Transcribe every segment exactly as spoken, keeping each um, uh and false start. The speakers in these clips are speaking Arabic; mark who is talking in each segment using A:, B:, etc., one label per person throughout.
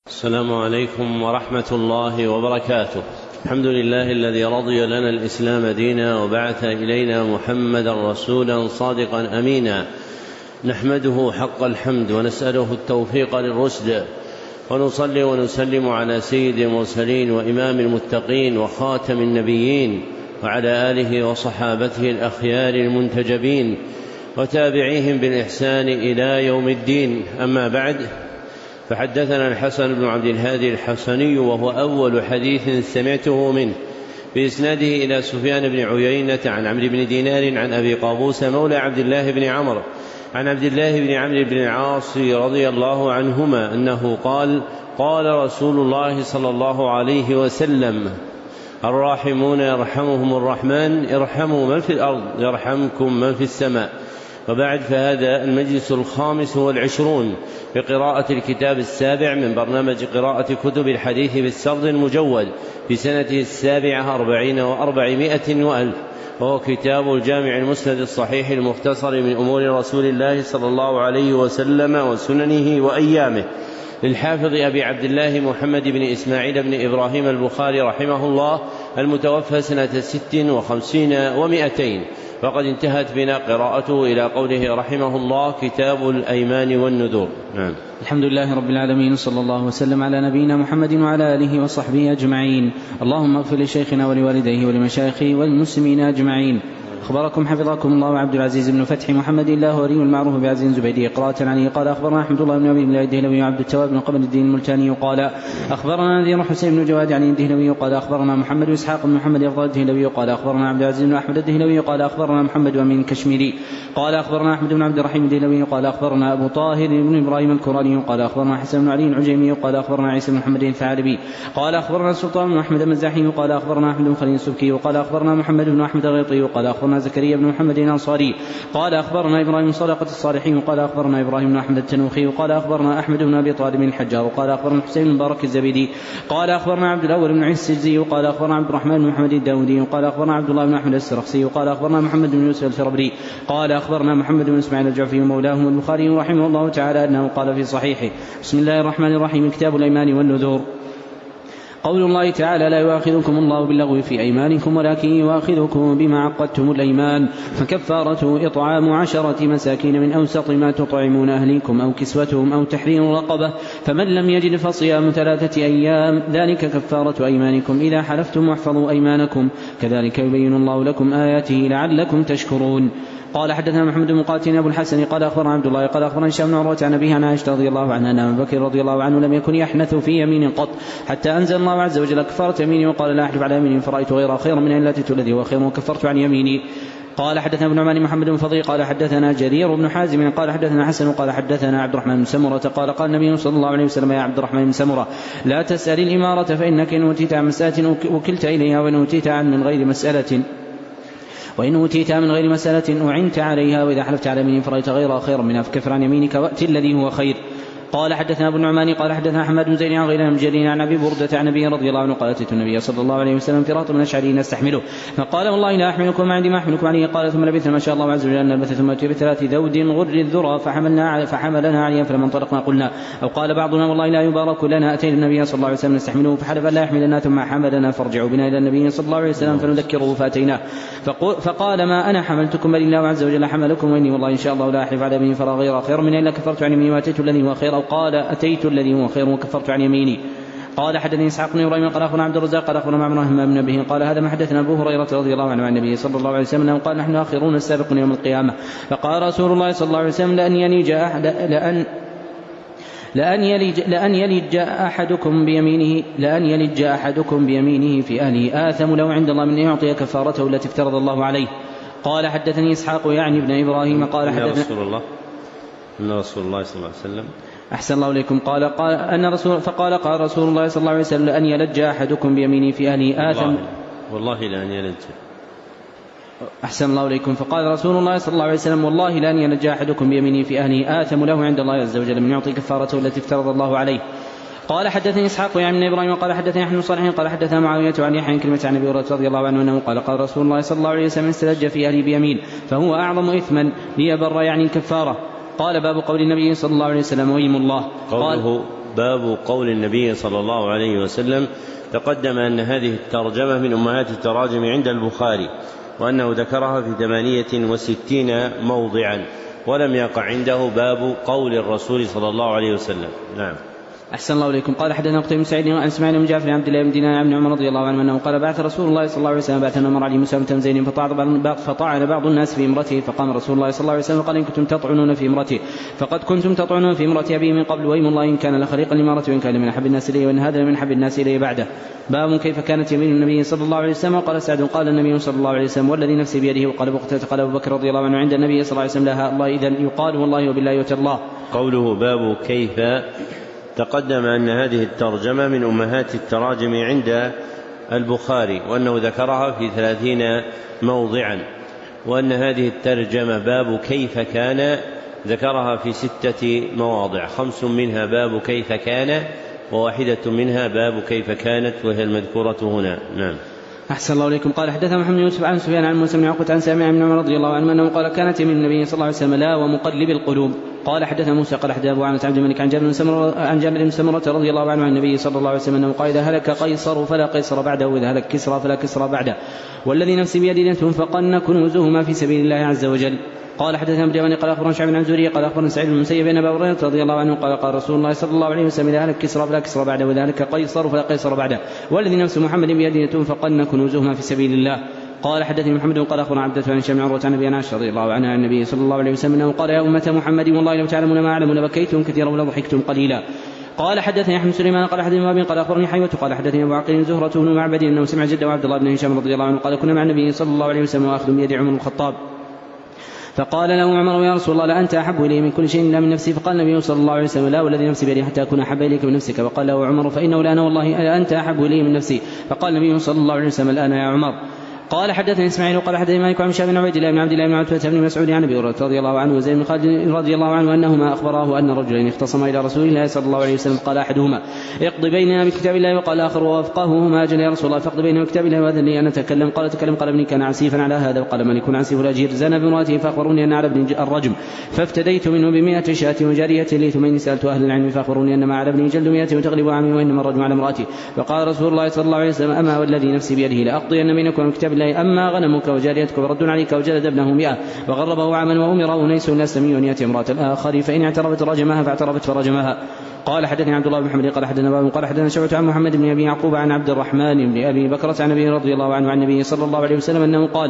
A: السلام عليكم ورحمة الله وبركاته. الحمد لله الذي رضي لنا الإسلام دينا وبعث إلينا محمدا رسولا صادقا أمينا، نحمده حق الحمد ونسأله التوفيق للرشد، ونصلي ونسلم على سيد المرسلين وإمام المتقين وخاتم النبيين وعلى آله وصحابته الأخيار المنتجبين وتابعيهم بالإحسان إلى يوم الدين. أما بعد، فحدثنا الحسن بن عبد الهادي الحسني وهو أول حديث سمعته منه بإسناده إلى سفيان بن عيينة عن عمرو بن دينار عن أبي قابوس مولى عبد الله بن عمرو عن عبد الله بن عمرو بن العاص رضي الله عنهما أنه قال: قال رسول الله صلى الله عليه وسلم: الراحمون يرحمهم الرحمن، ارحموا من في الأرض يرحمكم من في السماء. وبعد، فهذا المجلس الخامس والعشرون بقراءة الكتاب السابع من برنامج قراءة كتب الحديث بالسرد المجود في سنته السابعة أربعين وأربعمائة وألف، وهو كتاب الجامع المسند الصحيح المختصر من أمور رسول الله صلى الله عليه وسلم وسننه وأيامه، للحافظ أبي عبد الله محمد بن إسماعيل بن إبراهيم البخاري رحمه الله، المتوفى سنة ست وخمسين ومائتين. فقد انتهت بنا قراءته إلى قوله رحمه الله: كتاب الأيمان والنذور. نعم.
B: الحمد لله رب العالمين، صلى الله وسلم على نبينا محمد وعلى آله وصحبه أجمعين. اللهم اغفر لشيخنا ولوالديه ولمشايخه والمسلمين أجمعين. أخبركم حفظكم الله عبد العزيز بن فتح محمد الله ولي المعروف بعزيز زبيدي قراءة عليه قال: أخبرنا أحمد الله بن أبي بن الدهلوي وعبد التواب بن قبل الدين الملتاني قال: أخبرنا نذير حسين بن جواد عن الدهلوي قال: أخبرنا محمد إسحاق بن محمد أفضل الدهلوي قال: أخبرنا عبد العزيز بن أحمد الدهلوي قال: أخبرنا محمد أمين الكشميري قال: أخبرنا أحمد بن عبد الرحيم الدهلوي قال: أخبرنا أبو طاهر بن إبراهيم الكراني قال: أخبرنا حسن بن علي العجيمي قال: أخبرنا عيسى بن محمد الثعلبي قال: أخبرنا السلطان بن أحمد المزاحي قال: أخبرنا أحمد بن خليل السبكي قال: أخبرنا محمد بن أحمد الغيطي قال: أخبرنا زكريا بن محمد الأنصاري قال: أخبرنا إبراهيم صدقة الصالحين قال: أخبرنا إبراهيم بن أحمد التنوخي قال: أخبرنا أحمد بن أبي طالب الحجار قال: أخبرنا حسين بن مبارك الزبيدي قال: أخبرنا عبد الأول بن عيسى السجزي قال: أخبرنا عبد الرحمن بن محمد الداودي قال: أخبرنا عبد الله بن أحمد السرخسي قال: أخبرنا محمد بن يوسف الفربري قال: أخبرنا محمد بن إسماعيل الجعفي مولاهم البخاري رحمه الله تعالى أنه قال في صحيحه: بسم الله الرحمن الرحيم، كتاب الأيمان والنذور. قول الله تعالى: لا يؤاخذكم الله باللغو في أيمانكم ولكن يؤاخذكم بما عقدتم الأيمان، فكفارته إطعام عشرة مساكين من أوسط ما تطعمون أهليكم أو كسوتهم أو تحرير رقبة، فمن لم يجد فصيام ثلاثة أيام، ذلك كفارة أيمانكم إذا حلفتم واحفظوا أيمانكم، كذلك يبين الله لكم آياته لعلكم تشكرون. قال: حدثنا محمد بن مقاتل أبو الحسن قال: أخبرنا عبد الله قال: أخبرنا هشام بن عروة عن أبيه عن عائشة رضي الله عنها أن أبا بكر رضي الله عنه لم يكن يحنث في يمين قط حتى أنزل الله عز وجل كفارة يمينه، وقال: لا أحلف على يمين فرأيت غيرها خيرا من أن أتيت الذي هو خير وكفرت عن يميني. قال: حدثنا ابن عمان محمد بن فضيل قال: حدثنا جرير بن حازم قال: حدثنا حسن قال: حدثنا عبد الرحمن بن سمرة قال: قال النبي صلى الله عليه وسلم: يا عبد الرحمن بن سمرة، لا تسأل الإمارة، فإنك إن أوتيت عن مسألة وكلت إليها، وإن أوتيت عن من غير مسألة وإن أوتيت من غير مسألة أعنت عليها، وإذا حلفت على يمين فرأيت غيرها خيرا منها فكفر عن يمينك وأت الذي هو خير. قال: حدثنا أبو النعمان قال: حدثنا أحمد بن زيد عن غير مجرين عن أبي بردة عن أبي رضي الله عنه قال: أتيت النبي صلى الله عليه وسلم في راط من أشعري نستحمله، فقال: والله لا أحملكم عندي ما أحملكم عليه. قال: ثم لبثنا ما شاء الله عز وجل أن نلبث، ثم أتي بثلاث ذود غر الذرى فحملنا فحملنا عليها، فلما انطلقنا قلنا، أو قال بعضنا: والله لا يبارك لنا، أتينا النبي صلى الله عليه وسلم نستحمله، فحلف لا يحملنا، ثم حملنا، فارجعوا بنا إلى النبي صلى الله عليه وسلم فنذكره، فأتيناه فقال: ما أنا حملتكم بل الله عز وجل حملكم، وإني والله إن شاء الله لا أحلف على يمين فلا غير خير من إلا كفرت عن يميني وأتيت الذي هو خير، أو قال: أتيت الذي هو خير وكفرت عن يميني. قال: حدثني إسحاق بن إبراهيم قال: أخبرنا عبد الرزاق قال: أخبرنا معمر بن نبيه قال: هذا ما حدثنا أبو هريرة رضي الله عنه عن النبي صلى الله عليه وسلم أنه قال: نحن آخرون السابقون يوم القيامة. فقال رسول الله صلى الله عليه وسلم: لأن يلج أحد لأن لأن يلج لأن يلج أحدكم بيمينه لأن يلج أحدكم بيمينه في أهله آثم له عند الله من أن يعطي كفارته التي افترض الله عليه. قال: حدثني إسحاق يعني ابن إبراهيم قال: حدثنا
A: رسول الله أن رسول الله صلى الله عليه وسلم
B: أحسن الله إليكم قال قال أن رسول فقال قال رسول الله صلى الله عليه وسلم: أن يلج أحدكم بيمينه في أهله آثم
A: والله لأن يلج.
B: أحسن الله إليكم فقال رسول الله صلى الله عليه وسلم: والله لأن يلج أحدكم بيمينه في أهله آثم له عند الله عز وجل من يعطي كفارته التي افترض الله عليه. قال: حدثني إسحاق يعني من إبراهيم قال: حدثني أحمد بن صالح قال: حدثنا معاوية عن يحيى كلمة عن أبي هريرة رضي الله عنه أنه قال: قال رسول الله صلى الله عليه وسلم: استلج في أهله بيمين فهو أعظم إثما ليبر يعني الكفارة. قال: باب قول النبي صلى الله عليه وسلم: ويم الله.
A: قوله باب قول النبي صلى الله عليه وسلم. تقدم أن هذه الترجمة من أمهات التراجم عند البخاري، وأنه ذكرها في ثمانية وستين موضعا، ولم يقع عنده باب قول الرسول صلى الله عليه وسلم. نعم.
B: أحسن الله إليكم. قال حدثنا قتيبة بن سعيد عن إسماعيل بن جعفر عن عبد الله بن دينار عن عمر رضي الله عنه أنه قال بعث رسول الله صلى الله عليه وسلم بعث عمر عليه مسامة زين فطعن بعض الناس في امرته، فقام رسول الله صلى الله عليه وسلم قال إن كنتم تطعنون في امرته فقد كنتم تطعنون في امرة أبيه من قبل، وإيم الله إن كان لخليقا لامرأة وإن كان من أحب الناس إليه وإن هذا من أحب الناس إليه بعده. باب كيف كانت يمين النبي صلى الله عليه وسلم. قال سعد قال النبي صلى الله عليه وسلم والذي نفسي بيده، وقال بقتة قال أبو بكر رضي الله عنه عند النبي صلى الله عليه وسلم لها الله إذن يقال والله وبالله وتالله.
A: قوله باب كيف، تقدم أن هذه الترجمة من أمهات التراجم عند البخاري، وأنه ذكرها في ثلاثين موضعا، وأن هذه الترجمة باب كيف كان ذكرها في ستة مواضع، خمس منها باب كيف كان، وواحدة منها باب كيف كانت، وهي المذكورة هنا. نعم.
B: أحسن الله إليكم. قال حدثنا محمد بن يوسف عن سفيان عن موسى بن عقبة عن سامع بن عمر رضي الله عنه أنه قال كانت يمين النبي صلى الله عليه وسلم لا ومقلب القلوب. قال حدثنا موسى قال حدثنا أبو عامر عبد الملك عن جابر بن سمرة عن جابر بن سمرة رضي الله عنه عن النبي صلى الله عليه وسلم أنه قال إذا هلك قيصر فلا قيصر بعده، وإذا هلك كسرى فلا كسرى بعده، والذي نفسي بيده لتنفقن كنوزهما في سبيل الله عز وجل. قال حدثنا ابن يمان قال أخبرنا شعب عن زهري قال أخبرنا سعيد بن المسيب أن أبا هريرة رضي الله عنه قال قال رسول الله صلى الله عليه وسلم إذا هلك كسرى فلا كسرى بعده، وإذا هلك قيصر فلا قيصر بعده، والذي نفس محمد بيده لتنفقن كنوزهما في سبيل الله. قال حدثني محمد قال أخبرنا عبدة بن هشام عن عروة عن أبي عائشة رضي الله عنها عن النبي صلى الله عليه وسلم أنه قال يا أمة محمد والله لو تعلمون ما أعلم لبكيتم كثيرا ولضحكتم قليلا. قال حدثني أحمد سليمان قال حدثني أبي قال أخبرني حيوة قال حدثني أبو عقيل زهرة بن معبد أنه سمع جده عبد الله بن هشام رضي الله عنه قال كنا مع النبي صلى الله عليه وسلم وأخذ بيد عمر الخطاب، فقال له عمر يا رسول الله لا أنت أحب إلي من كل شيء إلا من نفسي، فقال النبي صلى الله عليه وسلم لا والذي نفسي بيدي حتى أكون أحب إليك من نفسك، فقال له عمر فإنه لا أنا والله أنت أحب إلي من نفسي، فقال النبي صلى الله عليه وسلم الآن يا عمر. قال حدثني اسماعيل قال حدثني مالك عن هشام بن عبيد الله بن عبد الله بن عتبة بن مسعود عن ابي هريرة رضي الله عنه وزيد بن خالد رضي الله عنه انهما اخبراه ان رجلين اختصما الى رسول الله صلى الله عليه وسلم، قال احدهما اقض بيننا بكتاب الله، وقال الاخر ووافقهما اجل يا رسول الله فاقض بيننا بكتاب الله واذن لي ان اتكلم. قال تكلم. قال ابني كان عسيفا على هذا، وقال من يكون عسيف الاجير زنى بامراته فاخبروني ان على ابني الرجم، فافتديت منه بمئة شاة وجارية لي، ثم سالت اهل العلم فاخبروني ان ما على ابني جلد مئة وتغلب عامي وانما الرجم على امراته. فقال رسول الله صلى الله عليه وسلم اما والذي نفسي بيده لاقضين بينكم بكتاب الله، اما غنم وجاريتك ورد عليك وجلد ابنه مئة وغربه عاما وأمره أنيس الناس من يأتي امرأة الآخر فإن اعترفت رجمها فاعترفت فرجمها. قال حدثني عبد الله بن محمد قال حدثنا باب قال حدثنا شعبة عن محمد بن أبي يعقوب عن عبد الرحمن بن أبي بكرة عن أبي رضي الله عنه عن النبي صلى الله عليه وسلم أنه قال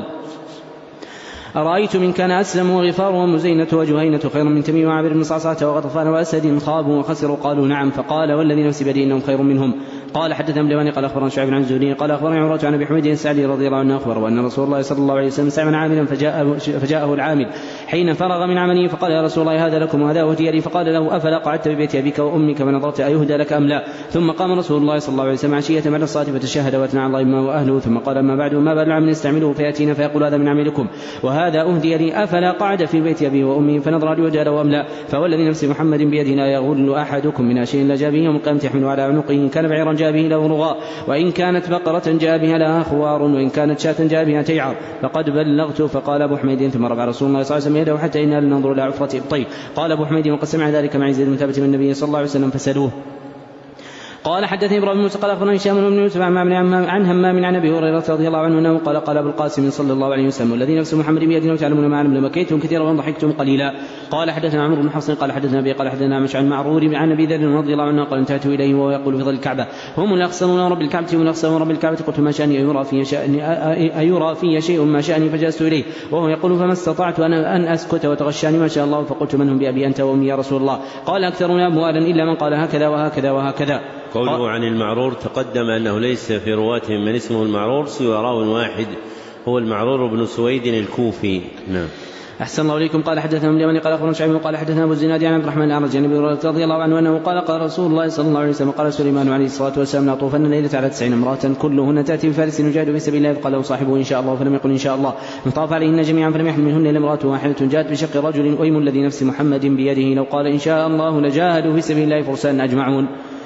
B: أرأيت من كان أسلم وغفار ومزينة وجهينة خير من تميم وعبر بن صعصعة وغطفان وأسد خابوا وخسروا؟ قالوا نعم. فقال والذي نفسي بيده إنهم خير منهم. قال حدثنا ابن لباني قال أخبرنا شعيب عن الزهري قال أخبرني عروة عن أبي حميد السعدي رضي الله عنه أخبره أن رسول الله صلى الله عليه وسلم سعى عاملا فجاءه, فجاءه العامل حين فرغ من عمله فقال يا رسول الله هذا لكم وهذا أهدي لي، فقال له أفلا قعدت ببيت أبيك وأمك فنظرت أيهدى لك أم لا؟ ثم قام رسول الله صلى الله عليه وسلم عشية بعد الصلاة فتشهد وأثنى على الله وأهله، ثم قال أما بعد ما بال العمل يستعمله فيأتينا فيقول هذا من عملكم وهذا أهدي لي، أفلا قعد في بيت أبي وأمي فنظر ليهدى له أم لا؟ فوالذي نفس محمد بيده لا يغل أحدكم من شيء لا جاء به يوم القيامة يحمل على عنقه، إن كان بعيرا جاء به له رغاء، وإن كانت بقرة جاء بها لها خوار، وإن كانت شاة جاء بها تيعر، فقد بلغت. فقال أبو حميد ثم رفع رسول الله صلى الله عليه وسلم يده حتى إنا لننظر إلى عفرة إبطيه. قال أبو حميد وقد سمع ذلك مع زيد بن ثابت من النبي صلى الله عليه وسلم فسألوه. قال حدثني ابراهيم بن موسى قال اخبرني هشام بن يوسف عن همام عن ابي هريره رضي الله عنه انه قال قال ابو القاسم صلى الله عليه وسلم والذي نفس محمد بيده تعلمون ما اعلم لبكيتم كثيرا وضحكتم قليلا. قال حدثنا عمرو بن حفص قال حدثنا ابي قال حدثنا مش عن معرور عن ابي ذر رضي الله عنه قال انتهت اليه وهو يقول في ظل الكعبه هم الاخسرون رب الكعبه هم الاخسرون رب الكعبه. قلت ما شاني ايرى في شأني ايرى في شيء ما شاني فجلست اليه وهو يقول فما استطعت ان ان اسكت وتغشاني ما شاء الله. فقلت من هم بابي انت وامي يا رسول الله؟ قال اكثرون اموالا الا من قال هكذا وهكذا وهكذا.
A: قوله عن المعرور تقدم أنه ليس في رواتهم من اسمه المعرور سوى راو واحد هو المعرور بن سويد الكوفي. نعم.
B: أحسن الله إليكم. قال حدثنا من اليمن قال أخبرنا شعيب قال حدثنا أبو الزناد عن عبد الرحمن الأعرج عن أبي هريرة رضي الله عنه أنه قال قال رسول الله صلى الله عليه وسلم قال سليمان عليه الصلاة والسلام نطوفن الليلة على تسعين امرأة كلهن تأتي بفارس يجاهد في سبيل الله، فقال له صاحبه إن شاء الله فلم يقل إن شاء الله، فطاف عليهن جميعا فلم يحمل منهن إلا امرأة واحدة جاءت بشق رجل ويم الذي نفس محمد بيده لو قال إن شاء الله لجاهدوا في سبيل الله فرسان أجمعون.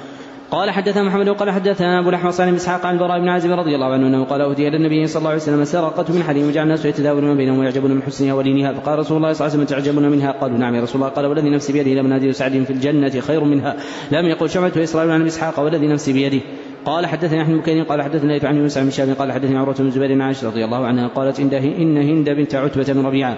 B: قال حدثنا محمد قال حدثنا أبو الأحوص عن إسحاق عن البراء بن عازب رضي الله عنه أنه قال أهدي إلى النبي صلى الله عليه وسلم سرقة من حديد وجعل الناس يتداولون بينهم ويعجبون من حسنها ولينها فقال رسول الله صلى الله عليه وسلم تعجبون منها قالوا نعم يا رسول الله قال والذي نفسي بيده لمنازل سعد في الجنة خير منها لم يقل شعبة وإسرائيل عن إسحاق والذي نفسي بيده. قال حدثني أحمد بن قال حدثني عن يونس عن شاب قال حدثني عروة بن الزبير عن عائشة رضي الله عنها قالت إن هند بنت عتبة بن ربيعة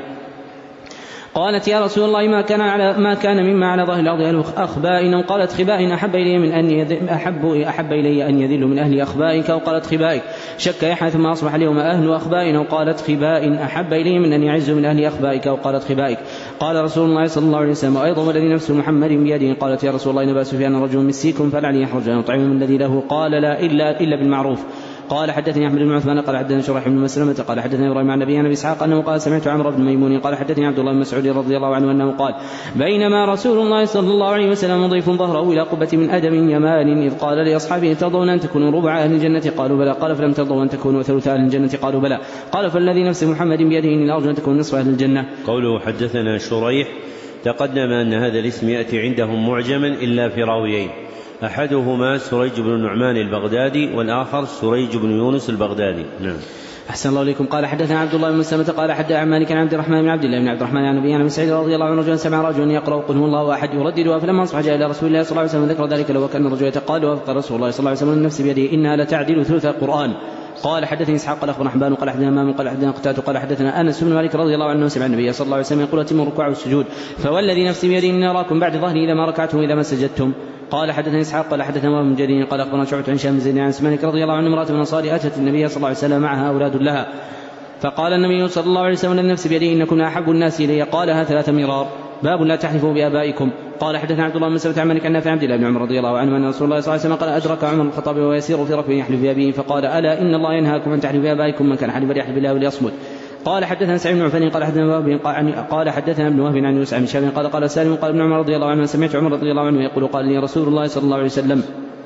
B: قالت يا رسول الله ما كان على ما كان مما على ظهر الأرض أخبائنا قالت خبائن أحب إلي من أن أحب أحب إلي أن يذل من أهل أخبائك وقالت خبائك شك يحيى ثم أصبح اليوم أهل أخبائنا وقالت خبائن أحب إلي من أن يعز من أهل أخبائك وقالت خبائك. قال رسول الله صلى الله عليه وسلم أيضا والذي نفس محمد بيده قالت يا رسول الله إن أبا سفيان رجل مسيكم فلعلي يحرج أن يطعم من الذي له قال لا إلا إلا بالمعروف. قال حدثني أحمد بن عثمان قال حدثني شريح بن مسلمة قال حدثني إبراهيم عن نبي عن أبي إسحاق أنه قال سمعت عمرو بن ميمون قال حدثني عبد الله بن مسعود رضي الله عنه أنه قال بينما رسول الله صلى الله عليه وسلم مضيف ظهره إلى قبة من أدم يمان إذ قال لأصحابه ترضون أن تكونوا ربع أهل الجنة قالوا بلى قال فلم ترضوا أن تكونوا ثلث أهل الجنة قالوا بلى قال فالذي نفس محمد بيده إني لأرجو أن تكون نصف أهل الجنة.
A: قوله حدثنا شريح تقدم أن هذا الاسم يأتي عندهم معجما إلا في راويين أحدهما سريج بن النعمان البغدادي والآخر سريج بن يونس البغدادي. نعم.
B: أحسن الله إليكم. قال حدثنا عبد الله بن مسلمة قال حدثنا عن مالك عن عبد الرحمن بن عبد الله بن عبد الرحمن عن نبينا بن سعيد رضي الله عنه رجلا سمع رجلا يقرأ قل هو الله أحد يرددها فلما أصبح جاء إلى رسول الله صلى الله عليه وسلم ذكر ذلك لو كان الرجل يتقال وفق رسول الله صلى الله عليه وسلم النفس بيده إنها لتعدل ثلث القرآن. قال حدثني إسحاق قال أخبرنا حبان قال حدثنا مام قال حدثنا قتادة قال حدثنا أنس بن مالك رضي الله عنه سمع النبي صلى الله عليه وسلم يقول أتم الركوع والسجود فوالذي نفسي بيده إني أراكم بعد ظهري إذا ما ركعتم إذا ما سجدتم. قال حدثني إسحاق قال حدثنا وهب بن جرير قال أخبرنا شعبة عن هشام بن زيد عن مالك رضي الله عنه امرأة من الأنصار أتت النبي صلى الله عليه وسلم معها أولاد لها فقال النبي صلى الله عليه وسلم النفس بيده إنكم أحب الناس إلي قالها ثلاث مرار. باب لا تحلفوا بآبائكم. قال حدثنا عبد الله بن مسعود عن مالك عن نافع عن عبد الله بن عمر رضي الله عنه أن رسول الله صلى الله عليه وسلم قال أدرك عمر الخطاب وهو يسير في ركب يحلف بأبيه فقال ألا إن الله ينهاكم أن تحلفوا بآبائكم من كان حلف فليحلف بالله وليصمت. قال حدثنا سعيد بن عفان قال حدثنا وهب قال حدثنا ابن وهب عن يوسف بن شهاب قال قال سالم قال ابن عمر رضي الله عنه سمعت عمر رضي الله عنه يقول قال لي رسول الله صلى الله عليه وسلم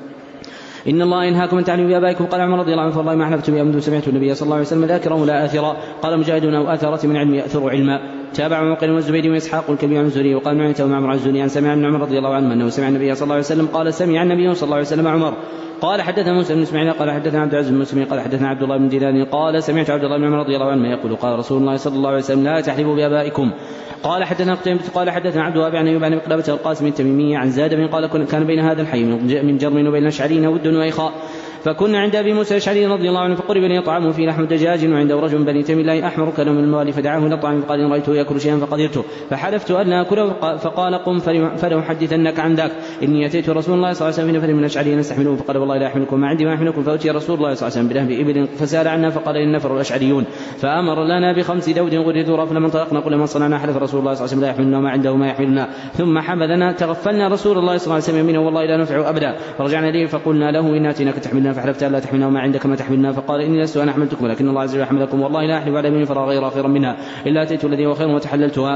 B: إن الله ينهاكم أن تحلفوا بآبائكم. قال عمر رضي الله عنه فالله ما حلفت بها منذ سمعت النبي صلى الله عليه وسلم ذاكرا ولا آثرا. قال مجاهد أو آثرة من علم يأثر علما. تابع معقل والزبيدي وإسحاق الكبير عن الزهري وقال نعمت ومعمر الزهري عن سمع بن عمر رضي الله عنه أنه سمع النبي صلى الله عليه وسلم قال سمع النبي صلى الله عليه وسلم عمر. قال حدثنا موسى بن اسماعيل قال حدثنا عبد العزيز بن مسلم قال حدثنا عبد الله بن دينار قال سمعت عبد الله بن عمر رضي الله عنه يقول قال رسول الله صلى الله عليه وسلم لا تحلفوا بآبائكم. قال حدثنا قتيبة قال حدثنا عبد الوهاب عن أيوب عن قلابة القاسم التميمي عن زاد بن قال كان بين هذا الحي من جرم وبين الأشعريين ود وإخاء فكنا عند أبي موسى الأشعري رضي الله عنه فقرب لي طعام فيه لحم دجاج وعنده رجل بني تميم الله أحمر كلام من الموالي فدعاه إلى الطعام فقال إن رأيته يأكل شيئا فقدرته فحلفت أن لا أكله فقال قم فلأحدثنك عن ذاك إني أتيت رسول الله صلى الله عليه وسلم في نفر من الأشعريين نستحملون فقال والله لا أحملكم ما عندي ما أحملكم فأتي رسول الله صلى الله عليه وسلم بلهب إبل فسأل عنا فقال إن النفر الأشعريون فأمر لنا بخمس دود غرد ذرة فلما انطلقنا قلنا ما صنعنا حلف رسول الله صلى الله عليه وسلم لا يحملنا ما عنده ما يحملنا ثم حملنا تغفلنا رسول الله صلى الله عليه وسلم يمينه والله لا نفع أبدا فرجعنا إليه فقلنا له إن أتيناك تحملنا فحلفت ألا تحملنا ما عندك ما تحملنا فقال إني لست أنا حملتكم ولكن الله عز وجل حملكم والله لا أحلف على يمين فرى غير خيرا منها إلا أتيت الذي هو خير وتحللتها.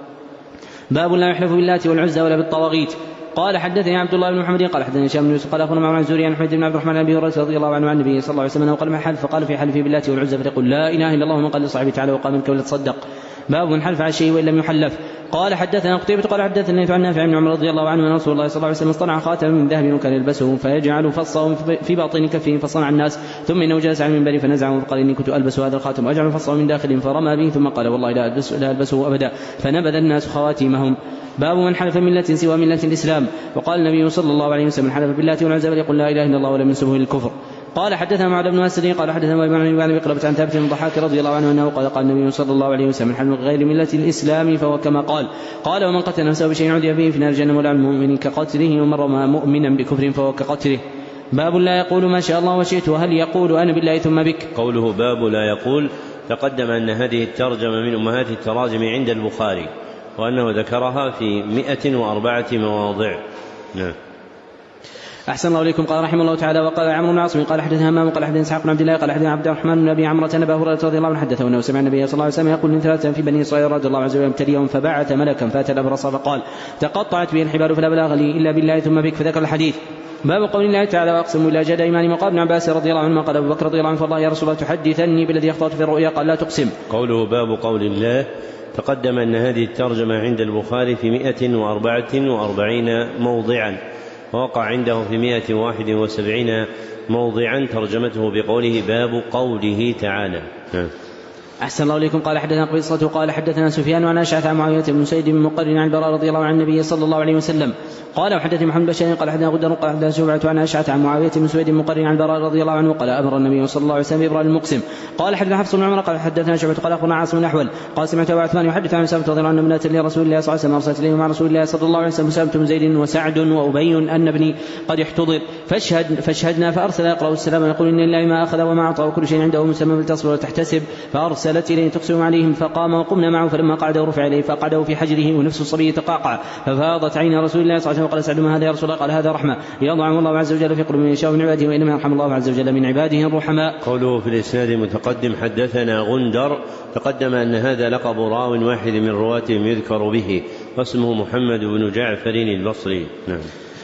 B: باب لا يحلف باللات والعزى ولا بالطواغيت. قال حدثني عبد الله بن محمد قال حدثني هشام بن يوسف قال اخبرنا معمر الزهري عن حميد بن عبد الرحمن بن ابي هريره رضي الله عنه عن النبي صلى الله عليه وسلم قال ما حلف قال في حلفه باللات والعزى فليقل لا اله الا الله من قال لصاحبه تعالى وقام منك ولتصدق. باب من حلف على شيء وان لم يحلف. قال حدثنا قتيبة قال حدثني عن نافع بن عمر رضي الله عنه ان رسول الله صلى الله عليه وسلم اصطنع خاتما من ذهب وكان يلبسه فيجعل فصه في باطن كفه فصنع الناس ثم انه جلس على المنبر فنزعه فقال اني كنت البس هذا الخاتم واجعل فصه من داخل فرمى به ثم قال والله لا البسه, لا ألبسه ابدا فنبذ الناس خواتيمهم. باب من حلف ملة سوى ملة الإسلام. وقال النبي صلى الله عليه وسلم حلف بالله والعزى فليقل لا إله إلا الله ولم ينسبه للكفر. قال حدثنا معاذ بن أسد قال حدثنا ابن عن بقلبة عن ثابت بن ضحاك رضي الله عنه أنه قال قال النبي صلى الله عليه وسلم حلف غير ملة الإسلام فهو كما قال. قال ومن قتل نفسه بشيء عذب به في نار جهنم ولعن المؤمن كقتله ومن رمى مؤمنا بكفر فهو كقتله. باب لا يقول ما شاء الله وشئت وهل يقول أنا بالله ثم بك.
A: قوله باب لا يقول تقدم أن هذه الترجمة من أمهات التراجم عند البخاري وأنه ذكرها في مئة وأربعة مواضع. نعم.
B: أحسن الله إليكم. قال رحمه الله تعالى وقال عمرو بن عاصم قال حدثنا همام قال حدثنا إسحاق بن عبد الله قال حدثنا عبد الرحمن بن أبي عمرة أن أبا هريرة رضي الله عنه حدثه أنه سمع النبي صلى الله عليه وسلم يقول من ثلاثة في بني إسرائيل رضي الله عز وجل يبتليهم فبعث ملكا فأتى الأبرص فقال تقطعت به الحبال فلا بلاغ لي إلا بالله ثم بك فذكر الحديث. باب قول الله تعالى واقسم إلى جاد إيمان وقال ابن عباس رضي الله عنه قال أبو بكر رضي الله عنه فالله يا رسول الله تحدثني بالذي أخطأت في الرؤيا قال لا تقسم.
A: قوله باب قول الله تقدم أن هذه الترجمة عند البخاري في مئة وأربعة وأربعين موضعا ووقع عنده في مائة وواحد وسبعين موضعا ترجمته بقوله باب قوله تعالى.
B: أحسن الله إليكم. قال حدثنا قبيصة قال حدثنا سفيان عن أشعث عن معاوية بن سيد بن مقرن عن البراء رضي الله عن النبي صلى الله عليه وسلم قال وحدثني محمد بن قال حدثنا غدر قال حدثنا شعبة عن أشعث عن معاوية بن سيد بن مقرن عن البراء رضي الله عنه قال أمر النبي صلى الله عليه وسلم بإبراء المقسم. قال حدثنا حفص بن عمر قال حدثنا شعبة قال أخبرنا عاصم الأحول قال سمعت أبا عثمان يحدث عن سلمة رضي الله عنه ابنة لرسول الله صلى الله عليه وسلم أرسلت إليه مع رسول الله صلى الله عليه وسلم سلمة بن زيد وسعد وأبي أن ابني قد احتضر فاشهد فاشهدنا فأرسل يقرأ السلام ويقول إن لله ما أخذ وما أعطى وكل شيء عنده مسمى فلتصبر وتحتسب. فأرسلت إليه تقسم عليهم فقام وقمنا معه فلما قعد ورفع إليه فقعده في حجره ونفس الصبي تقاقع ففاضت عين رسول الله صلى الله عليه وسلم وقال سعد ما هذا يا رسول الله؟ قال هذا رحمة يضع الله عز وجل في قلوب من يشاء من عباده وإنما يرحم الله عز وجل من عباده الرحماء.
A: قوله في الإسناد المتقدم حدثنا غندر تقدم أن هذا لقب راو واحد من رواتهم يذكر به واسمه محمد بن جعفر البصري. نعم.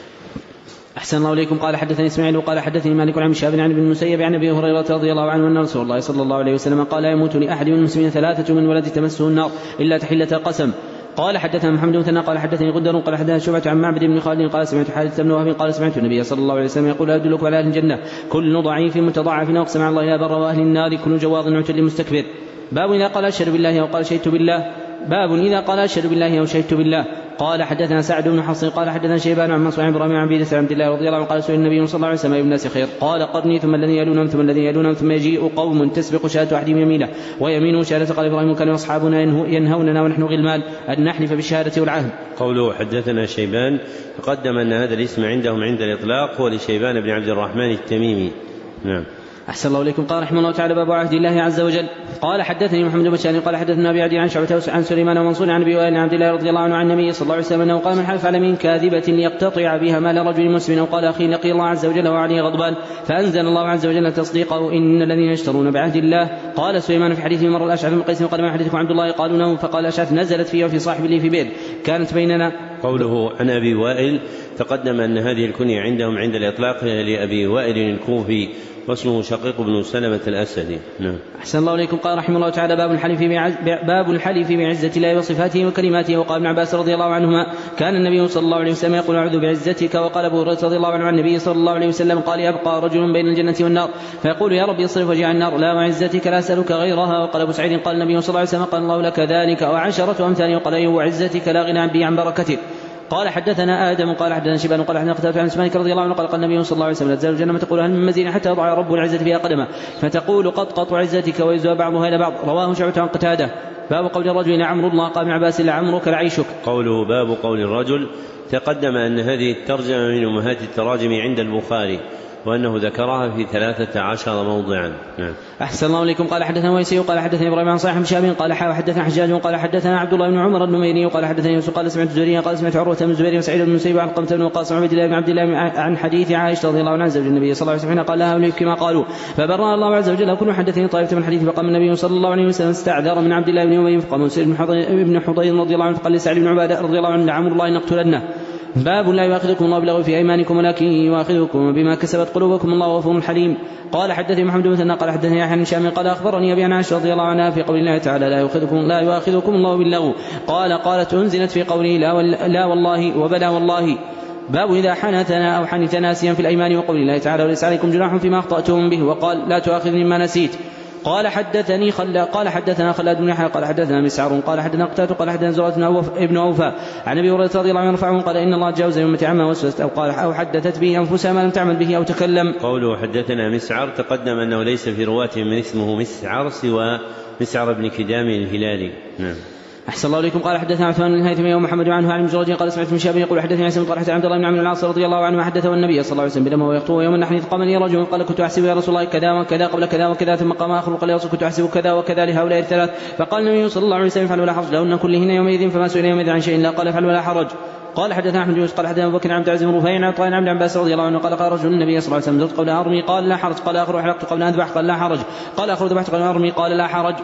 B: أحسن الله إليكم. قال حدثني إسماعيل وقال حدثني مالك عن شهاب عن ابن المسيب عن أبي هريرة رضي الله عنه أن رسول الله صلى الله عليه وسلم قال يموت لأحد من المسلمين ثلاثة من ولد تمسه النار إلا تحلة قسم. قال حدثنا محمد بن قال حدثني غدر قال حدثنا شعبة عن معبد بن خالد قال سمعت حارثة بن وهب قال سمعت النبي صلى الله عليه وسلم يقول أدلك على أهل الجنة كل ضعيف متضاعف أقسم على الله لا بر وأهل النار كل جواظ عتل مستكبر. باب إذا قال أشهد بالله أو قال شهدت بالله باب إذا قال أشهد بالله أو شهدت بالله. قال حدثنا سعد بن حصن قال حدثنا شيبان عن منصور عن إبراهيم عن عبيدة عبد الله رضي الله عنه قال سئل النبي صلى الله عليه وسلم أي الناس خير؟ قال قرني ثم الذين يلونهم ثم الذين يلونهم ثم يجيء قوم تسبق شهادة أحدهم يمينه ويمينه شهادة. قال إبراهيم كان أصحابنا ينهوننا ونحن غلمان أن نحلف بالشهادة والعهد.
A: قوله حدثنا شيبان تقدم أن هذا الاسم عندهم عند الإطلاق هو لشيبان بن عبد الرحمن التميمي. نعم.
B: أحسن الله إليكم. قال رحمه الله تعالى باب عهد الله عز وجل. قال حدثني محمد بن بشار قال حدثنا أبي عدي عن شعبة عن سليمان ومنصور عن أبي وائل عن عبد الله رضي الله عنه عن النبي صلى الله عليه وسلم أنه قال من حلف على يمين كاذبة ليقتطع بها مال رجل مسلم أو قال أخي لقي الله عز وجل وعليه غضبان فأنزل الله عز وجل تصديقه إن الذين يشترون بعهد الله. قال سليمان في حديثه مر الأشعث بن قيس قال ما حدثكم عبد الله قالوا له فقال الأشعث نزلت فيه وفي صاحب لي في بئر كانت بيننا.
A: قوله عن أبي وائل تقدم أن هذه الكنية عندهم عند الإطلاق لأبي وائل الكوفي واسمه شقيق بن سلمة الأسدي. نعم.
B: أحسن الله إليكم. قال رحمه الله تعالى باب الحلف بعز... باب الحلف بعزة الله وصفاته وكلماته. وقال ابن عباس رضي الله عنهما كان النبي صلى الله عليه وسلم يقول أعوذ بعزتك. وقال أبو هريرة رضي الله عنه عن النبي صلى الله عليه وسلم قال يبقى رجل بين الجنة والنار فيقول يا رب اصرف وجه النار لا وعزتك لا أسألك غيرها. وقال أبو سعيد قال النبي صلى الله عليه وسلم قال الله لك ذلك وعشرة أمثاله. وقال أي وعزتك لا غنى بي عن بركتك. قال حدثنا آدم قال حدثنا شيبان قال حدثنا قتادة عن مالك رضي الله عنه قال قال النبي صلى الله عليه وسلم لا تزال الجنة تقول هل من مزيد حتى يضع رب العزة فيها قدمه فتقول قد قط عزتك ويزوى بعضها إلى بعض. رواه شعبة عن قتادة. باب قول الرجل لعمر الله قال ابن عباس لعمرك لعيشك.
A: قوله باب قول الرجل تقدم أن هذه الترجمة من أمهات التراجم عند البخاري وأنه ذكرها في ثلاثة عشر موضعا. نعم.
B: أحسن الله إليكم. قال حدثنا ويسي قال حدثنا إبراهيم عن صاحب شاب قال حدثنا حجاج قال حدثنا عبد الله بن عمر النميري قال حدثنا يوسف قال سمعت الزهري قال سمعت عروة بن الزبير وسعيد بن المسيب عن قمة بن وقاص عن عبد الله بن عبد الله عن حديث عائشة رضي الله عنها زوج النبي صلى الله عليه وسلم قال لها كما قالوا فبرأ الله عز وجل كل حدثني طائفة من حديث فقام النبي صلى الله عليه وسلم استعذر من عبد الله بن أبي فقام سعيد بن حضير رضي الله عنه فقال لسعد بن عبادة رضي الله عنه لعمر الله نقتلنه. باب لا يؤاخذكم الله باللغو في أيمانكم ولكن يؤاخذكم بما كسبت قلوبكم الله غفور حليم. قال حدثني محمد بن مثنى قال حدثني يحيى بن هشام قال أخبرني أبي عن عائشة رضي الله عنها في قول الله تعالى لا يؤاخذكم لا يؤاخذكم الله باللغو قال قالت أنزلت في قوله لا, لا والله وبلا والله. باب إذا حنثنا أو حنث ناسيا في الأيمان وقول الله تعالى وليس عليكم جناح فيما أخطأتم به وقال لا تؤاخذني ما نسيت. قال حدثني خلا قال حدثنا خلاد بن يحيى قال حدثنا مسعر قال حدثنا قتادة قال حدثنا زرعة ابن أوفى عن أبي هريرة رضي الله عنه رفعه قال إن الله تجاوز أمتي عما وسوست أو قال أو حدثت به أنفسها ما لم تعمل به أو تكلم.
A: قوله حدثنا مسعر تقدم أنه ليس في رواته من اسمه مسعر سوى مسعر بن كدام الهلالي. نعم.
B: أحسن الله إليكم. قال حدثنا عثمان بن الهيثمي ومحمد عنه عن المجرد قال سمعت من شاب يقول حدثني عن طلحة عبد الله بن عمرو العاص رضي الله عنه حدثه النبي صلى الله عليه وسلم بينما هو يخطب يوم النحر قام لي رجل قال كنت أحسب يا رسول الله كذا وكذا قبل كذا وكذا ثم قام آخر قال يا رسول كنت أحسب كذا وكذا لهؤلاء الثلاث فقال النبي صلى الله عليه وسلم فعل ولا حرج لهن كلهن يومئذ فما سئل يومئذ عن شيء لا قال فعل ولا حرج. قال حدثنا أحمد بن قال حدثنا أبو بكر عن عبد العزيز بن رفيع عن طائر عن عباس رضي الله عنه قال قال رجل النبي صلى الله عليه وسلم زرت قبل أرمي قال لا حرج قال آخر حلقت قبل أن أذبح قال لا حرج قال آخر ذبحت قبل أرمي قال لا حرج.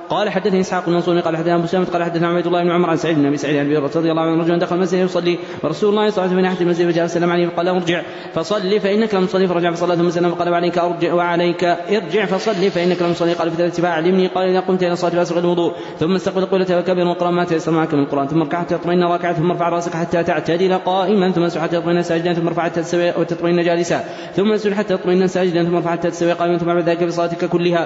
B: قال حدثني إسحاق بن منصور قال حدثنا أبو سامة قال حدثنا عبيد الله بن عمر عن سعيد بن أبي سعيد عن أبي هريرة رضي الله عنه رجل دخل المسجد يصلي ورسول الله صلى الله عليه وسلم من ناحية المسجد فجاء السلام عليه فقال ارجع فصلي فإنك لم تصلي فرجع فصلى ثم سلم فقال وعليك ارجع وعليك ارجع فصلي فإنك لم تصلي قال في ثلاث فأعلمني قال إذا قمت إلى الصلاة فأسبغ الوضوء ثم استقبل قبلة وكبر وقرأ ما تيسر معك من القرآن ثم اركع حتى تطمئن راكعا ثم ارفع رأسك حتى تعتدل قائما ثم اسجد حتى تطمئن ساجدا ثم ارفع حتى تستوي وتطمئن جالسا ثم اسجد حتى تطمئن ساجدا ثم ارفع حتى تستوي قائما ثم بعد ذلك في صلاتك كلها.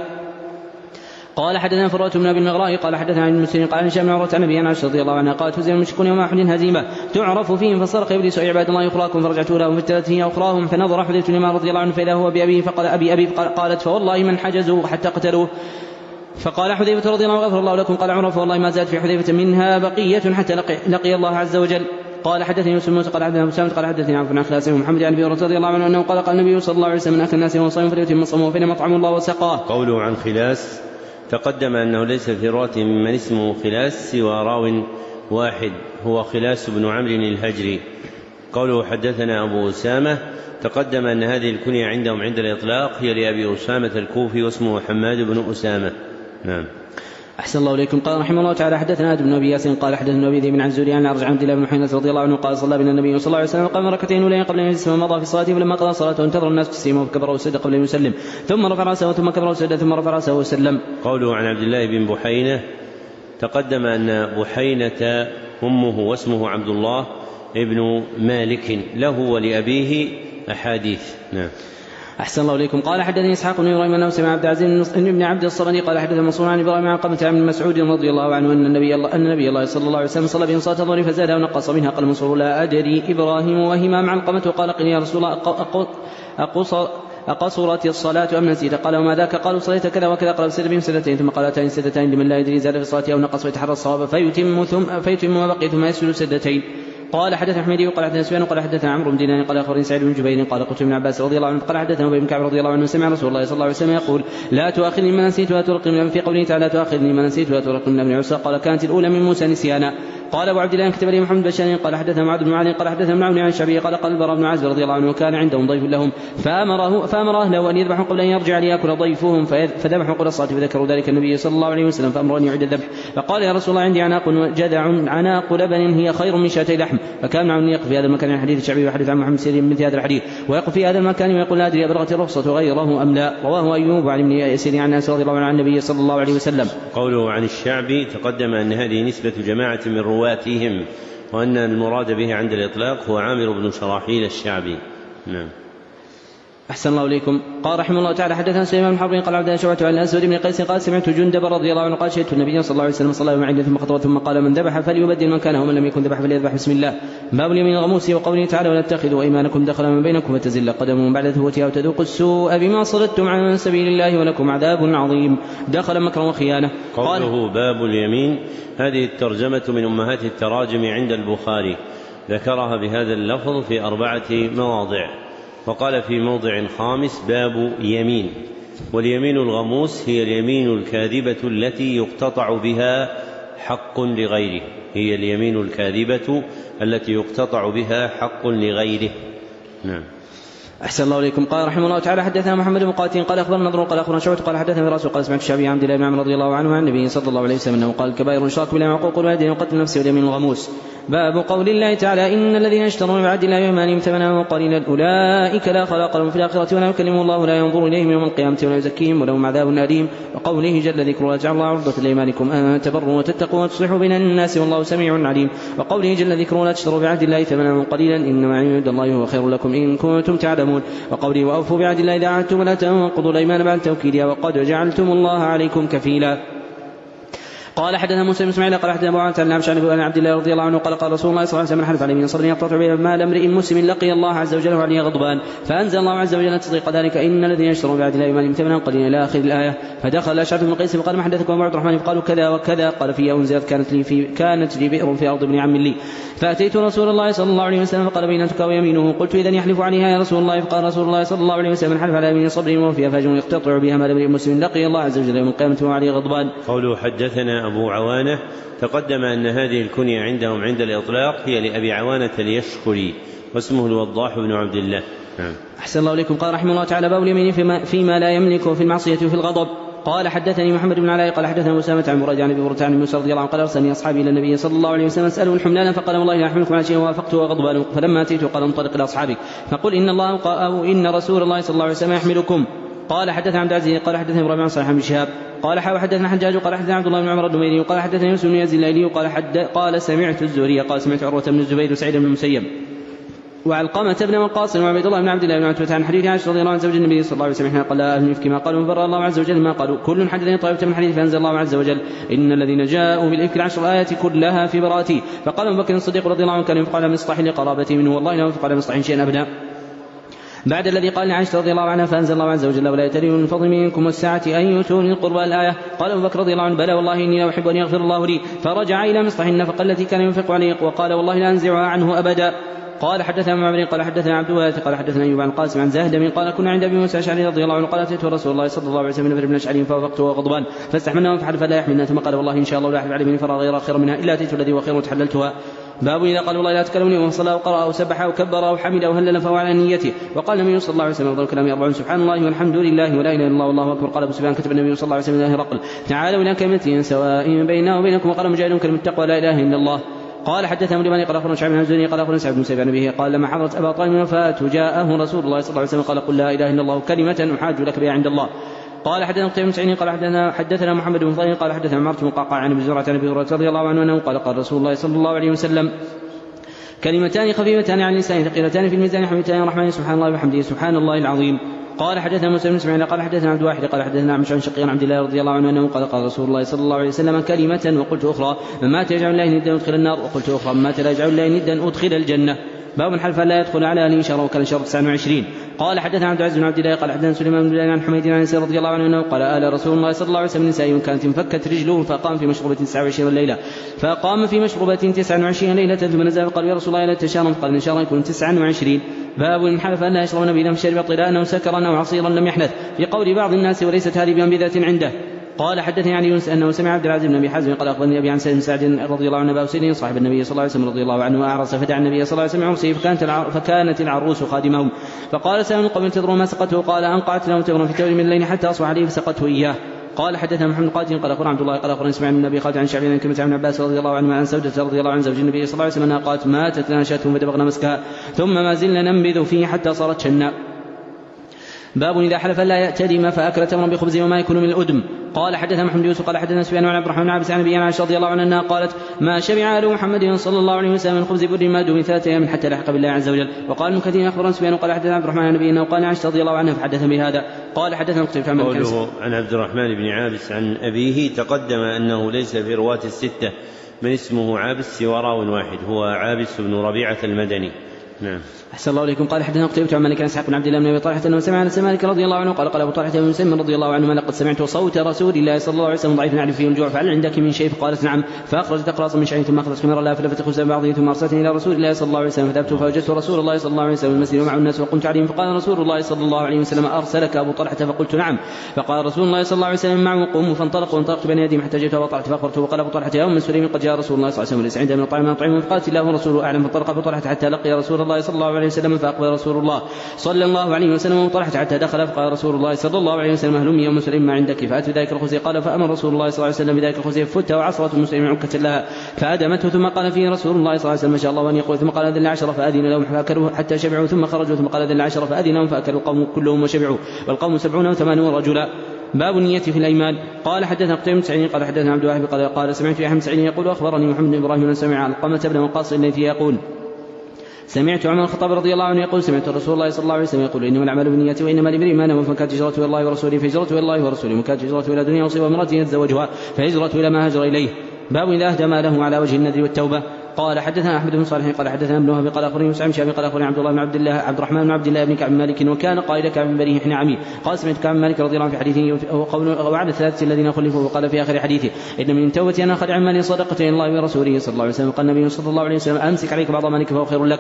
B: قال حدثنا فروة بن أبي المغراء قال حدثنا عن المسلمين قال عن هشام بن عروة عن أبي عائشة رضي الله عنها قالت هزم المشركون يوم أحد هزيمة تعرف فيهم فصرخ إبليس يا عباد الله أخراكم فرجعت لهم فاتلت هي أخراهم فنظر حذيفة بن اليمان رضي الله عنه فإذا هو بأبيه فقال أبي أبي قالت فوالله من حجزوا حتى قتلوه فقال حذيفة رضي الله عنه غفر الله لكم قال عمر فوالله ما زاد في حذيفة منها بقية حتى لقي, لقي الله عز وجل. قال حدثني يوسف بن موسى قال حدثنا مسلم قال حدثني عن خلاص محمد عن ابي هريره رضي الله عنه انه قال قال النبي صلى الله عليه وسلم من اكل الناس يوم صوم فليتم صومه فإنما أطعمه الله وسقاه.
A: قوله عن خلاس تقدم أنه ليس في رواة من اسمه خلاس سوى راو واحد هو خلاس بن عمرو الهجري. قوله حدثنا أبو أسامة تقدم أن هذه الكنية عندهم عند الإطلاق هي لأبي أسامة الكوفي واسمه حماد بن أسامة. نعم.
B: أحسن الله إليكم. قال رحمه الله تعالى حدثنا آدم بن أبي ياسين قال حدثنا أبي ذئب بن عن الزهري عن أرجع عبد الله بن حنيفة رضي الله عنه قال صلى بنا النبي صلى الله عليه وسلم قام ركعتين أولين قبل أن يجلس فمضى في صلاته فلما قضى صلاته انتظر الناس تسليمه فكبر وسجد قبل أن يسلم ثم رفع رأسه ثم كبر وسجد ثم رفع رأسه وسلم.
A: قوله عن عبد الله بن بحينة تقدم أن بحينة أمه واسمه عبد الله ابن مالك له ولأبيه أحاديث. نعم.
B: أحسن الله إليكم. قال حدثني إسحاق بن إبراهيم أنه سمع عبد العزيز بن عبد الصمد قال حدث منصور عن إبراهيم عن قبة عن مسعود رضي الله عنه أن النبي الله أن النبي الله صلى الله عليه وسلم صلى بهم صلاة الظهر فزاد ونقص منها. قال منصور لا أدري إبراهيم وهما مع القمة وقال قل يا رسول الله أقصر أقصرت الصلاة أم نسيت؟ قال وما ذاك؟ قالوا صليت كذا وكذا. قال سجد بهم سجدتين ثم قال أتاني سجدتين لمن لا يدري زاد في الصلاة أو نقص ويتحرى الصواب فيتم ثم فيتم ما بقي ثم يسجد سجدتين. قال حدث حميدي وقال حدثنا سفيان وقال حدثنا عمرو بن دينار قال اخبرني سعيد بن جبير قال قلت ابن عباس رضي الله عنه قال حدثنا ابي بن كعب رضي الله عنه سمع رسول الله صلى الله عليه وسلم يقول لا تؤاخذني ما نسيت ولا ترقني في قوله تعالى تؤاخذني ما نسيت ولا ترقني ابن عيسى قال كانت الاولى من موسى نسيانا. قال ابو عبد الله كتب لي محمد بن قال حدثنا معاذ بن معاذ قال حدثنا معاذ عن الشعبي قال قال البراء بن عازب رضي الله عنه وكان عندهم ضيف لهم فامره فامر اهله ان يذبحوا قبل ان يرجع ليأكل ضيفهم فذبحوا قبل الصلاه فذكروا ذلك النبي صلى الله عليه وسلم فامر ان يعيد الذبح فقال يا رسول الله عندي عناق جدع عناق لبن هي خير من شاتي لحم فكان معه يقف في هذا المكان عن حديث الشعبي وحديث عن محمد سيرين مثل هذا الحديث ويقف في هذا المكان ويقول لا ادري ابلغت الرخصه غيره ام لا. رواه ايوب عن ابن يسير عن انس رضي الله عنه عن النبي صلى الله عليه وسلم.
A: قوله عن الشعبي تقدم ان هذه نسبه جماعه من رواتهم وأن المراد به عند الإطلاق هو عامر بن شراحيل الشعبي. نعم.
B: أحسن الله إليكم. قال رحمه الله تعالى حدثنا سليمان بن حرب قال عبدنا شعبة عن الأسود بن قيس قال سمعت جندب رضي الله عنه قال شهدت النبي صلى الله عليه وسلم صلى الله عليه وسلم ثم خطب ثم قال من ذبح فليبدل من كان ومن لم يكن ذبح فليذبح بسم الله. باب اليمين الغموس وقوله تعالى ولا تتخذوا أيمانكم دخلا من بينكم فتزل قدم بعد ثبوتها وتذوقوا السوء بما صددتم عن سبيل الله ولكم عذاب عظيم. دخل مكرا وخيانة.
A: قوله باب اليمين هذه الترجمة من أمهات التراجم عند البخاري ذكرها بهذا اللفظ في أربعة مواضع وقال في موضع خامس باب يمين. واليمين الغموس هي اليمين الكاذبة التي يقتطع بها حق لغيره هي اليمين الكاذبة التي يقتطع بها حق لغيره. نعم.
B: أحسن الله إليكم. قال رحمه الله تعالى حدثنا محمد بن مقاتل قال أخبرنا نضر قال أخبرنا شعبة قال حدثنا راسه قال سمعت الشعبي عن عبد الله بن عمرو رضي الله عنه عن النبي صلى الله عليه وسلم أنه قال الكبائر الإشراك بالله وعقوق الوالدين وقتل النفس واليمين الغموس. باب قول الله تعالى إن الذين يشترون بعهد الله وأيمانهم ثمنا قليلا أولئك لا خلاق لهم في الآخرة ولا يكلمهم الله ولا ينظر إليهم يوم القيامة ولا يزكيهم ولهم عذاب أليم. وقوله جل ذكره لا تجعلوا الله عرضة لأيمانكم أن تبروا وتتقوا وتصلحوا بين الناس والله سميع عليم. وقوله جل ذكره لا تشتروا بعهد الله ثمنا قليلا إنما عند الله هو خير لكم إن كنتم تعلمون. وقوله وأوفوا بعهد الله إذا عاهدتم ولا تنقضوا الأيمان بعد توكيدها وقد جعلتم الله عليكم كفيلا. قال حدثنا موسى بن اسماعيل قال حدثنا ابو عوانة عن عبد الله عبد الله رضي الله عنه قال قال رسول الله صلى الله عليه وسلم حلف على يمين صبر يقطع بها مال امرئ مسلم لقي الله عز وجل عليه غضبان فانزل الله عز وجل تصديق ذلك ان الذين يشترون بعهد الله ايمانهم ثمنا قليلا الى اخر الايه. فدخل الاشعث بن قيس فقال ما حدثكم ابو عبد الرحمن فقالوا كذا وكذا قال فيها انزلت كانت لي في كانت لي بئر في ارض ابن عم لي فاتيت رسول الله صلى الله عليه وسلم فقال بينتك ويمينه قلت اذا يحلف عليها يا رسول الله فقال رسول الله صلى الله عليه وسلم حلف على يمين صبر وفيها فاجر يقتطع بها مال امرئ مسلم لقي الله عز وجل يوم القيامه وعليه غضبان.
A: قوله حدثنا ابو عوانة تقدم أن هذه الكنية عندهم عند الإطلاق هي لأبي عوانة اليشكري واسمه الوضاح بن عبد الله.
B: أحسن الله إليكم. قال رحمه الله تعالى باب اليمين فيما, فيما لا يملك وفي المعصية وفي الغضب. قال حدثني محمد بن علاء قال حدثنا أسامة عن بريدة عن أبي هريرة عن موسى رضي الله عنه قال أرسلني أصحابي إلى النبي صلى الله عليه وسلم أسأله الحملان فقال والله لا أحملكم على شيء ووافقته وغضبان فلما أتيته قال انطلق إلى أصحابك فقل إن الله أو إن رسول الله صلى الله عليه وسلم يحملكم. قال حدثنا عبد العزيز قال حدثني إبراهيم عن صالح بن شهاب قال حدثنا حجاج قال حدثنا عبد الله بن عمر الدميري قال حدثنا يوسف بن يزيد الليلي قال حد قال سمعت الزهري قال سمعت عروة بن الزبير وسعيد بن المسيب وعلقمة بن وقاص وعبيد الله بن عبد الله بن عتبة عن حديث عائشة رضي الله عنها زوج النبي صلى الله عليه وسلم قال لا أهل الإفك ما قالوا مبرر الله عز وجل ما قالوا كل حدثني طائفة من حديث فأنزل الله عز وجل إن الذين جاءوا بالإفك العشر آيات كلها في براءتي. فقال أبو بكر الصديق رضي الله عنه كان ينفق على مصطح لقرابتي منه والله لا ينفق على مصطح شيئا أبدا بعد الذي قال لعائشة رضي الله عنها فأنزل الله عز وجل ولا يتري من الفضل منكم والساعة أن يؤتوني القربى الآية. قال أبو بكر رضي الله عنه بلى والله إني لا أحب أن يغفر الله لي فرجع إلى مصطح النفقة التي كان ينفق عليه وقال والله لا أنزعها عنه أبدا. قال حدثنا معمر قال حدثنا عبد الوارث قال حدثنا أيوب عن القاسم عن زاهد قال كنا عند أبي موسى الأشعري رضي الله عنه قال أتيت رسول الله صلى الله عليه وسلم بن الأشعري فوافقته غضبان فاستحملنا فحلف فلا يحملنا ثم قال والله إن شاء الله لا أحلف عليه من فرا غير خير منها إلا أتيت الذي هو خير وتحللتها. باب إذا قال والله لا تكلمني وهو صلى أو قرأ أو سبح أو كبر أو حمد أو هلل فهو على نيته. وقال النبي صلى الله عليه وسلم أفضل الكلام أربعون سبحان الله والحمد لله ولا إله إلا الله والله أكبر. قال أبو سفيان كتب النبي صلى الله عليه وسلم إلى هرقل تعالوا إلى كلمة سواء بيننا وبينكم وقال مجاهد كلمة التقوى لا إله إلا الله. قال حدثنا مليمان قال أخبرنا شعيب بن الزهري قال أخبرنا سعد بن سعيد به قال لما حضرت أبا طالب الوفاة جاءه رسول الله صلى الله عليه وسلم قال قل لا إله إلا الله كلمة أحاج لك بها عند الله. قال حدثنا قتيبة بن سعيد قال حدثنا حدثنا محمد بن فضيل قال حدثنا عمرو بن قعقاع عن ابي زرعة عن ابي هريرة رضي الله عنه أنه قال قال رسول الله صلى الله عليه وسلم كلمتان خفيفتان عن اللسان ثقيلتان في الميزان حميدتان الرحمن سبحان الله وبحمده سبحان الله العظيم. قال حدثنا موسى بن اسماعيل قال حدثنا عبد الواحد قال حدثنا عن شقيق عبد الله رضي الله عنه انه قال قال رسول الله صلى الله عليه وسلم كلمة وقلت اخرى من مات يجعل الله ندا ادخل النار وقلت اخرى من مات لا يجعل الله ندا ادخل الجنة. باب حلف لا يدخل على اهله شر وكان شر تسعة وعشرين. قال حدثنا عبد العزيز بن عبد الله قال حدثنا سليمان بن بلال عن حميد عن انس رضي الله عنه انه قال آل رسول الله صلى الله عليه وسلم نساء كانت انفكت رجله فقام في مشروبة تسعة وعشرين ليلة فقام في مشروبة تسعة وعشرين ليلة ثم نزل فقال يا رسول الله لا تشارا قال ان شاء الله يكون تسعة وعشرين. باب إن حلف أن لا يشرب نبينا فشرب طلاء أو سكرا أو عصيرا لم يحدث في قول بعض الناس وليست هذه بذات عنده. قال حدثني عن يونس أنه سمع عبد العزيز بن أبي حازم قال أخبرني أبي عن سعد بن سعد رضي الله عنه أبا سيدنا صاحب النبي صلى الله عليه وسلم رضي الله عنه وأعرس فدعا النبي صلى الله عليه وسلم عرسه فكانت, فكانت العروس خادمهم فقال سأل قبل تدروا ما سقته قال أنقعت له تمرا في تمر من الليل حتى أصبح عليه فسقته إياه. قال حدثنا محمد قاتل قال أخبرنا عبد الله قال أخبرنا اسماعيل بن أبي خالد عن شعبي عن كلمة عن عباس رضي الله عنه عن سودة رضي الله عن زوج النبي صلى الله عليه وسلم أنها قالت ماتت لنا شاة فدبغنا مسكها ثم ما زلنا ننبذ فيه حتى صارت شناء. باب إذا حلف لا يأتدم فأكل تمرا بخبز وما يكون من الأدم. قال حدثنا محمد يوسف قال حدثنا سفيان عن عبد الرحمن بن عباس عن ابي عائشة رضي الله عنها أنها قالت ما شبع آل محمد صلى الله عليه وسلم من خبز بر ما دون ثلاثة أيام حتى لحق بالله عز وجل. وقال ابن كثير أخبرنا سفيان قال حدثنا عبد الرحمن عن ابي انه قال عائشة رضي الله عنها فحدث بهذا. قال حدثنا قتيبة عن
A: قوله عن عبد الرحمن بن عابس عن أبيه تقدم أنه ليس في رواة الستة من اسمه عابس سوى راو واحد هو عابس بن ربيعة المدني. نعم.
B: أحسن الله إليكم. قال حدثنا قتيبة عن مالك عن إسحاق بن عبد الله بن أبي طلحة أنه سمع أنس مالك رضي الله عنه قال قال أبو طلحة بن مسلم رضي الله عنه لقد سمعت صوت رسول الله صلى الله عليه وسلم ضعيف نعرف فيه الجوع فهل عندك من شيء فقالت نعم فأخرجت أقراصا من شعير ثم أخذت خمارا لا فلفت خبزا بعضه ثم أرسلتني إلى رسول الله صلى الله عليه وسلم فذهبت فوجدت رسول الله صلى الله عليه وسلم المسجد ومعه الناس وقمت عليهم فقال رسول الله صلى الله عليه وسلم أرسلك أبو طلحة فقلت نعم فقال رسول الله صلى الله عليه وسلم معه قوموا فانطلقوا وانطلقت بين يديهم حتى جئت أبو طلحة فأخبرته وقال أبو طلحة يا أم سليم قد جاء رسول الله صلى الله عليه وسلم ليس عنده من الطعام ما طعمه فقالت الله ورسوله أعلم فانطلق أبو طلحة حتى لقي رسول الله صلى الله عليه وسلم فأقبل رسول الله صلى الله عليه وسلم وطرحت حتى دخل فقال رسول الله صلى الله عليه وسلم هلم يا ام سليم ما عندك فأتى بذلك الخزي قال فأمر رسول الله صلى الله عليه وسلم بذلك الخزي فت وعصرت ام سليم عكة لها فأدمته ثم قال فيه رسول الله صلى الله عليه وسلم ما شاء الله أن يقول ثم قال ذل العشرة فأذن لهم فأكلوا حتى شبعوا ثم خرجوا ثم قال ذل العشرة فأذن لهم فأكلوا القوم كلهم وشبعوا والقوم سبعون وثمانون رجلا. باب النية في الأيمان. قال حدثنا قتيبة بن سعيد قال حدثنا عبد الواحد قال قال سمعت يحيى بن سعيد يقول أخبرني محمد بن إبراهيم أن سمع علقمة بن وقاص الذي يقول سمعت عمر الخطاب رضي الله عنه يقول سمعت رسول الله صلى الله عليه وسلم يقول إنما الأعمال بالنيات وإنما لامرئ ما نوى فمن كانت هجرته إلى الله ورسوله فهجرته إلى الله ورسوله ومن كانت هجرته إلى دنيا يصيبها امرأة يتزوجها فهجرته إلى ما هاجر إليه. باب إذا أهدى ماله على وجه النذر والتوبة. قال حدثنا أحمد بن صالح قال حدثنا ابن وهب قال أخبرني مسعود شامي قال أخبرني عبد الله بن عبد الله عبد الرحمن بن عبد الله بن كعب مالك وكان قائد كعب بن بني نعمي قال سمعت كعب مالك رضي الله عنه في حديثه وقوله وعلى الثلاثة الذين خلفوا وقال في آخر حديثه إن من توبتي أن أخذ عن مالي صدقة إلى الله ورسوله صلى الله عليه وسلم قال النبي صلى الله عليه وسلم أمسك عليك بعض مالك فهو خير لك.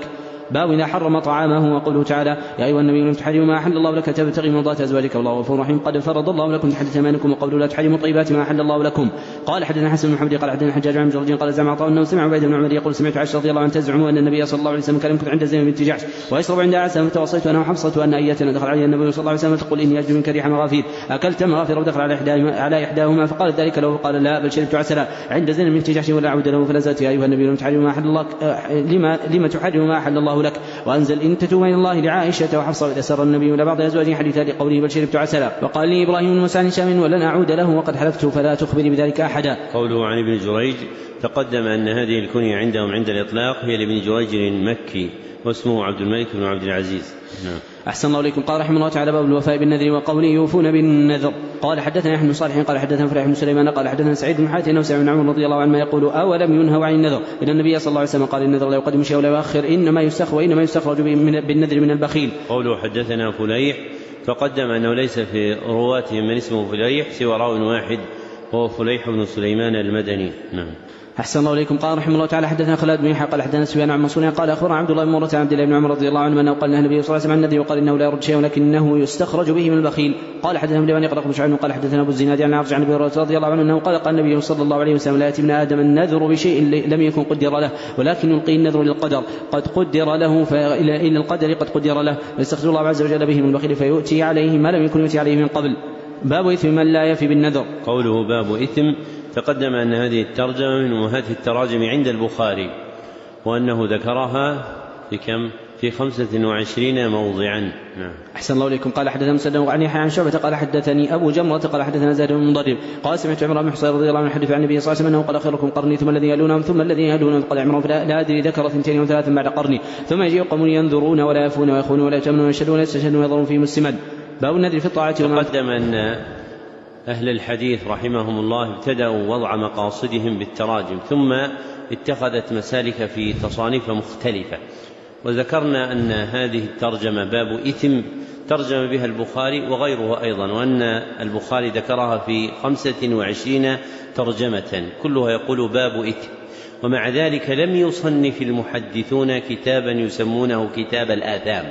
B: باب إذا حرم طعامه. وقوله تعالى يا أيها النبي لم تحرموا ما أحل الله لك تبتغي مرضات أزواجك والله غفور رحيم قد فرض الله لكم تحدث أيمانكم. وقوله لا تحرموا طيبات ما أحل الله لكم. قال حدثنا حسن بن محمد قال حدثنا الحجاج عن جريج قال زعم عطاء أنه سمع عبيد بن عمر يقول سمعت عائشة رضي الله عنها تزعم أن النبي صلى الله عليه وسلم كان يمكث عند زينب بنت جحش ويشرب عند عائشة فتوصيت أنا وحفصة أن أيتنا دخل علي النبي صلى الله عليه وسلم تقول إني أجد منك ريح مغافير أكلت مغافر ودخل على إحداهما على إحداهما فقال ذلك له قال لا بل شربت عسلا عند زينب بنت جحش ولا أعود له فنزلت يا أيها النبي لم تحرم ما أحل الله لما لما تحرم ما أحل الله لك وأنزل إن تتوبا إلى الله لعائشة وحفصة إذا سر النبي إلى بعض أزواجه حديثا لقوله بل شربت عسلا. وقال لي إبراهيم بن موسى عن هشام ولن أعود له وقد حلفت فلا تخبري بذلك أحدا.
A: قوله عن ابن جريج تقدم أن هذه الكنية عندهم عند الإطلاق هي لابن جريج المكي واسمه عبد الملك بن عبد العزيز. نعم.
B: أحسن الله إليكم. قال رحمه الله تعالى باب الوفاء بالنذر وقوله يوفون بالنذر. قال حدثنا يحيى بن صالح قال حدثنا فرح بن سليمان قال حدثنا سعيد بن حاتم وسعيد بن عمر رضي الله عنهما يقول أولم ينهوا عن النذر إن النبي صلى الله عليه وسلم قال النذر لا يقدم شيء ولا يؤخر إنما يستخرج وإنما يستخرج بالنذر من البخيل.
A: قوله حدثنا فليح فقدم أنه ليس في رواتهم من اسمه فليح سوى راو واحد وهو فليح بن سليمان المدني. نعم.
B: أحسن الله إليكم. قال رحمه الله تعالى حدثنا خالد بن يحيى قال حدثنا سفيان عن منصور قال أخبرنا عبد الله بن مرة عن عبد الله بن عمر رضي الله عنه أنه قال النبي صلى الله عليه وسلم عن النذر وقال إنه لا يرد شيء ولكنه يستخرج به من البخيل. قال حدثنا ابن لبن قال شعيب قال حدثنا أبو الزناد عن عرج عن أبي هريرة رضي الله عنه أنه قال قال النبي صلى الله عليه وسلم لا يأتي ابن آدم النذر بشيء لم يكن قدر له ولكن يلقي النذر للقدر قد قدر له فإلى القدر قد قدر له ويستخرج الله عز وجل به من البخيل فيؤتي عليه ما لم يكن يؤتي عليه من قبل. باب إثم من لا يفي بالنذر.
A: قوله باب إثم تقدم أن هذه الترجمة من أمهات التراجم عند البخاري وأنه ذكرها في كم في خمسة وعشرين موضعا. نعم.
B: أحسن الله إليكم. قال حدثنا مسلم عن يحيى عن شعبة قال حدثني أبو جمرة قال حدثنا زيد بن مضرب قال سمعت عمران بن حصين رضي الله عنه يحدث عن النبي صلى الله عليه وسلم أنه قال خيركم قرني ثم الذين يلونهم ثم الذين يلونهم قال عمران لا أدري ذكر اثنتين وثلاثا بعد قرني ثم يجيء قوم ينذرون ولا يفون ويخونون ولا يتمنون ويشهدون ويستشهدون ويضرون في مسلما. باب النذر في الطاعة.
A: تقدم أن أهل الحديث رحمهم الله ابتدأوا وضع مقاصدهم بالتراجم ثم اتخذت مسالك في تصانيف مختلفة وذكرنا أن هذه الترجمة باب إثم ترجم بها البخاري وغيره أيضا وأن البخاري ذكرها في خمسة وعشرين ترجمة كلها يقول باب إثم ومع ذلك لم يصنف المحدثون كتابا يسمونه كتاب الآثام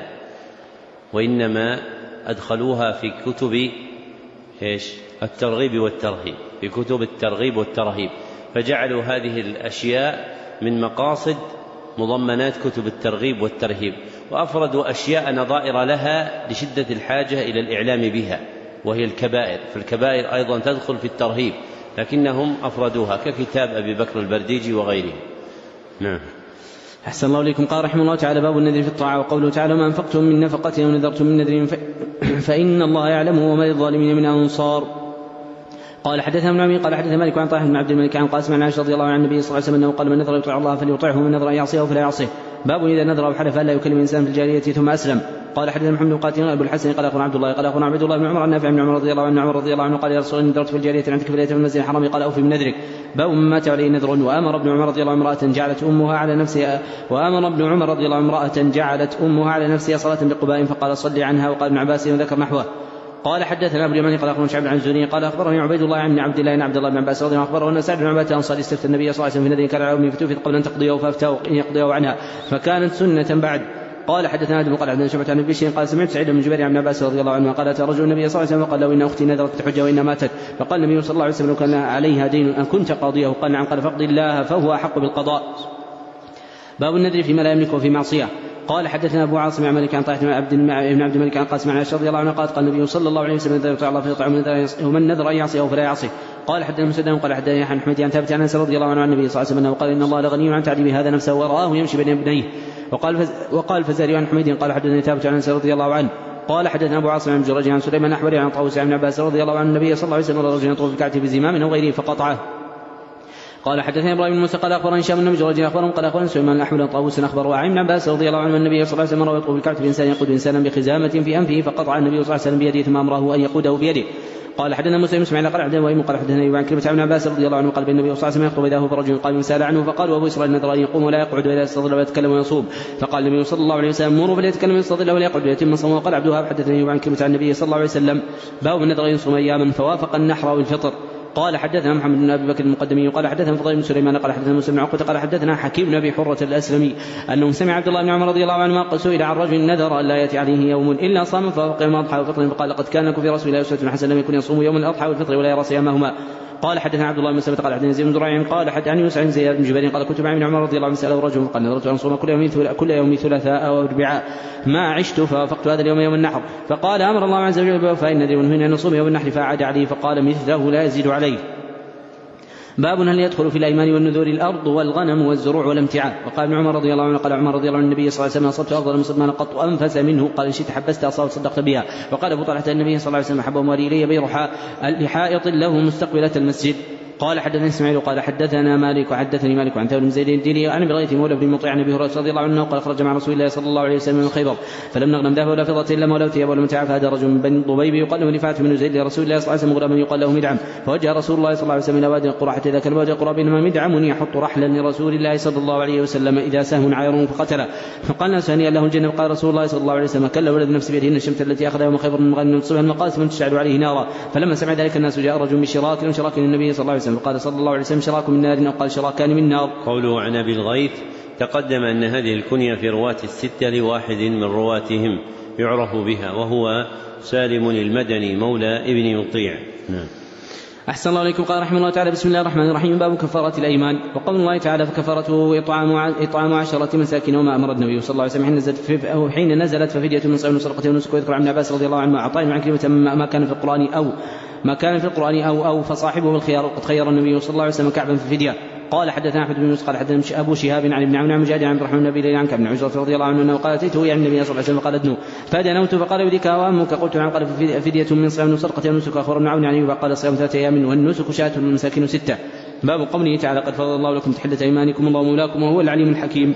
A: وإنما أدخلوها في كتب إيش الترغيب والترهيب في كتب الترغيب والترهيب فجعلوا هذه الأشياء من مقاصد مضمنات كتب الترغيب والترهيب وأفردوا أشياء نظائر لها لشدة الحاجة إلى الإعلام بها وهي الكبائر فالكبائر أيضا تدخل في الترهيب لكنهم أفردوها ككتاب أبي بكر البرديجي وغيره. نعم.
B: أحسن الله إليكم. قال رحمه الله تعالى باب النذر في الطاعة. وقوله تعالى ما أنفقتم من نفقة ونذرتم من نذر فإن الله يعلمه وما للظالمين من أنصار. قال حدثنا ابن عمي قال حدثنا مالك عن طاهر بن عبد الملك عن قاسم عن عائشة رضي الله عن النبي صلى الله عليه وسلم أنه قال من نذر يطيع الله فليطيعه ومن نذر أن يعصيه فلا يعصيه. باب إذا نذر أو حلف ألا يكلم الإنسان في الجارية ثم أسلم. قال حدثنا محمد بن قاتل أبو الحسن قال أخونا عبد الله قال أخونا عبد الله بن عمر عن نافع بن عمر رضي الله عنه عمر رضي الله عنه قال يا رسول الله نذرت في الجارية عندك في ليلة في المسجد الحرام قال أوفي من نذرك. باب من مات عليه نذر. وأمر ابن عمر رضي الله عنه امرأة جعلت أمها على نفسها وأمر ابن عمر رضي الله عنه امرأة جعلت أمها على نفسها صلاة بقباء فقال صلي عنها. وقال ابن عباس وذكر نحوه. قال حدثنا ابو اليماني قال اخبرنا شعيب عن الزهري قال اخبرني عبيد الله عن عبد الله بن عبد الله بن عباس رضي الله عنه اخبره ان سعد بن عباده الانصاري استفتى النبي صلى الله عليه وسلم في الذي كان على امه فتوفت قبل ان تقضيه فافتاه ان يقضيه عنها فكانت سنه بعد. قال حدثنا ادم قال حدثنا شعبة عن بشير قال سمعت سعيد بن جبير عن ابن عباس رضي الله عنه قال اتى رجل النبي صلى الله عليه وسلم وقال له ان اختي نذرت تحج وان ماتت فقال النبي صلى الله عليه وسلم لو كان عليها دين ان كنت قاضيه قال نعم قال فاقض الله فهو احق بالقضاء. باب النذر فيما لا يملك وفي معصيه. قال حدثنا ابو عاصم عن مالك عن طلحه بن عبد الملك عن قاسم عن عائشة رضي الله عنها قال قال النبي صلى الله عليه وسلم اذا يطاع الله فيطاع ومن نذر ان يعصيه فلا يعصيه. قال حدثنا مسدد قال حدثنا عن حميد عن ثابت عن انس رضي الله عنه عن النبي صلى الله عليه وسلم قال ان الله لغني عن تعذيب هذا نفسه ورآه يمشي بين ابنيه. وقال فز وقال فزاري عن حميد قال حدثني ثابت عن انس رضي الله عنه قال حدثنا ابو عاصم عن جريج عن سليمان الاحولي عن طاووس عن ابن عباس رضي الله عنه النبي صلى الله عليه وسلم رجل يطوف بكعبه بزمام او غيره فقطعه. قال حدثنا ابراهيم بن موسى قال اخبرني هشام بن جريج اخبرهم قال اخبرني سليمان الاحولي عن طاووس اخبره عن ابن عباس رضي الله عنه النبي صلى الله عليه وسلم يطوف بكعبه بانسان يقود انسانا بخزامه في انفه فقطع النبي صلى الله عليه وسلم بيده ثم امره ان يقوده بيده. قال حدثنا موسى بن اسماعيل قال حدثنا وهيب قال حدثنا ايوب عن كلمه ابن عباس رضي الله عنه قال النبي صلى الله عليه وسلم يخطب اذا هو فرجل قال يسال عنه فقال وابو اسرائيل نذر ان يقوم ولا يقعد ولا يستظل ولا يتكلم ويصوم فقال النبي صلى الله عليه وسلم مروا فليتكلم ويستظل ولا يقعد ويتم صومه. وقال عبد الوهاب حدثني ايوب عن كلمه عن النبي صلى الله عليه وسلم باب النذر يصوم اياما فوافق النحر والفطر. قال حدثنا محمد بن أبي بكر المقدمي قال حدثنا فضيل بن سليمان قال حدثنا موسى بن عقبة قال حدثنا حكيم بن أبي حرة الأسلمي أنه سمع عبد الله بن عمر رضي الله عنهما قال سئل عن رجل نذر أن لا يأتي عليه يوم إلا صام فوقع يوم الأضحى والفطر فقال لقد كان لكم في رسول الله أسوة حسنة لم يكن يصوم يوم الأضحى والفطر ولا يرى صيامهما. قال حدثنا عبد الله بن مسلمة قال حدثنا زيد بن زريع قال حدثني يوسف عن زياد بن جبير قال كنت مع ابن عمر رضي الله عنه سأله رجل قال نذرت أن أصوم كل يوم كل يوم ثلاثاء أو أربعاء ما عشت فوافقت هذا اليوم يوم النحر فقال أمر الله عز وجل فإن الذي منهن أن نصوم يوم النحر فأعاد عليه فقال مثله لا يزيد عليه. باب هل يدخل في الأيمان والنذور الأرض والغنم والزروع والامتعاء. وقال ابن عمر رضي الله عنه قال عمر رضي الله عنه النبي صلى الله عليه وسلم أصبت أرضا مسلمان قط أنفس منه قال إن شئت حبست أصاب صدقت بها. وقال أبو طلحة النبي صلى الله عليه وسلم حب أموالي إلي بيرحاء لحائط له مستقبلة المسجد. قال حدثنا اسماعيل قال حدثنا مالك وحدثني مالك عن ثور بن زيد الديني عن بغيث مولى بن مطيع عن ابي هريره رضي الله عنه قال خرج مع رسول الله صلى الله عليه وسلم من خيبر فلم نغنم ذهب ولا فضه الا ولا ثياب ولا متاع فهذا رجل من بني ضبيب يقال له رفاعه بن زيد لرسول الله صلى الله عليه وسلم غلاما يقال له مدعم فوجه رسول الله صلى الله عليه وسلم الى وادي القرى حتى اذا كان وادي القرى بينما مدعم يحط رحلا لرسول الله صلى الله عليه وسلم اذا سهم عيره فقتله فقال الناس هنيئا له الجنه قال رسول الله صلى الله عليه وسلم كلا ولد نفسي بيده ان الشمس التي اخذها يوم خيبر من غنم تصبح المقاسم تشعل عليه نارا. فلما سمع ذلك الناس جاء رجل بشراك من شراك النبي صلى الله عليه وسلم قال صلى الله عليه وسلم شراك من نار أو قال شراكان من نار.
A: قوله عن أبي الغيث تقدم أن هذه الكنية في رواة الستة لواحد من رواتهم يعرف بها وهو سالم المدني مولى ابن مطيع. نعم.
B: أحسن الله عليكم. قال رحمه الله تعالى بسم الله الرحمن الرحيم باب كفارة الأيمان. وقول الله تعالى فكفارته إطعام إطعام عشرة مساكين وما أمر النبي صلى الله عليه وسلم حين نزلت أو حين نزلت ففدية من صيام وصدقة ونسك. ويذكر عن ابن عباس رضي الله عنه أعطاني عن كلمة ما كان في القرآن أو ما كان في القرآن أو أو فصاحبه بالخيار وقد خير النبي صلى الله عليه وسلم كعبا في فدية. قال حدثنا أحمد بن يونس قال حدثنا أبو شهاب عن ابن عون مجاهد عن عبد الرحمن بن أبي عن كعب بن عجرة رضي الله عنه أنه قال أتيته يعني النبي صلى الله عليه وسلم فقال ادنو فدنوت فقال يوديك وأمك قلت نعم قال فدية من صيام وصدقة ونسك. أخبر ابن عون يعني فقال صيام ثلاثة أيام والنسك شاة والمساكين ستة. باب قوله تعالى قد فرض الله لكم تحلة أيمانكم الله مولاكم وهو العليم الحكيم.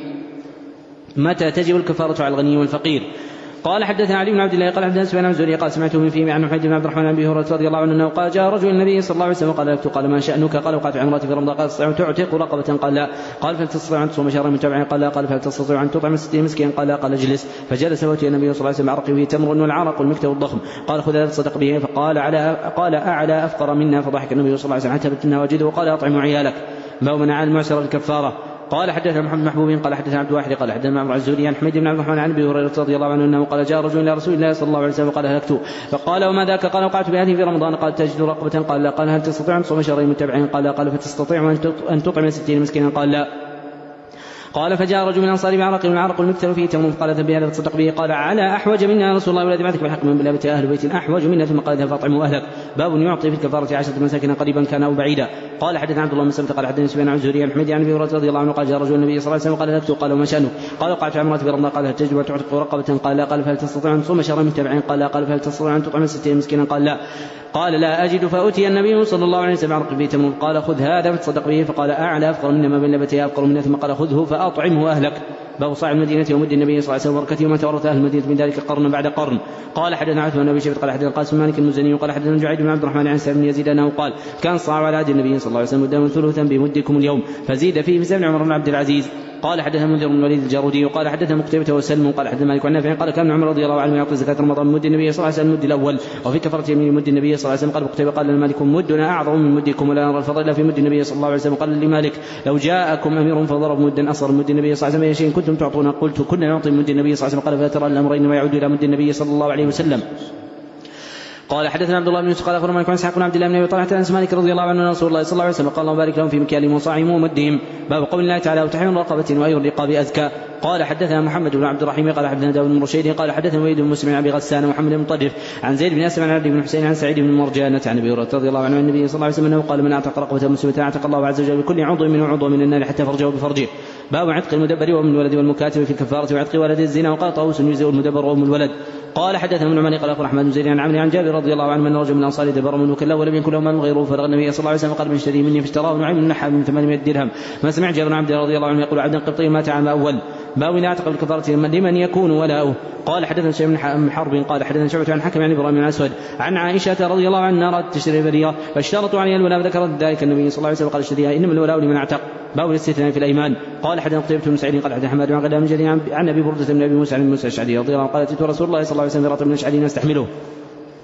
B: متى تجب الكفارة على الغني والفقير. قال حدثنا علي بن عبد الله قال حدثنا سفيان عن الزهري قال سمعته من فيه عن محمد بن عبد الرحمن عن ابي هريره رضي الله عنه انه قال جاء رجل النبي صلى الله عليه وسلم قال لك قال ما شأنك قال وقعت عمرتي في رمضان قال تستطيع تعتق رقبة قال لا قال فهل تستطيع ان تصوم شهرا متابعا قال لا قال فهل تستطيع ان تطعم ستين مسكين قال لا قال اجلس فجلس واتي النبي صلى الله عليه وسلم عرق فيه تمر والعرق والمكتب الضخم قال خذ هذا تصدق به فقال على قال اعلى افقر منا فضحك النبي صلى الله عليه وسلم حتى بتنا وجده وقال اطعم عيالك. باب من على المعسر الكفاره. قال حدثنا محمد محبوب قال حدثنا عبد الواحد قال حدثنا معمر الزهري عن حميد بن عبد الرحمن عن ابي هريره رضي الله عنه انه قال جاء رجل الى رسول الله صلى الله عليه وسلم قال هلكت فقال وما ذاك قال وقعت بهذه في رمضان قال تجد رقبة قال لا قال هل تستطيع ان تصوم شهرين متبعين قال لا قال فتستطيع ان تطعم ستين مسكينا قال لا قال فجاء رجل من الانصار بعرق من عرق المكتل فيه تمر فقال ذهب بهذا فتصدق به قال على احوج منا رسول الله والذي بعثك بالحق من بلابة اهل بيت احوج منا ثم قال ذهب فاطعموا اهلك. باب يعطي في الكفاره عشرة مساكين قريبا كان او بعيدا. قال حدثنا عبد الله بن سلمة قال حدثنا سفيان عن الزهري عن حميد عن ابي هريره رضي الله عنه قال جاء رجل النبي صلى الله عليه وسلم قال هلكت قال وما شأنه قال وقعت عمرتي في رمضان قال هل تجب ان تعتق رقبة قال لا قال فهل تستطيع ان تصوم شهرا متبعين قال لا قال فهل تستطيع ان تطعم ستين مسكينا قال لا قال لا أجد فأتي النبي صلى الله عليه وسلم عرق في تمر قال خذ هذا فتصدق به فقال أعلى أفقر منا ما بين لبتيه أفقر منا ثم قال خذه فأطعمه أهلك. باب صاع المدينة ومد النبي صلى الله عليه وسلم وبركته وما تورث أهل المدينة من ذلك قرن بعد قرن. قال حدثنا عثمان بن أبي شيبة قال حدثنا القاسم مالك المزني وقال حدثنا جعيد بن عبد الرحمن عن سعيد بن يزيد أنه قال كان صاع على عهد النبي صلى الله عليه وسلم مدا ثلثا بمدكم اليوم فزيد فيه بسبع عمر بن عبد العزيز. قال حدثنا منذر بن الوليد الجارودي وقال حدثنا مقتيبة وسلم قال حدثنا مالك عن نافع قال كان عمر رضي الله عنه يعطي زكاة رمضان مد النبي صلى الله عليه وسلم المد الأول وفي كفارة يمين مد النبي صلى الله عليه وسلم قال مقتيبة قال لمالك مدنا أعظم من مدكم ولا نرى الفضل في مد النبي صلى الله عليه وسلم. قال لمالك لو جاءكم أمير فضرب مدا أصغر مد النبي صلى الله عليه وسلم شيء كنتم تعطون قلت كنا نعطي مد النبي صلى الله عليه وسلم قال فلا ترى الأمرين ما يعود إلى مد النبي صلى الله عليه وسلم. قال حدثنا عبد الله بن يوسف قال اخبرنا مالك عن اسحاق بن عبد الله بن ابي طلحه عن مالك رضي الله عنه رسول الله صلى الله عليه وسلم قال اللهم بارك لهم في مكيالهم وصاعهم ومدهم. باب قول الله تعالى وتحرير رقبه واي الرقاب ازكى. قال حدثنا محمد بن عبد الرحيم قال حدثنا داود بن رشيد قال حدثنا وليد بن مسلم عن ابي غسان ومحمد بن مطرف عن زيد بن اسلم عن عبد بن حسين عن سعيد بن مرجانة عن ابي هريره رضي الله عنه النبي صلى الله عليه وسلم انه قال من اعتق رقبه مسلمه اعتق الله عز وجل بكل عضو منه عضو من النار حتى فرجه بفرجه. باب عتق المدبر وام الولد والمكاتب في الكفاره وعتق ولد الزنا. وقال طاووس يجزئ المدبر وام الولد. قال حدثنا ابن عمر قال اخبر احمد بن زيد عن عمرو عن جابر رضي الله عنه ان رجل من الانصار دبر من وكله ولم يكن له مال غيره فرغ النبي صلى الله عليه وسلم قال من اشتري مني فاشتراه نعيم النحى من ثمانمائة درهم. ما سمع جابر بن عبد الله رضي الله عنه يقول عبد قبطي مات عام اول. باب إذا اعتق الكفارة لمن يكون ولاؤه. قال حدثنا شيء من حرب قال حدثنا شعبة عن حكم عن ابراهيم بن الاسود عن عائشة رضي الله عنها أرادت تشتري بريرة فاشترطوا عليها الولاء فذكرت ذلك النبي صلى الله عليه وسلم قال اشتريها انما الولاء لمن اعتق. باب الاستثناء في الايمان. قال حدثنا قتيبة بن سعيد قال حدثنا حماد بن غدا من جرير عن ابي بردة بن ابي موسى عن موسى الاشعري رضي الله عنه قال اتيت رسول الله صلى الله عليه وسلم برات من الاشعري نستحمله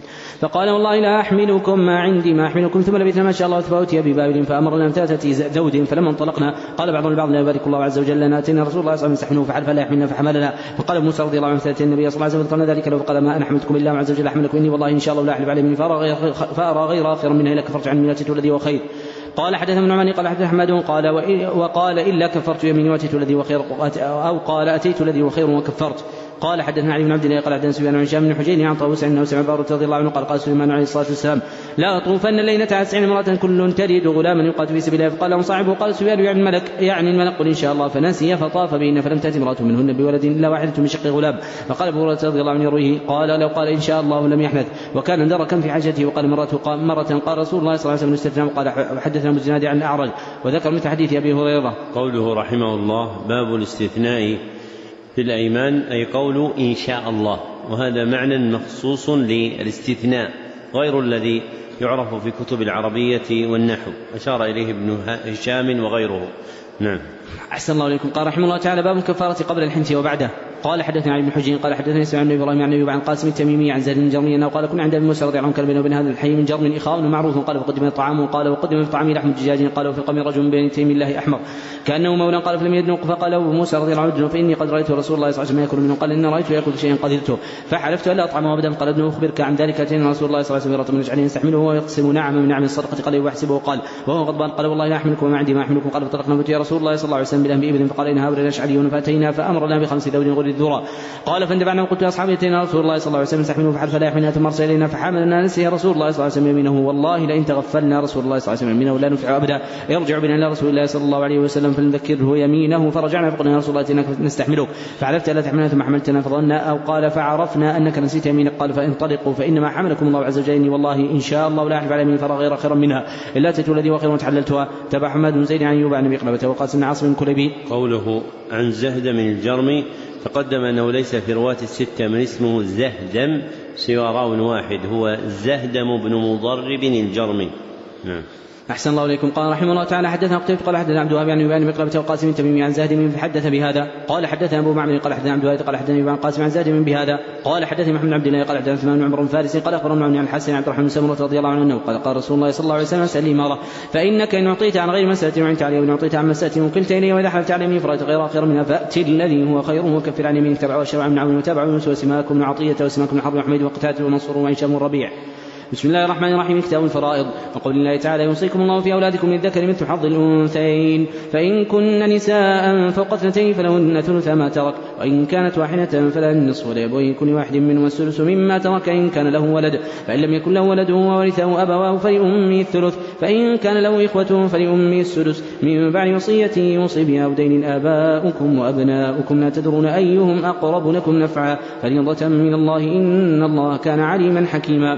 B: فقال والله لا أحملكم ما عندي ما أحملكم. ثم لبثنا ما شاء الله فأتي ببابل فأمرنا ثلاثة زود فلما انطلقنا قال بعض البعض لا يبارك الله عز وجل لنا أتينا رسول الله صلى الله عليه وسلم يستحمله فحلف لا يحملنا فحملنا. فقال موسى رضي الله عنه فأتي النبي صلى الله عليه وسلم فقال ذلك لو قال ما أنا حملتكم إلا عز وجل أحملكم إني والله إن شاء الله لا أحلف عليه فأرى غير آخر منها إلا كفرت عن ملة الذي هو خير. قال حدثنا ابن عمان قال حدثنا أحمد قال وقال إلا كفرت يميني وأتيت الذي هو خير أو قال أتيت الذي هو خير وكفرت. قال حدثنا علي بن عبد الله قال حدثنا سفيان عن هشام بن حجين عن طاووس انه سمع بارة رضي الله عنه قال قال سليمان عليه الصلاه والسلام لا اطوفن الليله على تسعين امراه كل تلد غلاما يقاتل في سبيل الله. فقال له صاحبه قال سفيان يعني الملك يعني الملك قل ان شاء الله فنسي فطاف بهن فلم تأت امراه منهن بولد الا واحده من شق غلام. فقال ابو هريره رضي الله عنه يرويه قال لو قال ان شاء الله لم يحنث وكان دركا في حاجته. وقال مرة مرة قال رسول الله صلى الله عليه وسلم استثنى وقال حدثنا ابو الزناد عن الاعرج وذكر مثل حديث ابي هريره.
A: قوله رحمه الله باب الاستثناء في الأيمان أي قول إن شاء الله، وهذا معنى مخصوص للاستثناء غير الذي يعرف في كتب العربية والنحو أشار إليه ابن هشام وغيره. نعم.
B: أحسن الله إليكم. قال رحمه الله تعالى باب الكفارة قبل الحنث وبعده. قال حدثنا علي بن حجين قال حدثنا اسماعيل بن ابراهيم عن ابي عن قاسم التميمي عن زيد بن جرمي انه قال كنا عند ابي موسى رضي الله عنه كان بينه وبين هذا الحي من جرم اخاء معروف قال وقدم الطعام قال وقدم في طعام لحم الدجاج قال وفي القمر رجل بين تيم الله احمر كانه مولى قال فلم يدنق فقال ابو موسى رضي الله عنه فاني قد رايت رسول الله صلى الله عليه وسلم ياكل منه قال ان رايته ياكل شيئا قدرته فحلفت الا اطعمه ابدا. قال ابن اخبرك عن ذلك اتينا رسول الله صلى الله عليه وسلم من يجعله يستحمله ويقسم نعم من نعم الصدقه قال ويحسبه قال وهو غضبان قال والله لا احملكم وما عندي ما احملكم. قال فطرقنا فتي رسول الله صلى الله عليه وسلم بالانبياء ابن فقال ان هؤلاء الاشعريون فاتينا فامرنا بخمس ذود غير الذرى. قال فاندفعنا وقلت لاصحابي اتينا رسول الله صلى الله عليه وسلم يستحمله فحلف لا يحملنا ثم ارسل الينا فحملنا نسي رسول الله صلى الله عليه وسلم يمينه والله لئن تغفلنا رسول الله صلى الله عليه وسلم يمينه لا نفع ابدا يرجع بنا الى رسول الله صلى الله عليه وسلم فنذكره يمينه. فرجعنا فقلنا يا رسول الله اتيناك نستحملك فحلفت لا تحملنا ثم حملتنا فظننا او قال فعرفنا انك نسيت يمينك. قال فانطلقوا فانما حملكم الله عز وجل والله ان شاء الله لا احلف على يمين فرى غير خيرا منها الا اتيت الذي وخير وتحللتها. تبع حماد بن زيد عن ايوب عن ابي قلابه وقاسم بن عاصم الكليبي.
A: قوله عن زهد من الجرم تقدم أنه ليس في رواة الستة من اسمه زهدم سوى راو واحد هو زهدم بن مضرب الجرمي. نعم.
B: أحسن الله إليكم. قال رحمه الله تعالى حدثنا قتيبة قال حدثنا عبد الوهاب عن يبان بقلبة وقاسم التميمي عن زهد فحدث بهذا. قال حدثنا أبو معمر قال حدثنا عبد الوهاب قال حدثنا يبان قاسم عن زهد بهذا. قال حدثني محمد بن عبد الله قال حدثنا عثمان بن عمر بن فارس قال أخبرنا عن الحسن عبد الرحمن بن سمرة رضي الله عنه قال قال رسول الله صلى الله عليه وسلم اسأل لي مرة فإنك إن أعطيت عن غير مسألة وعنت عليه وإن أعطيت عن مسألة وكلت إليه وإذا حلفت على يمين فرأيت غير خير منها فأتي الذي هو خير وكفر عن يمينك. تبعه الشرع من عون وتابعه يونس وسماك بن عطية وسماك بن حرب وحميد وقتادة ونصر وهشام الربيع. بسم الله الرحمن الرحيم. كتاب الفرائض. وقول الله تعالى يوصيكم الله في أولادكم للذكر مثل حظ الأنثيين فإن كن نساء فوق اثنتين فلهن ثلث ما ترك وإن كانت واحدة فلها النصف ولأبويه كل واحد منهما السدس مما ترك إن كان له ولد فإن لم يكن له ولد وورثه أبواه فلأمه الثلث فإن كان له إخوة فلأمه السدس من بعد وصية يوصي بها أو دين آباؤكم وأبناؤكم لا تدرون أيهم أقرب لكم نفعا فريضة من الله إن الله كان عليما حكيما.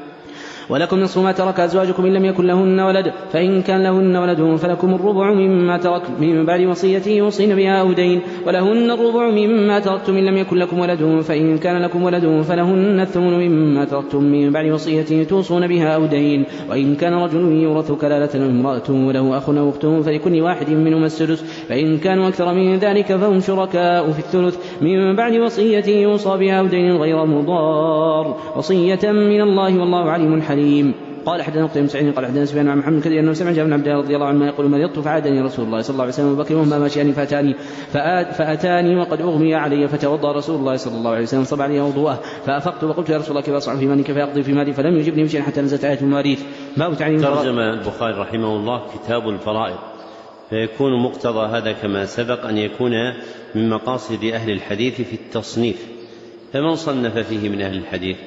B: ولكم نصف ما ترك أزواجكم إن لم يكن لهن ولد فإن كان لهن ولد فلكم الربع مما ترك من بعد وصية يوصين بها أو دين ولهن الربع مما تركتم إن لم يكن لكم ولد فإن كان لكم ولد فلهن الثمن مما تركتم من بعد وصية توصون بها أو دين وإن كان رجل يورث كلالة امرأة وله أخ أو أخت فلكل واحد منهما السدس فإن كانوا أكثر من ذلك فهم شركاء في الثلث من بعد وصية يوصى بها أو دين غير مضار وصية من الله والله عليم حليم. قال حدثنا قتيبة بن سعيد قال حدثنا سفيان عن محمد كثير انه سمع جابر بن عبد الله رضي الله عنه يقول مرضت فعادني رسول الله صلى الله عليه وسلم وبكر وهما ماشيان فاتاني فاتاني وقد اغمي علي فتوضا رسول الله صلى الله عليه وسلم صب علي وضوءه فافقت وقلت يا رسول الله كيف اصنع في مالي كيف اقضي في مالي فلم يجبني بشيء حتى نزلت آية المواريث. باب تعليم
A: ترجم البخاري رحمه الله كتاب الفرائض فيكون مقتضى هذا كما سبق أن يكون من مقاصد أهل الحديث في التصنيف. فمن صنف فيه من أهل الحديث؟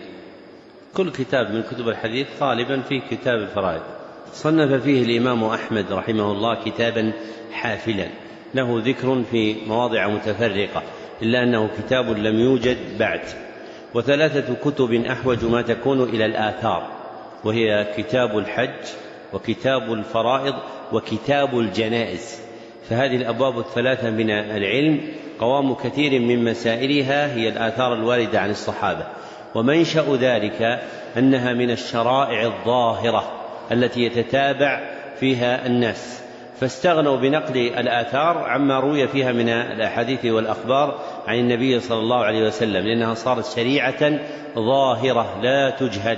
A: كل كتاب من كتب الحديث غالبا فيه كتاب الفرائض. صنف فيه الإمام أحمد رحمه الله كتابا حافلا له ذكر في مواضع متفرقة إلا أنه كتاب لم يوجد بعد. وثلاثة كتب أحوج ما تكون إلى الآثار وهي كتاب الحج وكتاب الفرائض وكتاب الجنائز. فهذه الأبواب الثلاثة من العلم قوام كثير من مسائلها هي الآثار الواردة عن الصحابة ومنشأ ذلك أنها من الشرائع الظاهرة التي يتتابع فيها الناس فاستغنوا بنقل الآثار عما روي فيها من الأحاديث والأخبار عن النبي صلى الله عليه وسلم لأنها صارت شريعة ظاهرة لا تجهل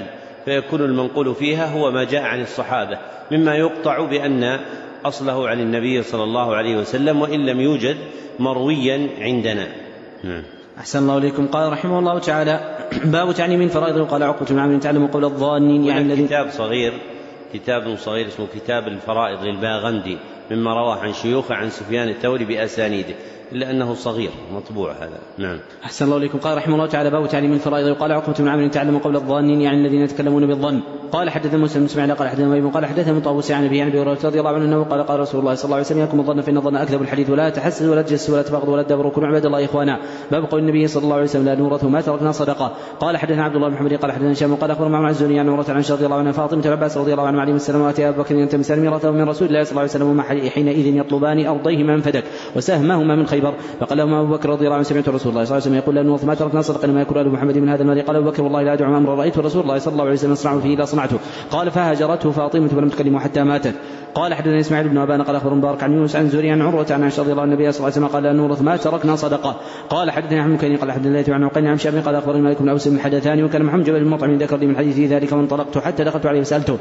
A: فيكون المنقول فيها هو ما جاء عن الصحابة مما يقطع بأن أصله عن النبي صلى الله عليه وسلم وإن لم يوجد مرويا عندنا.
B: أحسن الله إليكم. قال رحمه الله تعالى: باب تعليم الفرائض. وقال عقبة بن عمرو: تعلم قول الظانين، يعني الذي
A: كتاب صغير كتاب صغير اسمه كتاب الفرائض للباغندي مما رواه عن شيوخه عن سفيان الثوري بأسانيده، إلا أنه صغير مطبوع هذا. نعم.
B: أحسن الله إليكم. قال رحمه الله تعالى: باب تعليم الفرائض. وقال عقبة بن عمرو: تعلم قول الظانين، يعني الذين يتكلمون بالظن. قال حدثنا موسى بن اسماعيل قال حدثنا ابي قال حدثنا طاووس عن ابي ابي هريره رضي الله عنه انه قال: قال رسول الله صلى الله عليه وسلم: ياكم الظن فان الظن اكذب الحديث، ولا تحسس ولا تجسس ولا تبغض ولا تدبروا، كونوا عباد الله اخوانا. باب قول النبي صلى الله عليه وسلم: لا نورث ما تركنا صدقه. قال حدثنا عبد الله بن محمد قال حدثنا هشام قال اخبرنا معمر الزهري عن عروه عن عائشه رضي الله عنها فاطمه العباس رضي الله عنه عليه السلام واتي ابو بكر ينتمس ميراثه من رسول الله صلى الله عليه وسلم وما حينئذ يطلبان ارضيهما من فدك وسهمهما من خيبر. فقال لهما ابو بكر رضي الله عنه: سمعت رسول الله صلى الله عليه وسلم يقول: لا نورث ما تركنا صدقه ما يكون ال محمد من هذا المال. قال ابو بكر: والله لا ادعو امرا رايت رسول الله صلى الله عليه وسلم يصنع فيه الا صنعته. قال فهاجرته فاطمه فلم تكلمه حتى ماتت. قال حدثنا اسماعيل بن ابان قال اخبر مبارك عن يونس عن زهري عن عروه عن عائشه رضي الله عنها النبي صلى الله عليه وسلم قال: لا نورث ما تركنا صدقه. قال حدثنا احمد بن قال حدثنا ليث عن عقيل عن شعبي قال اخبرني مالك بن اوس بن حدثاني وكان محمد جبل المطعم ذكر لي من حديثه ذلك وانطلقت حتى دخلت عليه وسالته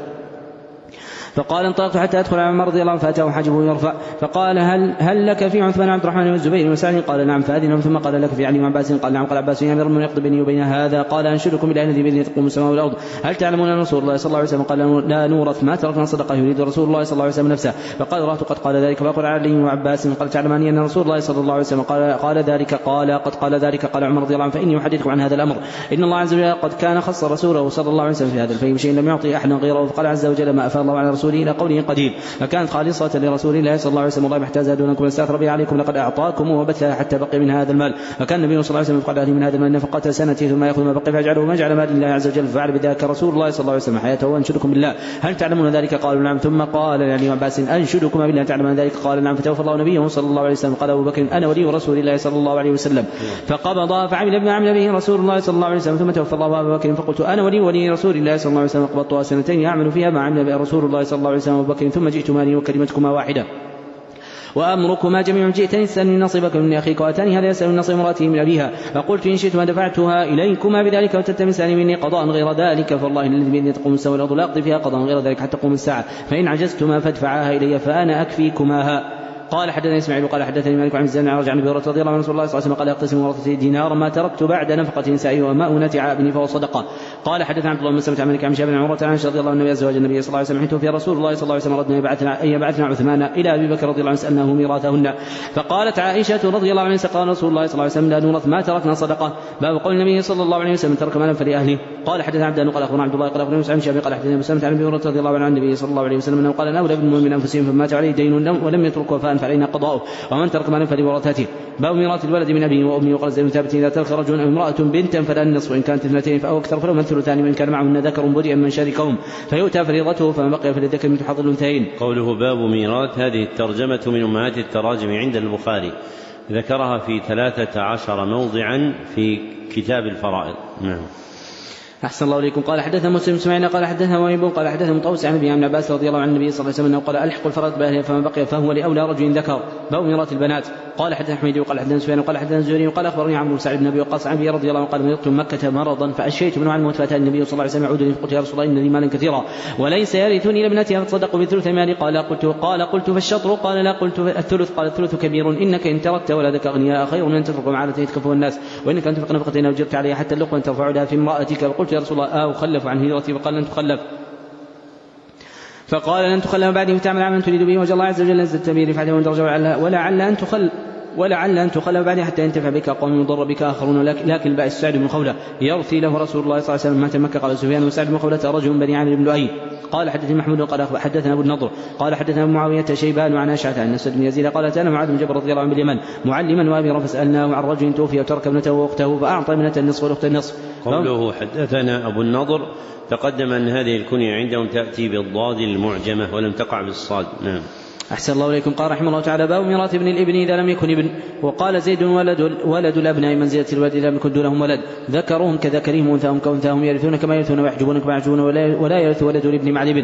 B: فقال: انطلقت حتى ادخل على عمر رضي الله عنه فاتاه حاجبه يرفع فقال: هل هل لك في عثمان عبد الرحمن والزبير وسعد؟ قال: نعم. فاذن ثم قال: لك في علي وعباس؟ قال: نعم. قال عباس: يا امير المؤمنين اقض بيني وبين هذا. قال: انشدكم بالله الذي بيده تقوم السماء والارض، هل تعلمون ان رسول الله صلى الله عليه وسلم قال: لا نورث ما تركنا صدقه؟ يريد رسول الله صلى الله عليه وسلم نفسه. فقال: رأيت قد قال ذلك. فقال علي وعباس: قال: تعلماني ان رسول الله صلى الله عليه وسلم قال, قال ذلك؟ قال: قد قال ذلك. قال عمر رضي الله عنه: فاني احدثكم عن هذا الامر، ان الله عز وجل قد كان خص رسوله صلى الله عليه وسلم في هذا الفيء بشيء لم يعطي احدا غيره. فقال عز وجل: ما افاء الله على رسوله الى قوله قدير، فكانت خالصة لرسول الله صلى الله عليه وسلم، والله ما احتاج دونكم واستأثر به عليكم، لقد أعطاكم وبثها حتى بقي من هذا المال. فكان النبي صلى الله عليه وسلم يفقد عليه من هذا المال نفقة سنته ثم يأخذ ما بقي فيجعله مجعل مال الله عز وجل، ففعل بذلك رسول الله صلى الله عليه وسلم حياته. وأنشدكم بالله هل تعلمون ذلك؟ قالوا: نعم. ثم قال لعلي وعباس: أنشدكم بالله تعلمون ذلك؟ قال: نعم. فتوفى الله نبيه صلى الله عليه وسلم. قال أبو بكر: أنا ولي رسول الله صلى الله عليه وسلم. فقبض فعمل بما عمل به رسول الله صلى الله عليه وسلم. ثم توفى الله أبو بكر. فقلت: أنا ولي ولي رسول الله صلى الله عليه وسلم. قبضتها سنتين يعمل فيها ما عمل به رسول الله صلى الله عليه وسلم أبو بكر. ثم جئت مالي وكلمتكما واحدة وأمركما جميع. جئتني تسألني نصيبك من أخيك وأتاني هذا يسأل نصيب امرأته من أبيها، فقلت: إن شئتما دفعتها إليكما بذلك وتلتمسان مني قضاء غير ذلك، فالله الذي بيده تقوم السماء والأرض لا أقضي فيها قضاء غير ذلك حتى تقوم الساعة، فإن عجزتما فادفعاها إلي فأنا أكفيكماها. قال حدثني اسماعيل قال حدثني مالك عن الزنا رجع عن ابي هريره رضي الله عنه رسول الله صلى الله عليه وسلم قال: يقتسم ورثتي دينار ما تركت بعد نفقة نسائه وماء نتع ابني فهو صدقه. قال حدثنا عبد الله بن مسلمة عن مالك عن شاب بن عمرة عن عائشة رضي الله عنه ازواج النبي صلى الله عليه وسلم حين توفي رسول الله صلى الله عليه وسلم ردنا يبعثنا ان يبعثنا عثمان الى ابي بكر رضي الله عنه سالناه ميراثهن. فقالت عائشة رضي الله عنها: قال رسول الله صلى الله عليه وسلم: لا نورث ما تركنا صدقه. باب قول النبي صلى الله عليه وسلم: ترك مالا فلاهله. قال حدثنا عبد الله قال اخبرنا عبد الله قال اخبرنا عن شاب قال حدثنا مسلمة عن ابي هريرة رضي الله عنه عن النبي صلى الله عليه وسلم انه قال: انا اولى بالمؤمنين من انفسهم فمات عليه دين ولم يترك وفاء فعلينا قضاؤه، ومن ترك مالا فلورثته. باب ميراث الولد من أبيه وأمه. وقال زيد بن ثابت: إذا ترك رجل أو امرأة بنتا فلا النصف، وإن كانت اثنتين فأو أكثر فلهما الثلثان، وإن كان معهن ذكر بدء من شاركهم فيؤتى فريضته، فما بقي فللذكر مثل حظ الأنثيين.
A: قوله باب ميراث، هذه الترجمة من أمهات التراجم عند البخاري، ذكرها في ثلاثة عشر موضعا في كتاب الفرائض. نعم.
B: أحسن الله إليكم. قال حدثنا مسلم اسماعيل قال حدثنا وهيب قال حدثنا مطوس عن ابي عن عباس رضي الله عن النبي صلى الله عليه وسلم قال: الحق الفرائض باهلها فما بقي فهو لاولى رجل ذكر. باب ميراث البنات. قال حدثنا حميد وقال حدثنا سفيان قال حدثنا الزهري وقال اخبرني عمرو بن سعد بن ابي وقاص عن ابي رضي الله عنه قال: مرضت مكة مرضا فاشيت من عن الموت فاتى النبي صلى الله عليه وسلم يعودني فقلت: يا رسول الله إن لي مالا كثيرا وليس يرثني لابنتي فتصدق بثلث مالي. قال قلت قال قلت فالشطر؟ قال لا. قلت الثلث؟ قال الثلث كبير، انك ان تركت ولدك اغنياء خير من ان تترك معالة يتكفوا الناس، وانك ان تنفق نفقة وجرت عليها حتى اللقمة ترفعها في امرأتك. فقلت: يا رسول الله آه أخلف عن هجرتي؟ فقال: لن تخلف. فقال: لن تخلف بعدي فتعمل عملا تريد به وجه الله عز وجل نزلت به رفعته ودرجه ولعل ان تخل ولعل أن تخلف بعدي حتى ينتفع بك قوم يضر بك آخرون. لكن البائس سعد بن خولة يرثي له رسول الله صلى الله عليه وسلم مات مكة. قال سفيان: وسعد بن خولة رجل بني عامر بن لؤي. قال حدثني محمود قال حدثنا أبو النضر قال حدثنا معاوية شيبان وعن أشعث عن أسد بن يزيد قال: أتانا معاذ بن جبل رضي الله عنه باليمن معلما وأميرا فسألناه عن رجل توفي وترك ابنته وأخته فأعطى ابنته النصف والأخت النصف.
A: قوله حدثنا أبو النضر تقدم أن هذه الكنية عندهم تأتي بالضاد المعجمة ولم تقع بالصاد. نعم.
B: أحسن الله إليكم. قال رحمه الله تعالى: باب ميراث ابن الابن إذا لم يكن ابن. وقال زيد: ولد, ولد الأبناء منزلة الولد إذا لم يكن دونهم ولد، ذكرهم كذكرهم وأنثاهم كأنثاهم، يرثون كما يرثون ويحجبون كما يحجبون، ولا, ولا يرث ولد الابن مع الابن.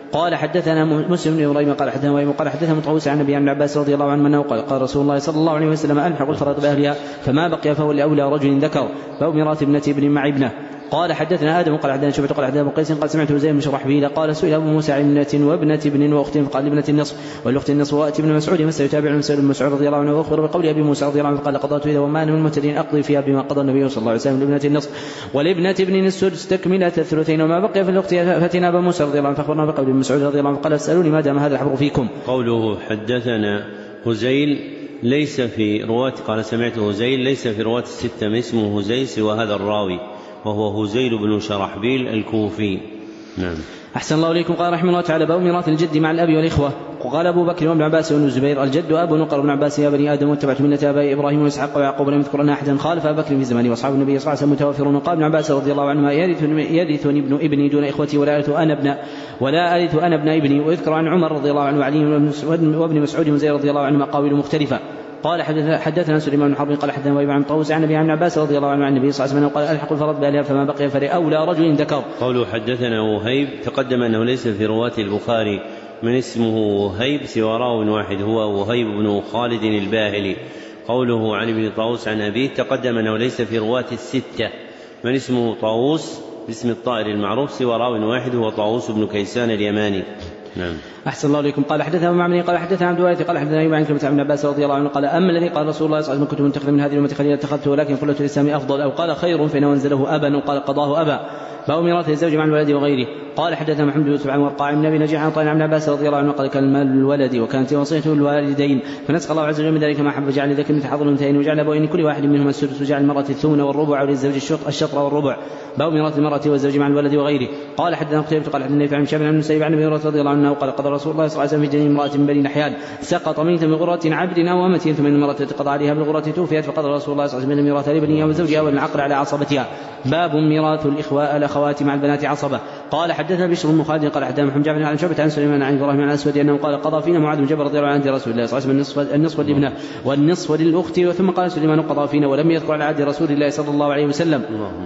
B: قال حدثنا مسلم بن ابراهيم قال حدثنا ابراهيم قال حدثنا مطووس عن ابي عن عباس رضي الله عنه انه قال قال رسول الله صلى الله عليه وسلم الحق الفرائض باهلها فما بقي فهو لاولى رجل ذكر فهو ميراث ابنة ابن مع ابنه. قال حدثنا آدم قال حدثنا شعبة قال حدثنا أبو قيس قال سمعت زيد بن شرحبيل قال سئل أبو موسى عن ابنة وابنة ابن وأخت فقال لابنة النصف والأخت النصف وأتي ابن مسعود فسيتابع مسعود بن مسعود رضي الله عنه وأخبر بقول أبي موسى رضي الله عنه فقال قضيت إذا وما أنا من المهتدين أقضي فيها بما قضى النبي صلى الله عليه وسلم لابنة النصف ولابنة ابن السدس تكملة الثلثين وما بقي في الأخت فأتينا أبا موسى رضي الله عنه فأخبرنا بقول ابن مسعود رضي الله عنه قال اسألوني ما دام هذا الحبر فيكم.
A: قوله حدثنا هزيل ليس في رواة قال سمعت هزيل ليس في رواة الستة من اسمه هزيل سوى هذا الراوي وهو هزيل بن شرحبيل الكوفي. نعم.
B: أحسن الله إليكم. قال رحمه الله تعالى باب ميراث الجد مع الأب والإخوة. وقال أبو بكر وابن عباس وابن الزبير الجد أب نقر ابن عباس يا بني آدم واتبعت ملة آبائي إبراهيم وإسحاق ويعقوب لم يذكر أن أحدا خالف أبا بكر في زمانه وأصحاب النبي صلى الله عليه وسلم متوافرون. وقال ابن عباس رضي الله عنهما يرثني ابن ابني دون إخوتي ولا أرث أنا ابن ولا أرث أنا ابن ابني. ويذكر عن عمر رضي الله عنه وعلي وابن مسعود وزيد رضي الله عنهما قاويل مختلفة. قال حدثنا سليمان بن حرب قال حدثنا وابن عن طاووس عن ابي عن عباس رضي الله عنه عن النبي صلى الله عليه وسلم قال الحق الفرض بأهلها فما بقي فلأولى رجل ذكر.
A: قوله حدثنا وهيب تقدم انه ليس في رواة البخاري من اسمه وهيب سوى راو واحد هو وهيب بن خالد الباهلي. قوله عن ابن طاووس عن ابيه تقدم انه ليس في رواة الستة من اسمه طاووس باسم الطائر المعروف سوى راو واحد هو طاووس بن كيسان اليماني. نعم.
B: أحسن الله إليكم. قال حدثنا معمر قال حدثنا عبد الوارث قال حدثنا أيوب عن كلمة ابن عباس رضي الله عنه قال أما الذي قال رسول الله صلى الله عليه وسلم كنت متخذا من هذه الأمة خليلا اتخذته ولكن قلة الإسلام أفضل أو قال خير فإنه أنزله أبا وقال قضاه أبا. باب ميراث الزوج مع الولد وغيره. قال حدثنا محمد بن يوسف عن ورقاع بن ابي نجيح عن طائر عن عباس رضي الله عنه قال كان المال للولد وكانت وصيته للوالدين فنسخ الله عز وجل من ذلك ما حب وجعل لذكر مثل حظ الانثيين وجعل ابوين كل واحد منهما السدس وجعل المرأة الثمن والربع وللزوج الشطر والربع. باب ميراث المرأة والزوج مع الولد وغيره. قال حدثنا قتيبة قال حدثنا عن شاب عن المسيب عن ابي هريرة رضي الله عنه قال قضى رسول الله صلى الله عليه وسلم في جنين امرأة من بني نحيان سقط ميتا بغرة عبد او امة ثم المرأة قضى عليها بالغرة توفيت فقضى رسول الله صلى الله عليه وسلم ميراث لبنيها وزوجها والعقل على عصبتها. باب ميراث الاخوة الاخوات مع البنات عصبة. قال حدثنا بشر بن خالد قال حدثنا محمد جعفر عن شعبة عن سليمان عن ابراهيم عن الاسود انه قال قضى فينا معاذ بن جبل رضي الله عنه عند رسول الله صلى الله عليه وسلم النصف لابنه والنصف للاخت ثم قال سليمان قضى فينا ولم يذكر على عهد رسول الله صلى الله عليه وسلم.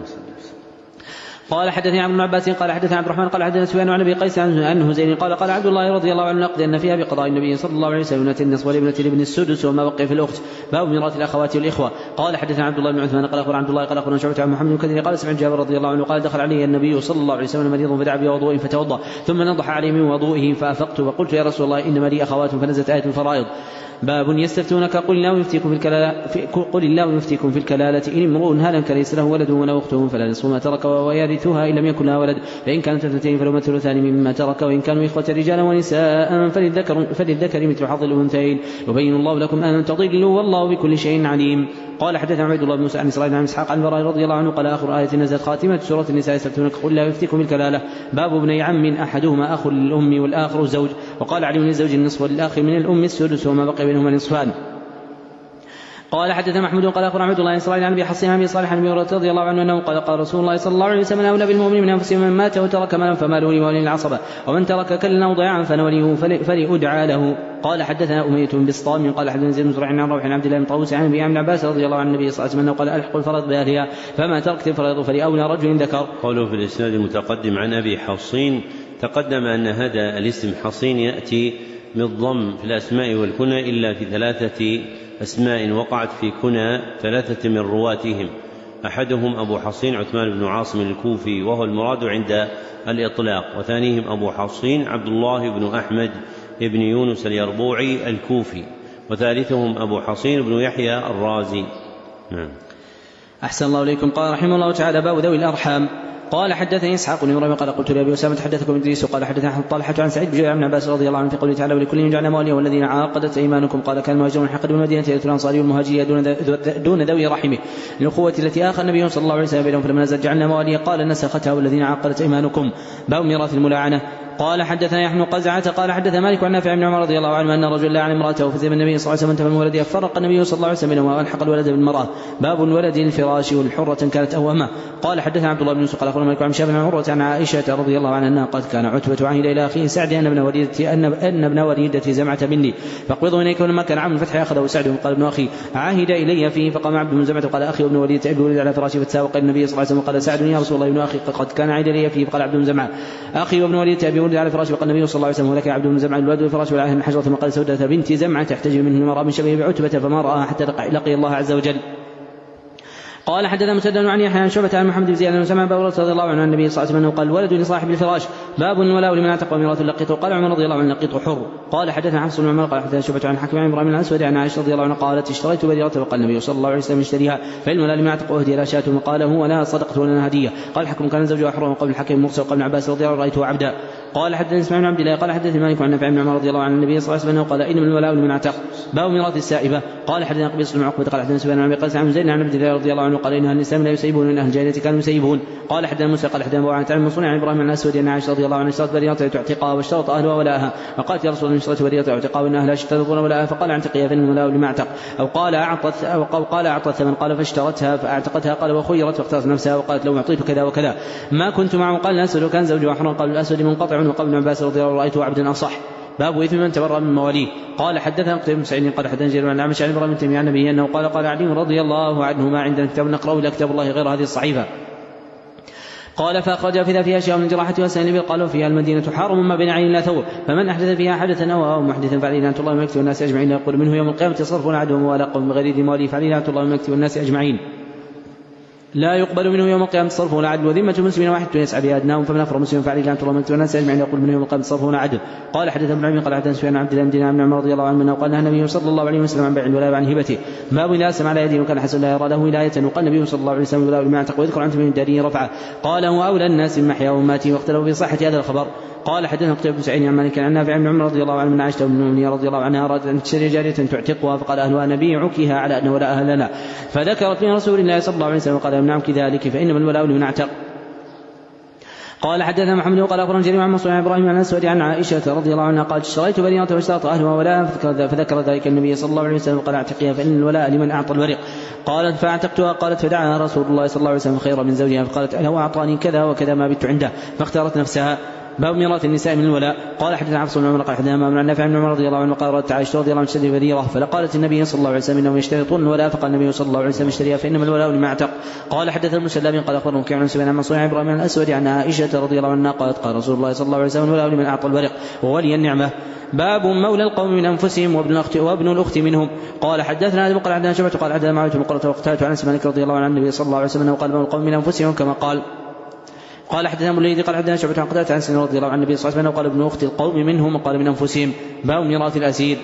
B: قال حدثني عن ابن عباس قال حدثنا عبد الرحمن قال حدثنا سفيان عن ابي قيس عن هزيل قال قال عبد الله رضي الله عنه نقضي ان فيها بقضاء النبي صلى الله عليه وسلم النصف ولابنة الابن السدس وما بقي في الاخت. باب ميراث الاخوات والاخوه. قال حدثنا عبد الله بن عثمان قال اخبرنا عبد الله قال اخبرنا شعبة عن محمد بن كثير قال سمعت جابر رضي الله عنه قال دخل علي النبي صلى الله عليه وسلم مريض فدعا بوضوء فتوضا ثم نضح عليه من وضوئه فافقت وقلت يا رسول الله انما لي اخوات فنزلت آية الفرائض. باب يستفتونك قل الله يفتيكم في الكلالة قل الله يفتيكم في الكلالة إن امرؤ هلك ليس له ولد ولا أخت فلا نصف ما ترك ويرثها إن لم يكن لها ولد فإن كانت اثنتين فلهما الثلثان مما ترك وإن كانوا إخوة رجالا ونساء فللذكر فللذكر مثل حظ الأنثيين يبين الله لكم أن تضلوا والله بكل شيء عليم. قال حدثنا عبد الله بن موسى عن إسرائيل عن إسحاق عن البراء رضي الله عنه قال آخر آية نزلت خاتمة سورة النساء يستفتونك قل الله يفتيكم في الكلالة. باب ابني عم أحدهما أخ للأم والآخر زوج. وقال علي للزوج النصف وللآخ من الأم السدس وما بقي بينهما نصفان. قال حدثنا محمود قال اخبرنا عبد الله بن اسرائيل عن ابي حصين عن ابي صالح عن ابي هريره رضي الله عنه انه قال قال رسول الله صلى الله عليه وسلم اولى بالمؤمن من انفسهم من مات وترك مالا فماله لولي العصبه ومن ترك كلا او ضياعا فنوليه فليدعى له. قال حدثنا اميه بن بسطام قال حدثنا زيد بن زريع عن روح عن عبد الله بن طاووس عن ابي عباس رضي الله عن النبي صلى الله عليه وسلم قال الحق الفرض باهلها فما تركت الفريض فلاولى رجل ذكر.
A: قوله في الاسناد المتقدم عن ابي حصين تقدم ان هذا الاسم حصين ياتي بالضم في الاسماء والكنى الا في ثلاثه أسماء وقعت في كنى ثلاثة من رواتهم أحدهم أبو حصين عثمان بن عاصم الكوفي وهو المراد عند الإطلاق وثانيهم أبو حصين عبد الله بن أحمد بن يونس اليربوعي الكوفي وثالثهم أبو حصين بن يحيى الرازي. نعم.
B: أحسن الله إليكم. قال رحمه الله تعالى باب ذوي الأرحام. قال حدثني اسحاق بن ابراهيم قال قلت لابي اسامه حدثكم ادريس قال حدثنا طلحه عن سعيد بن جبير عن عباس رضي الله عنه في قوله تعالى ولكل جعلنا مواليا والذين عاقدت ايمانكم. قال كان المهاجرون حقد بالمدينه يرث الانصاري والمهاجريه دون, دون ذوي رحمه للأخوة التي آخى النبي صلى الله عليه وسلم بينهم فلما نزل جعلنا مواليا قال نسختها والذين عاقدت ايمانكم. باب ميراث الملاعنه. قال حدثنا يحيى بن قزعة قال حدث مالك عن نافع بن عمر رضي الله عنه أن رجل لعن امرأته فزم النبي صلى الله عليه وسلم من ولده فرق النبي صلى الله عليه وسلم بينهما وألحق الولد بالمرأة. باب الولد الفراش والحرة كانت أوهمه. قال حدثنا عبد الله بن يوسف قال أخبرنا مالك عن شاب بن عروة عن عائشة رضي الله عنها أنها قد كان عتبة عهد إلى أخيه سعد أن ابن وليدتي أن أن ابن وليدتي زمعة مني فاقبضوا إليك ولما كان عام الفتح أخذه سعد قال ابن أخي عهد إلي فيه فقام عبد بن زمعة وقال أخي وابن وليدتي أبي ولد على فراشي فتساوق النبي صلى الله عليه وسلم قال سعد يا رسول الله ابن أخي قد كان عهد إلي فيه فقال عبد بن زمعة أخي وابن وليدتي أبي ولد على فراش وقال النبي صلى الله عليه وسلم ولك عبد بن زمعة الولد الفراش والعاهر من حجرة ثم قال سودة بنت زمعة تحتجب منه ما رأى من شبه بعتبة فما رآها حتى لقي الله عز وجل. قال حدثنا مسدد عن يحيى عن شعبة عن محمد بن زياد بن سمع بن رضي الله عنه عن النبي صلى الله عليه وسلم قال ولد لصاحب الفراش باب الولاء لمن اعتق وميراث لقيته. قال عمر رضي الله عنه لقيته حر. قال حدثنا حفص بن عمر قال حدثنا شعبة عن حكيم عن ابراهيم الاسود عن عائشة رضي الله عنها قالت اشتريت بديرة فقال النبي صلى الله عليه وسلم اشتريها فالولاء لمن اعتق واهدي لا شاة وقال هو لها صدقة ولنا هدية. قال حكم كان زوجها حرا قبل الحكيم مرسل قال ابن عباس رضي الله عنه رايته عبدا. قال حدثنا اسماعيل بن عبد الله قال حدثني مالك عن نافع بن عمر رضي الله عنه النبي صلى الله عليه وسلم قال انما الولاء لمن اعتق باب ميراث السائبة. قال حدثنا قبيص بن عقبة قال حدثنا سفيان عن ابي قيس عن زيد عن عبد الله رضي الله عنه قال انها النساء لا يسيبون من اهل الجاهلية كانوا يسيبون. قال حدثنا موسى قال حدثنا ابو عن تعلم مصنع عن ابراهيم الاسود عن عائشة رضي الله عنها اشترت بريرة تعتقها واشترط اهلها ولاءها فقالت يا رسول الله اشترت بريرة تعتقها وان اهلها اشترطون ولاءها فقال اعتقيها فان الولاء لما اعتق او قال اعطت او قال اعطت ثمن قال فاشترتها فاعتقتها قال وخيرت واختارت نفسها وقالت لو اعطيت كذا وكذا ما كنت معه. قال الاسود وكان زوجها حرا قال الاسود منقطع وقال ابن عباس رضي الله عنه رايته عبدا اصح. باب إثم من تبرأ من مواليه. قال حدثنا قتيبة بن سعيد قال حدثنا جرير عن الأعمش عن إبراهيم بن تيمية عن النبي أنه قال قال علي رضي الله عنه ما عندنا كتاب نقرأه إلا كتاب الله غير هذه الصحيفة. قال فأخرج في فيها أشياء من جراحة وسائل قالوا فيها المدينة حرم ما بين عين لا ثور فمن أحدث فيها حدثا أو محدثا فعليه لعنة الله ومكتب الناس أجمعين. يقول منه يوم القيامة يصرفون عدوهم ولا قوم بغير ذي مواليه فعليه لعنة الله ومكتب الناس أجمعين. لا يقبل منه يوم القيامة تصرفون عدل وذمة مسلمين واحد يسعى بأدناهم فمن أفر مسلم فعليه لعنة الله ومكتب الناس أجمعين. يقول منه يوم القيامة تصرفون عدل. قال حدثنا ابن عمي قال حدثنا سفيان عن عبد الله بن دينار بن عمر رضي الله عنه قال النبي صلى الله عليه وسلم عن بيع الولاء وعن هبته باب لا سمع على يده وكان حسن لا يرى له ولاية. وقال النبي صلى الله عليه وسلم الولاء لما اعتق ويذكر عن تميم الداري رفعه قال هو أولى الناس من محيا ومماته واختلفوا في صحة هذا الخبر. قال حدثنا قتيبة بن سعيد عن مالك عن نافع بن عمر رضي الله عنه من عائشة بن المؤمنين رضي الله عنها أرادت أن تشتري جارية تعتقها فقال أهلها نبيعكها على أن ولاءها لنا فذكرت من رسول الله صلى الله عليه وسلم قال نعم كذلك فإنما الولاء لمن اعتق. قال حدثنا محمد وقال أخبرنا جرير عن منصور عن إبراهيم عن الأسود عن عائشة رضي الله عنها قالت اشتريت بريرة واشترط أهلها ولاء فذكر ذلك النبي صلى الله عليه وسلم قال اعتقها فإن الولاء لمن أعطى الورق. قالت فاعتقتها قالت فدعاها رسول الله صلى الله عليه وسلم خيرا من زوجها فقالت له أعطاني كذا وكذا ما بت عنده فاختارت نفسها. باب ميراث النساء من الولاء. قال حدثنا حفص بن عمر قال حدثنا مامون عن نافع بن عمر رضي الله عنه قال ردت عائشة رضي الله عنها تشتري بريرة فلقالت النبي صلى الله عليه وسلم انهم يشترطون الولاء فقال النبي صلى الله عليه وسلم اشتريها فانما الولاء لما اعتق. قال حدثنا المسلم قال اخبرنا وكيع عن سفيان عن منصور عن ابراهيم عن الاسود عن عائشة رضي الله عنها قالت قال رسول الله صلى الله عليه وسلم الولاء لمن اعطى الورق وولي النعمة. باب مولى القوم من انفسهم وابن الاخت وابن الاخت منهم. قال حدثنا ادم قال عندنا شعبة قال حدثنا معاوية بن قرة وقتادة عن انس مالك رضي الله عنه النبي صلى الله عليه وسلم انه قال مولى القوم من انفسهم كما قال. قال حدثنا مولى قال حدثنا شعبة عن قتادة عن انس رضي الله عنه النبي صلى الله عليه وسلم قال ابن اخت القوم منهم وقال من انفسهم. باب ميراث الاسير.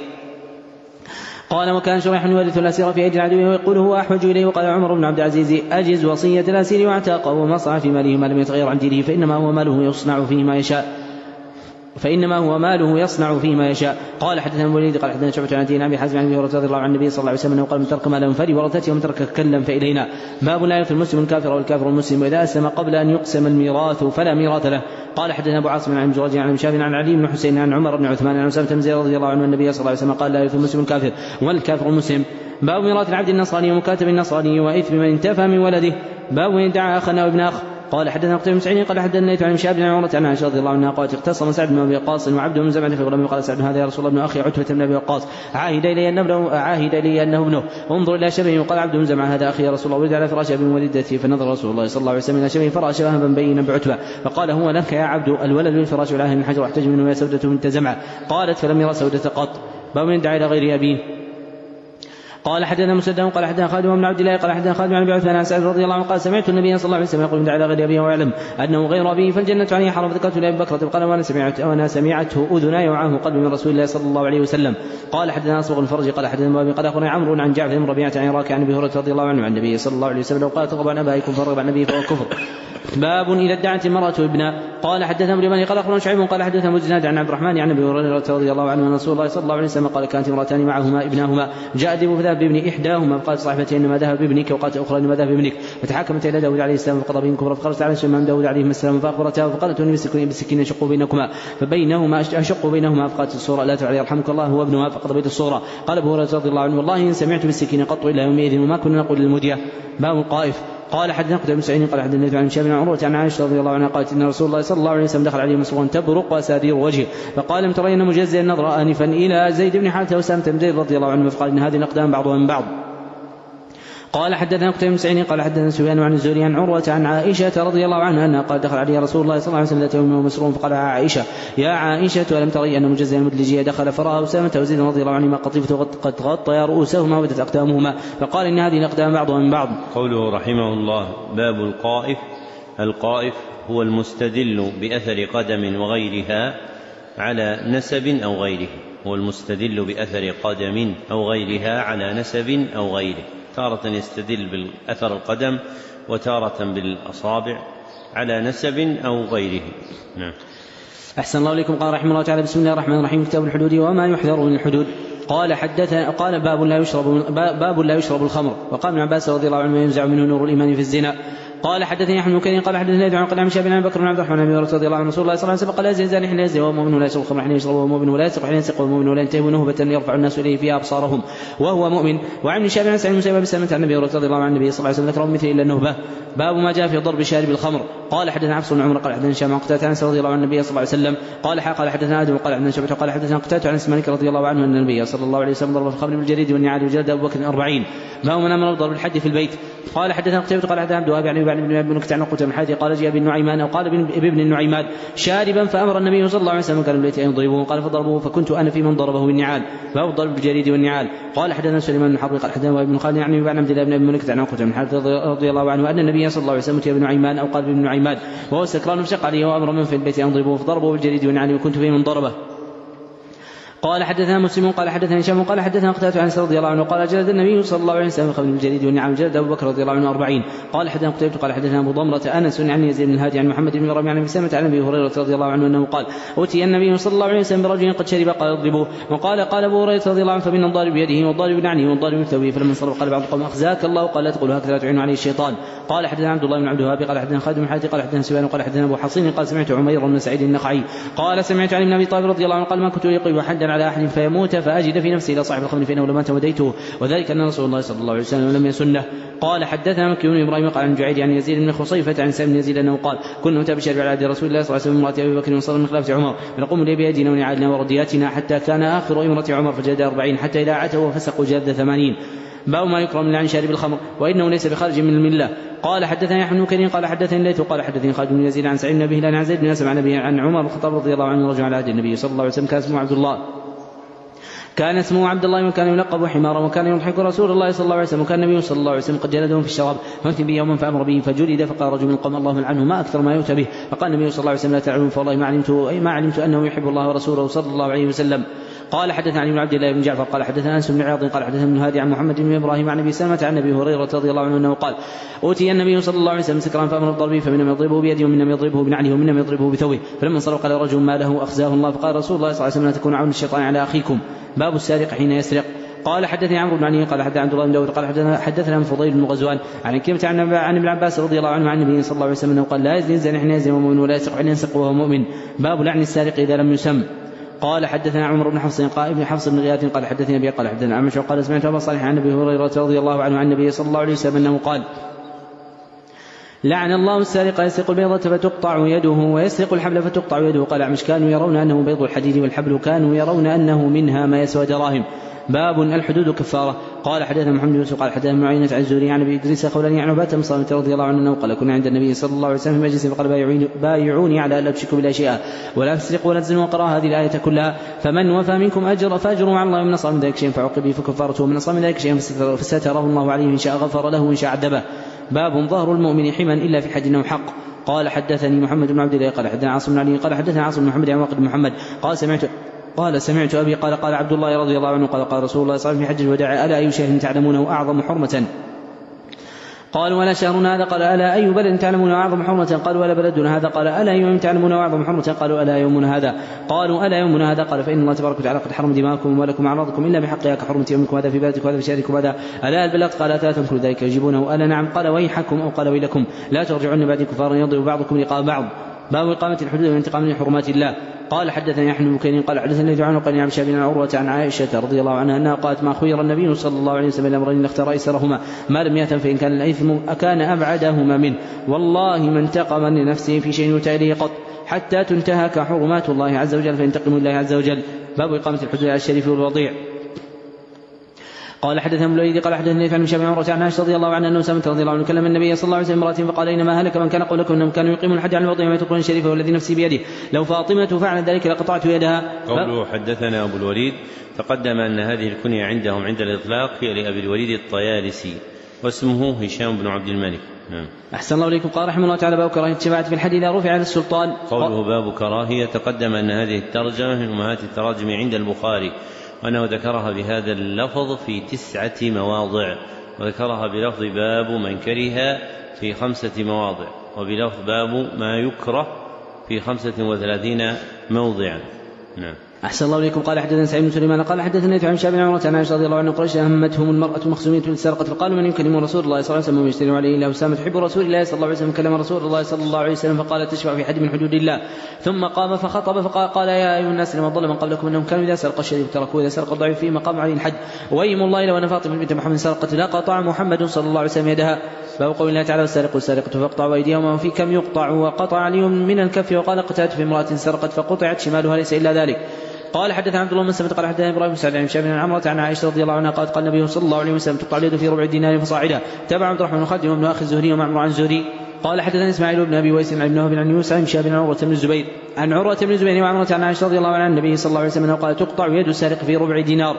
B: قال وكان شريح يورث الاسير في ايدي العدو ويقول هو احوج اليه. وقال عمر بن عبد العزيز اجز وصية الاسير واعتاقه ومصنع في ماله ما لم يتغير عن دينه فانما هو ماله يصنع فيه ما يشاء فإنما هو ماله يصنع فيما يشاء. قال حدثنا الوليد قال حدثنا شعبة عن دين أبي حازم عن أبي هريرة رضي الله عن النبي صلى الله عليه وسلم قال من ترك مالا فلورثته ومن ترك كلا فإلينا. باب لا يرث المسلم الكافر والكافر المسلم وإذا أسلم قبل أن يقسم الميراث فلا ميراث له. قال حدثنا أبو عاصم عن جريج عن شاب عن علي بن حسين عن عمر بن عثمان عن أسامة بن زيد رضي الله عنه النبي صلى الله عليه وسلم قال لا يرث المسلم الكافر والكافر المسلم. باب ميراث العبد النصراني ومكاتب النصراني وإثم من انتفى من ولده. باب من ادعى أخا أو ابن أخ. قال حدثنا قتيبة بن سعيد قال حدثنا عن شاب بن عمرة عن عائشة رضي الله عنها قالت اختصم سعد بن أبي وقاص وعبد بن زمعة في غلام قال سعد هذا يا رسول الله ابن أخي عتبة بن أبي وقاص عاهد إلي أنه عاهد إلي أنه ابنه انظر إلى شبهه. وقال عبد بن زمعة هذا أخي يا رسول الله ولد على فراش أبي ولدته فنظر رسول الله صلى الله عليه وسلم إلى شبهه فرأى شبها بينا بعتبة فقال هو لك يا عبد الولد للفراش والعاهد من حجر واحتج منه يا سودة بنت زمعة. قالت فلم يرى سودة قط. باب من دعا إلى غير أبيه. قال حدثنا مسدد قال حدثنا خالد بن عبد الله قال حدثنا خالد بن ابي عثمان عن سعد رضي الله عنه قال سمعت النبي صلى الله عليه وسلم يقول من دعا الى غير ابيه ويعلم انه غير ابيه فالجنه عليه حرام فذكرت لابي بكر قال وانا سمعت وانا سمعته اذناي وعاه قلب من رسول الله صلى الله عليه وسلم. قال حدثنا اصبغ الفرج قال حدثنا ابي قال اخبرني عمرو عن جعفر بن ربيعه عن عراك عن ابي هريره رضي الله عنه عن النبي صلى الله عليه وسلم قال تغضب عن ابائكم فرغب عن النبي فهو كفر. باب إذا ادعت المرأة ابنا. قال حدثنا ابن مالك قال أخبرنا شعيب قال حدثنا مجناد عن عبد الرحمن عن أبي هريرة رضي الله عنه أن رسول الله صلى الله عليه وسلم قال كانت امرأتان معهما ابناهما جاء الذئب فذهب بابن إحداهما فقالت صاحبتي إنما ذهب بابنك وقالت أخرى إنما ذهب بابنك فتحاكمت إلى داود عليه السلام فقضى بهم كفرا فخرجت على الإمام داود عليه السلام فأخبرتها فقالت إني بالسكين أشق بينكما فبينهما أشق بينهما فقالت الصورة لا تعلي يرحمك الله هو ابنها فقضى بيت الصورة. قال أبو هريرة رضي الله عنه والله إن سمعت بالسكين قط إلى يومئذ وما كنا نقول للمدية. باب القائف. قال حدثنا قتيبة بن سعيد قال حدثنا عن شاب بن عروة عن عائشة رضي الله عنها قالت إن رسول الله صلى الله عليه وسلم دخل عليه مسروقا تبرق وسادير وجهه فقال لم ترين مجزئا النظر آنفا إلى زيد بن حارثة وأسامة بن زيد رضي الله عنه فقال إن هذه الأقدام بعضها من بعض. قال حدثنا قتيبة بن سعيد قال حدثنا سفيان عن الزهري عن عروة عن عائشة رضي الله عنها أنها قال دخل عليه رسول الله صلى الله عليه وسلم ذات يوم مسرور فقال عائشة يا عائشة ألم تري أن مجزيا المدلجية دخل فرأى أسامة وزيد رضي الله عنهما قطيفة قد غطيا رؤوسهما وبدت أقدامهما فقال إن هذه الأقدام بعضها من بعض.
A: قوله رحمه الله باب القائف. القائف هو المستدل بأثر قدم وغيرها على نسب أو غيره هو المستدل بأثر قدم أو غيرها على نسب أو غيره تارة يستدل بالأثر القدم وتارة بالأصابع على نسب أو غيره. نعم.
B: أحسن الله إليكم. قال رحمه الله تعالى بسم الله الرحمن الرحيم كتاب الحدود وما يحذر من الحدود. قال حدثنا قال باب لا يشرب باب لا يشرب الخمر. وقال ابن عباس رضي الله عنه ينزع منه نور الإيمان في الزنا. قال حدثني احمد بن كثير قال حدثني يدعو قال عن شاب بن بكر بن عبد الرحمن بن رضي الله عنه رسول الله صلى الله عليه وسلم قال لا يزني الزاني حين يزني وهو مؤمن ولا يشرب الخمر حين يشرب وهو مؤمن ولا يسرق حين يسرق وهو مؤمن ولا ينتهب نهبة يرفع الناس اليه فيها ابصارهم وهو مؤمن. وعن شاب بن سعيد بن مسيب بسلمة عن النبي رضي الله عن النبي صلى الله عليه وسلم ذكره مثل الا النهبة. باب ما جاء في ضرب شارب الخمر. قال حدثنا عبس بن عمر قال حدثنا هشام عن قتادة عن انس رضي الله عن النبي صلى الله عليه وسلم قال قال حدثنا ادم قال حدثنا شعبة قال حدثنا قتادة عن انس مالك رضي الله عنه ان النبي صلى الله عليه وسلم ضرب في الخمر بالجريد والنعال وجلد ابو بكر أربعين. باب من امر بضرب الحد في البيت. قال حدثنا قتيبة قال حدثنا عبد الوهاب يعني بن ابن بن كتعن قتيبة بن حاتم قال جاء ابن نعيمان او قال ابن النعيمان شاربا فامر النبي صلى الله عليه وسلم كان البيت ان يضربوه قال فضربوه فكنت انا في من ضربه بالنعال. باب ضرب بالجريد والنعال. قال حدثنا سليمان بن حرب قال حدثنا ابن خالد يعني بن عبد الله بن ابي كتعن قتيبة بن حاتم رضي الله عنه ان النبي صلى الله عليه وسلم ابن نعيمان او قال ابن نعيمان وهو سكران فشق عليه وامر من في البيت ان يضربوه فضربوه بالجريد والنعال وكنت في من ضربه. قال حدثنا مسلم قال حدثنا هشام قال حدثنا قتادة عن انس رضي الله عنه قال جلد النبي صلى الله عليه وسلم خبر الجليد والنعم جلد ابو بكر رضي الله عنه أربعين. قال حدثنا قتيبة قال حدثنا ابو ضمرة انس عن يزيد بن الهادي عن محمد بن ربيعة عن ابي سلمة عن ابي هريرة رضي الله عنه انه قال اوتي النبي صلى الله عليه وسلم برجل قد شرب قال اضربوه. وقال قال ابو هريرة رضي الله عنه فمن الضارب بيده والضارب بنعله والضارب بثوبه فلما انصرف قال بعض القوم اخزاك الله قال لا تقول هكذا تعين عليه الشيطان. قال حدثنا عبد الله بن عبد الوهاب قال حدثنا خالد بن حاتم قال حدثنا سفيان قال حدثنا ابو حصين قال سمعت عمير بن سعيد النخعي قال سمعت علي بن ابي طالب رضي الله عنه قال ما كنت يقيم حدا على احد فيموت فاجد في نفسي الى صاحب الخمر فانه لما توديته وذلك ان رسول الله صلى الله عليه وسلم لم يسنه. قال حدثنا مكي بن ابراهيم قال عن جعيد عن يزيد بن خصيفة عن سالم بن يزيد انه قال كنا نتابع شارب على عهد رسول الله صلى الله عليه وسلم امرأة ابي بكر وصار من خلافة عمر فنقوم لي بيدنا ونعالنا وردياتنا حتى كان اخر امرة عمر فجلد أربعين حتى اذا عته وفسقوا جلد ثمانين. باب ما يكرم من عن شارب الخمر وانه ليس بخارج من المله. قال حدثني احمد بن كثير قال حدثني ليث قال حدثني خالد بن يزيد عن سعيد بن ابي هلال عن زيد بن اسلم عن ابي عن عمر بن الخطاب رضي الله عنه رجع على عهد النبي صلى الله عليه وسلم كان اسمه عبد الله كان اسمه عبد الله وكان يلقب حمارا وكان يضحك رسول الله صلى الله عليه وسلم وكان النبي صلى الله عليه وسلم قد جلدهم في الشراب فأتي به يوما فأمر به فجلد فقال رجل من قوم اللهم عنه ما أكثر ما يؤتى به فقال النبي صلى الله عليه وسلم لا تعلمون فوالله ما علمت ما علمت أنه يحب الله ورسوله صلى الله عليه وسلم. قال حدثنا علي بن عبد الله بن جعفر قال حدثنا انس بن عياض قال حدثنا ابن هادي عن محمد بن ابراهيم عن ابي سلمة عن ابي هريرة رضي الله عنه انه قال اوتي النبي صلى الله عليه وسلم سكران فامر بضربه فمنهم يضربه بيده ومنهم يضربه بنعله ومنهم يضربه بثوبه فلما انصرف قال رجل ما له اخزاه الله فقال رسول الله صلى الله عليه وسلم لا تكون عون الشيطان على اخيكم. باب السارق حين يسرق. قال حدثني عمرو بن علي قال حدثنا عبد الله بن داود قال حدثنا حدثنا من فضيل بن غزوان عن كلمة عن ابن عباس رضي الله عنه عن النبي صلى الله عليه وسلم انه قال لا يزني الزاني حين يزني وهو مؤمن ولا يسرق حين يسرق وهو مؤمن. باب لعن السارق اذا لم يسم. قال حدثنا عمر بن حفص قال ابن حفص بن غياث قال حدثني ابي قال حدثنا عمش قال سمعت ابا صالح عن ابي هريرة رضي الله عنه عن النبي صلى الله عليه وسلم انه قال لعن الله السارق يسرق البيضة فتقطع يده ويسرق الحبل فتقطع يده. قال عمش كانوا يرون انه بيض الحديد والحبل كانوا يرون انه منها ما يسوى دراهم. باب الحدود كفارة. قال حدثنا محمد بن يوسف قال حدثنا معينة عن الزهري عن ابي ادريس خولاني عن عبادة بن صامت رضي الله عنه قال كنا عند النبي صلى الله عليه وسلم في مجلس فقال بايعوني, بايعوني على الا تشركوا بالله شيئا ولا تسرقوا ولا تزنوا وقرأ هذه الآية كلها فمن وفى منكم اجر فاجروا مع الله من نصر من ذلك شيئا فعوقب فكفارته من نصر من ذلك شيئا فستره الله عليه ان شاء غفر له وان شاء عذبه. باب ظهر المؤمن حما الا في حد انه حق. قال حدثني محمد بن عبد الله قال حدثنا عاصم بن علي قال حدثنا عاصم بن محمد عن واقد بن محمد قال سمعت قال سمعت أبي قال قال عبد الله رضي الله عنه قال قال رسول الله صلى الله عليه وسلم في حج الوداع ألا أي شهر تعلمونه أعظم حرمة؟ قالوا ولا شهرنا هذا قال ألا أي بلد تعلمون أعظم حرمة؟ قالوا ولا بلدنا هذا قال ألا يوم تعلمون أعظم حرمة؟ قالوا ألا يومنا هذا قالوا ألا يومنا هذا قال فإن الله تبارك وتعالى قد حرم دماءكم ولكم أعراضكم إلا بحقها كحرمة يومكم هذا في بلدكم وهذا في شهركم هذا. ألا البلد قال ألا تنكر ذلك يجيبونه ألا نعم قال ويحكم أو قال ويلكم لا ترجعون بعد كفارا يضرب بعضكم لقاء بعض. باب إقامة الحدود والانتقام من حرمات الله. قال حدثني احمد بن كثير قال حدثني جعان قال عن شاب عروة عن عائشة رضي الله عنها انها قالت ما خير النبي صلى الله عليه وسلم الامرين اختار ايسرهما ما لم يأتم فان كان الاثم اكان ابعدهما منه والله ما انتقم لنفسه في شيء يؤتى اليه قط حتى تنتهك حرمات الله عز وجل فينتقم الله عز وجل. باب إقامة الحدود على الشريف والوضيع. قال حدثنا ابن الوليد قال حدثني عن هشام بن عروة عن عائشة رضي الله عنها أنه سمعت رضي الله عنه كلم النبي صلى الله عليه وسلم امرأة فقال إنما هلك من كان قبلكم أنهم كانوا يقيمون الحج عن الوضع ما يتركون الشريفة والذي نفسي بيده لو فاطمة فعلت ذلك لقطعت يدها.
A: قوله حدثنا أبو الوليد تقدم أن هذه الكنية عندهم عند الإطلاق هي لأبي الوليد الطيالسي واسمه هشام بن عبد الملك. نعم.
B: أحسن الله إليكم. قال رحمه الله تعالى باب كراهية الشفاعة في الحد إذا رفع على السلطان.
A: قوله باب كراهية تقدم أن هذه الترجمة من أمهات التراجم عند البخاري وأنه ذكرها بهذا اللفظ في تسعة مواضع وذكرها بلفظ باب من كره في خمسة مواضع وبلفظ باب ما يكره في خمسة وثلاثين موضعا. نعم.
B: أحسن الله إليكم. قال حدثنا سعيد بن سليمان قال حدثنا عن هشام بن عروة عن عائشة رضي الله عنها قريش أهمتهم المرأة المخزومية للسرقة فقالوا من يكلم رسول الله صلى الله عليه وسلم ويشتري عليه إلا أسامة تحب رسول الله صلى الله عليه وسلم كلم رسول الله صلى الله عليه وسلم فقال تشفع في حد من حدود الله ثم قام فخطب فقال قال يا أيها الناس لمن ظلم من قبلكم أنهم كانوا إذا سرق الشريف تركوه إذا سرق الضعيف فيه مقام عليه الحد وأيم الله لو أن فاطمة بنت محمد سرقت لقطع محمد صلى الله عليه وسلم يدها. باب قول الله تعالى والسارق والسارقة فاقطعوا أيديهما وفي كم يقطع وقطع علي من الكف وقال قتلت في امرأة سرقت فقطعت شمالها ليس إلا ذلك. قال حدثنا عبد الله بن مسلمة قال حدثنا ابراهيم بن سعد عن هشام بن عمرة عن عائشة رضي الله عنها قالت قال النبي صلى الله عليه وسلم تقطع اليد في ربع دينار فصاعدا. تبع عبد الرحمن بن خالد وابن اخي الزهري ومعمر عن الزهري قال حدثنا اسماعيل بن ابي ويس عن ابن وهب عن يوسف عن هشام بن عروة بن الزبير عن عروة بن الزبير وعمرة عن عائشة رضي الله عنها عن النبي صلى الله عليه وسلم قال تقطع يد السارق في ربع دينار.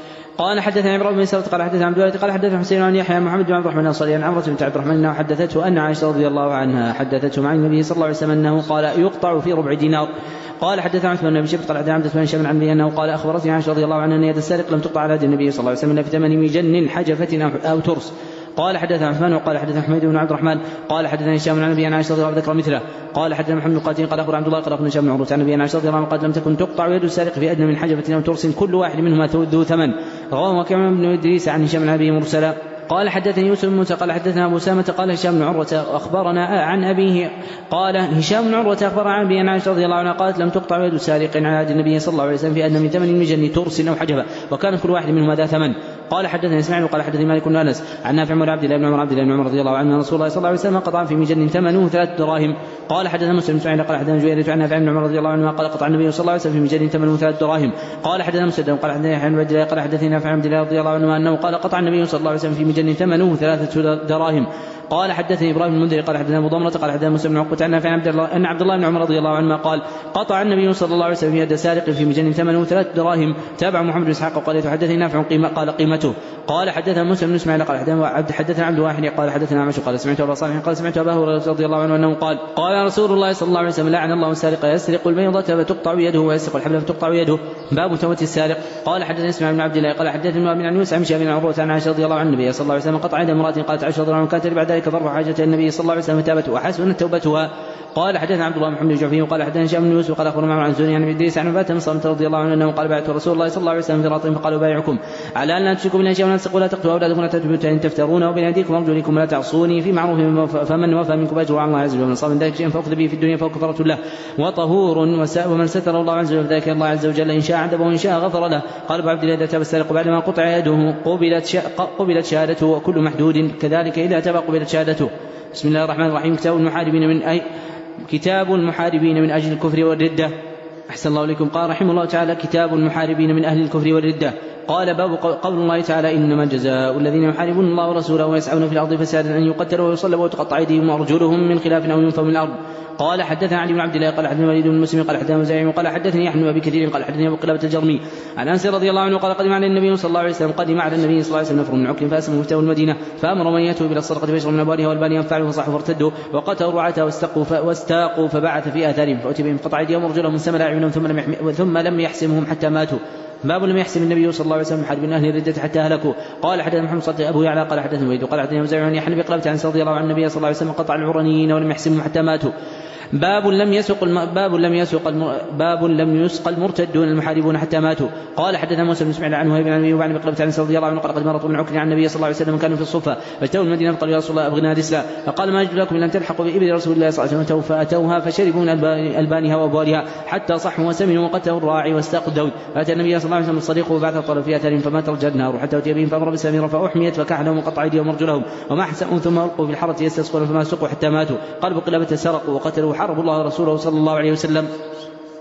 B: قال حدثنا ابراهيم بن سعد قال حدثنا عبد الله قال حدثنا حسين عن يحيى محمد بن عبد الرحمن الانصاري عن عمرة بنت عبد الرحمن انه حدثته ان عائشة رضي الله عنها حدثته عن النبي صلى الله عليه وسلم انه قال يقطع في ربع دينار. قال حدثنا عثمان بن شبت قال حدثنا عبد الله بن شبت عن انه قال اخبرتني عائشة رضي الله عنها ان يد السارق لم تقطع على يد النبي صلى الله عليه وسلم في ثمن مجن حجفة او ترس. قال حدثنا عثمان وقال حدثنا حميد بن عبد الرحمن قال حدثنا هشام عن النبي عن عائشة رضي الله عنها ذكر مثله. قال حدثنا محمد بن قاتل قال اخبر عبد الله قال اخبرنا هشام بن عروة عن النبي عن عائشة رضي الله عنها قال لم تكن تقطع يد السارق في ادنى من حجفة او ترس كل واحد منهما ذو ثمن. رواه وكيع بن ادريس عن هشام عن ابي مرسلا. قال حدثني يوسف بن موسى قال حدثنا ابو سامة قال هشام بن عروة اخبرنا عن ابيه قال هشام بن عروة اخبر عن ابي عن عائشة رضي الله عنها قالت لم تقطع يد سارق على يد النبي صلى الله عليه وسلم في ادنى من ثمن مجن ترس او حجبة وكان كل واحد منهما ذا ثمن. قال حدثنا اسماعيل وقال حدثني مالك بن انس عن نافع مولى عبد الله بن عمر عبد الله بن عمر رضي الله عنه رسول الله صلى الله عليه وسلم قطع في مجن ثمنه ثلاث دراهم. قال حدثنا مسلم بن اسماعيل قال حدثنا جويرية عن نافع بن عمر رضي الله عنه قال قطع النبي صلى الله عليه وسلم في مجن ثمنه ثلاث دراهم. قال حدثنا مسدد قال حدثنا يحيى بن عبد الله قال حدثني نافع عن عبد الله رضي الله عنه انه قال قطع النبي صلى الله عليه وسلم في مجن ثمنه ثلاثة دراهم. قال حدثني ابراهيم المنذري قال حدثنا ابو ضمرة قال حدثنا مسلم بن عقبة عن نافع عبد الله ان عبد الله بن عمر رضي الله عنهما قال قطع النبي صلى الله عليه وسلم يد سارق في مجن ثمنه ثلاث دراهم. تابع محمد بن اسحاق قال حدثني نافع قيمة قال قيمته. قال حدثنا مسلم بن اسماعيل قال حدثنا عبد الواحد قال حدثنا عمش قال سمعت ابا صالح قال سمعت ابا هريرة رضي الله عنه انه قال قال رسول الله صلى الله عليه وسلم لعن الله السارق يسرق البيضة فتقطع يده ويسرق الحبل فتقطع يده. باب توبة السارق. قال حدثنا اسماعيل بن عبد الله قال حدثنا ابن عن يوسف عن هشام بن عروة عن عائشة رضي الله عنها النبي صلى الله عليه وسلم قطع يد امرأة قالت عائشة رضي الله عنها كانت بعد ذلك ضرب حاجة النبي صلى الله عليه وسلم تابته وحسنت توبتها. قال حدثنا عبد الله بن محمد الجعفي وقال حدثنا هشام بن يوسف قال اخبرنا عن زهري عن ابي ادريس عن فاتن صلى رضي الله عنه انه قال بعث رسول الله صلى الله عليه وسلم في راط فقالوا بايعكم على ان لا تشركوا بالله شيئا ولا تسرقوا ولا تقتلوا اولادكم ولا تاتوا ببهتان تفترون وبين ايديكم وارجلكم ولا تعصوني في معروف فمن وفى منكم اجره على الله عز وجل ومن صام من ذلك شيئا فاخذ به في الدنيا فهو كفاره له وطهور ومن ستر الله عز وجل ذلك الله عز وجل ان شاء عذبه وان شاء غفر له. قال ابو عبد الله اذا تاب السارق بعدما قطع يده قبلت قبلت شهادته وكل محدود كذلك اذا تاب قبلت شهادته. بسم الله الرحمن الرحيم. كتاب المحاربين من أي كتاب المحاربين من أجل الكفر والردة. أحسن الله إليكم. قال رحمه الله تعالى كتاب المحاربين من أهل الكفر والردة. قال باب قول الله تعالى إنما جزاء الذين يحاربون الله ورسوله ويسعون في الأرض فسادا أن يقتلوا ويصلبوا وتقطع أيديهم وأرجلهم من خلاف أو ينفوا من الأرض. قال حدثنا علي بن عبد الله قال حدثنا وليد بن مسلم قال حدثنا مزاحم قال حدثني يحيى بن ابي كثير قال حدثني ابو قلابة الجرمي عن انس رضي الله عنه قال قدم على النبي صلى الله عليه وسلم قدم على النبي صلى الله عليه وسلم نفر من عكر فاسموا مفتاح المدينه فامر من ياتوا الى الصدقه فيشرب من ابوالها والبانيه ففعلوا فصحوا فارتدوا وقتلوا رعاتها واستقوا واستاقوا فبعث في اثارهم فاتي بهم قطع ايديهم ورجلهم من سمل اعينهم ثم لم ثم لم يحسمهم حتى ماتوا. باب لم يحسم النبي صلى الله عليه وسلم حرب من اهل الردة حتى هلكوا. قال حدثنا محمد صدق ابو يعلى قال حدثنا وليد قال حدثنا مزاحم عن يحيى بن قلابة عن رضي الله عن النبي صلى الله عليه وسلم قطع العرنيين ولم يحسمهم حتى ماتوا. باب لم يسق الم... باب لم يسق الم... باب لم يسق المرتدون المحاربون حتى ماتوا. قال حدثنا موسى بن اسماعيل عن وهيب عن ابي وعن بقلبة عن رضي الله عنه قال قد مرت من عكر عن النبي صلى الله عليه وسلم كانوا في الصفة فاتوا المدينة فقالوا يا رسول الله ابغنا رسلا فقال ما اجد لكم الا ان تلحقوا بابل رسول الله صلى الله عليه وسلم فاتوها فشربوا من البانها وابوالها حتى صحوا وسمنوا وقتلوا الراعي واستاقوا الدود فاتى النبي صلى الله عليه وسلم الصديق وبعث طرف في اثرهم فمات رجل النار حتى اتي بهم فامر بسامره فاحميت فكحلهم وقطع ايديهم وارجلهم وما حسنوا ثم القوا في الحرة يستسقون فما سقوا حتى ماتوا. قال بقلبة سرقوا وقتلوا وحاربوا الله ورسوله صلى الله عليه وسلم.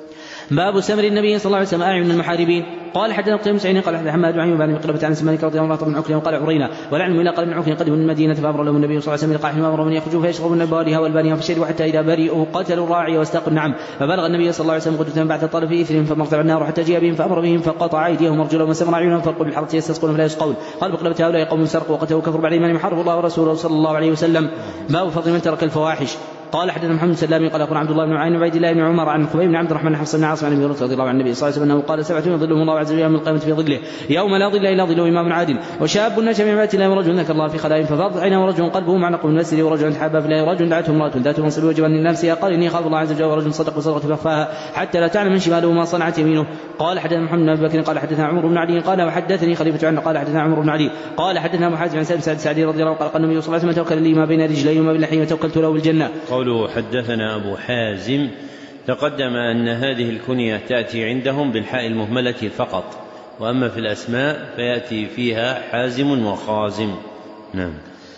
B: باب سمر النبي صلى الله عليه وسلم أعين المحاربين. قال حدثنا قتيبة بن سعيد قال حدثنا حماد عن بن مقلبة عن سمالك رضي الله عنه قال قال عرينا والعلم إلى قال ابن عوف قدم المدينة فأمر لهم النبي صلى الله عليه وسلم لقاح ما أمر من يخرجوا فيشربوا من البوارها والبانها فشربوا حتى إذا برئوا قتلوا الراعي واستاقوا النعم فبلغ النبي صلى الله عليه وسلم غدوة بعد طرف إثرهم فمرتع النار حتى جاء بهم فأمر بهم فقطع أيديهم ورجلهم وسمر أعينهم فالقوا بالحرة يستسقون فلا يسقون. قال بقلبة هؤلاء قوم سرقوا وقتلوا وكفروا بعد إيمانهم حاربوا الله ورسوله صلى الله عليه وسلم. باب فضل من ترك الفواحش. قال حدثنا محمد بن سلام قال أخبرنا عبد الله بن عين وعبيد الله بن عمر عن خبيب بن عبد الرحمن حفص بن عاصم عن ابي هريرة رضي الله عن النبي صلى الله عليه وسلم انه قال سبعة يظلهم الله عز وجل يوم القيامة في ظله يوم لا ظل الا ظله امام عادل وشاب نشا من عبادة الله ورجل ذكر الله في خلاء ففاضت عينه ورجل قلبه معلق بالمسجد ورجل تحابى في الله ورجل دعته امرأة ذات منصب وجبا لنفسها قال اني خاف الله عز وجل ورجل صدق وصدقة فاخفاها حتى لا تعلم من شماله ما صنعت يمينه. قال حدثنا محمد بن ابي بكر قال حدثنا عمر بن علي قال وحدثني خليفة عنه قال حدثنا عمر بن علي قال حدثنا محاسب عن سعد سعد سعدي رضي الله عنه قال قال النبي صلى الله عليه وسلم توكل لي ما بين رجلي وما بين لحيي وتوكلت له بالجنة.
A: قوله حدثنا أبو حازم تقدم أن هذه الكنية تأتي عندهم بالحاء المهملة فقط وأما في الأسماء فيأتي فيها حازم وخازم. نعم.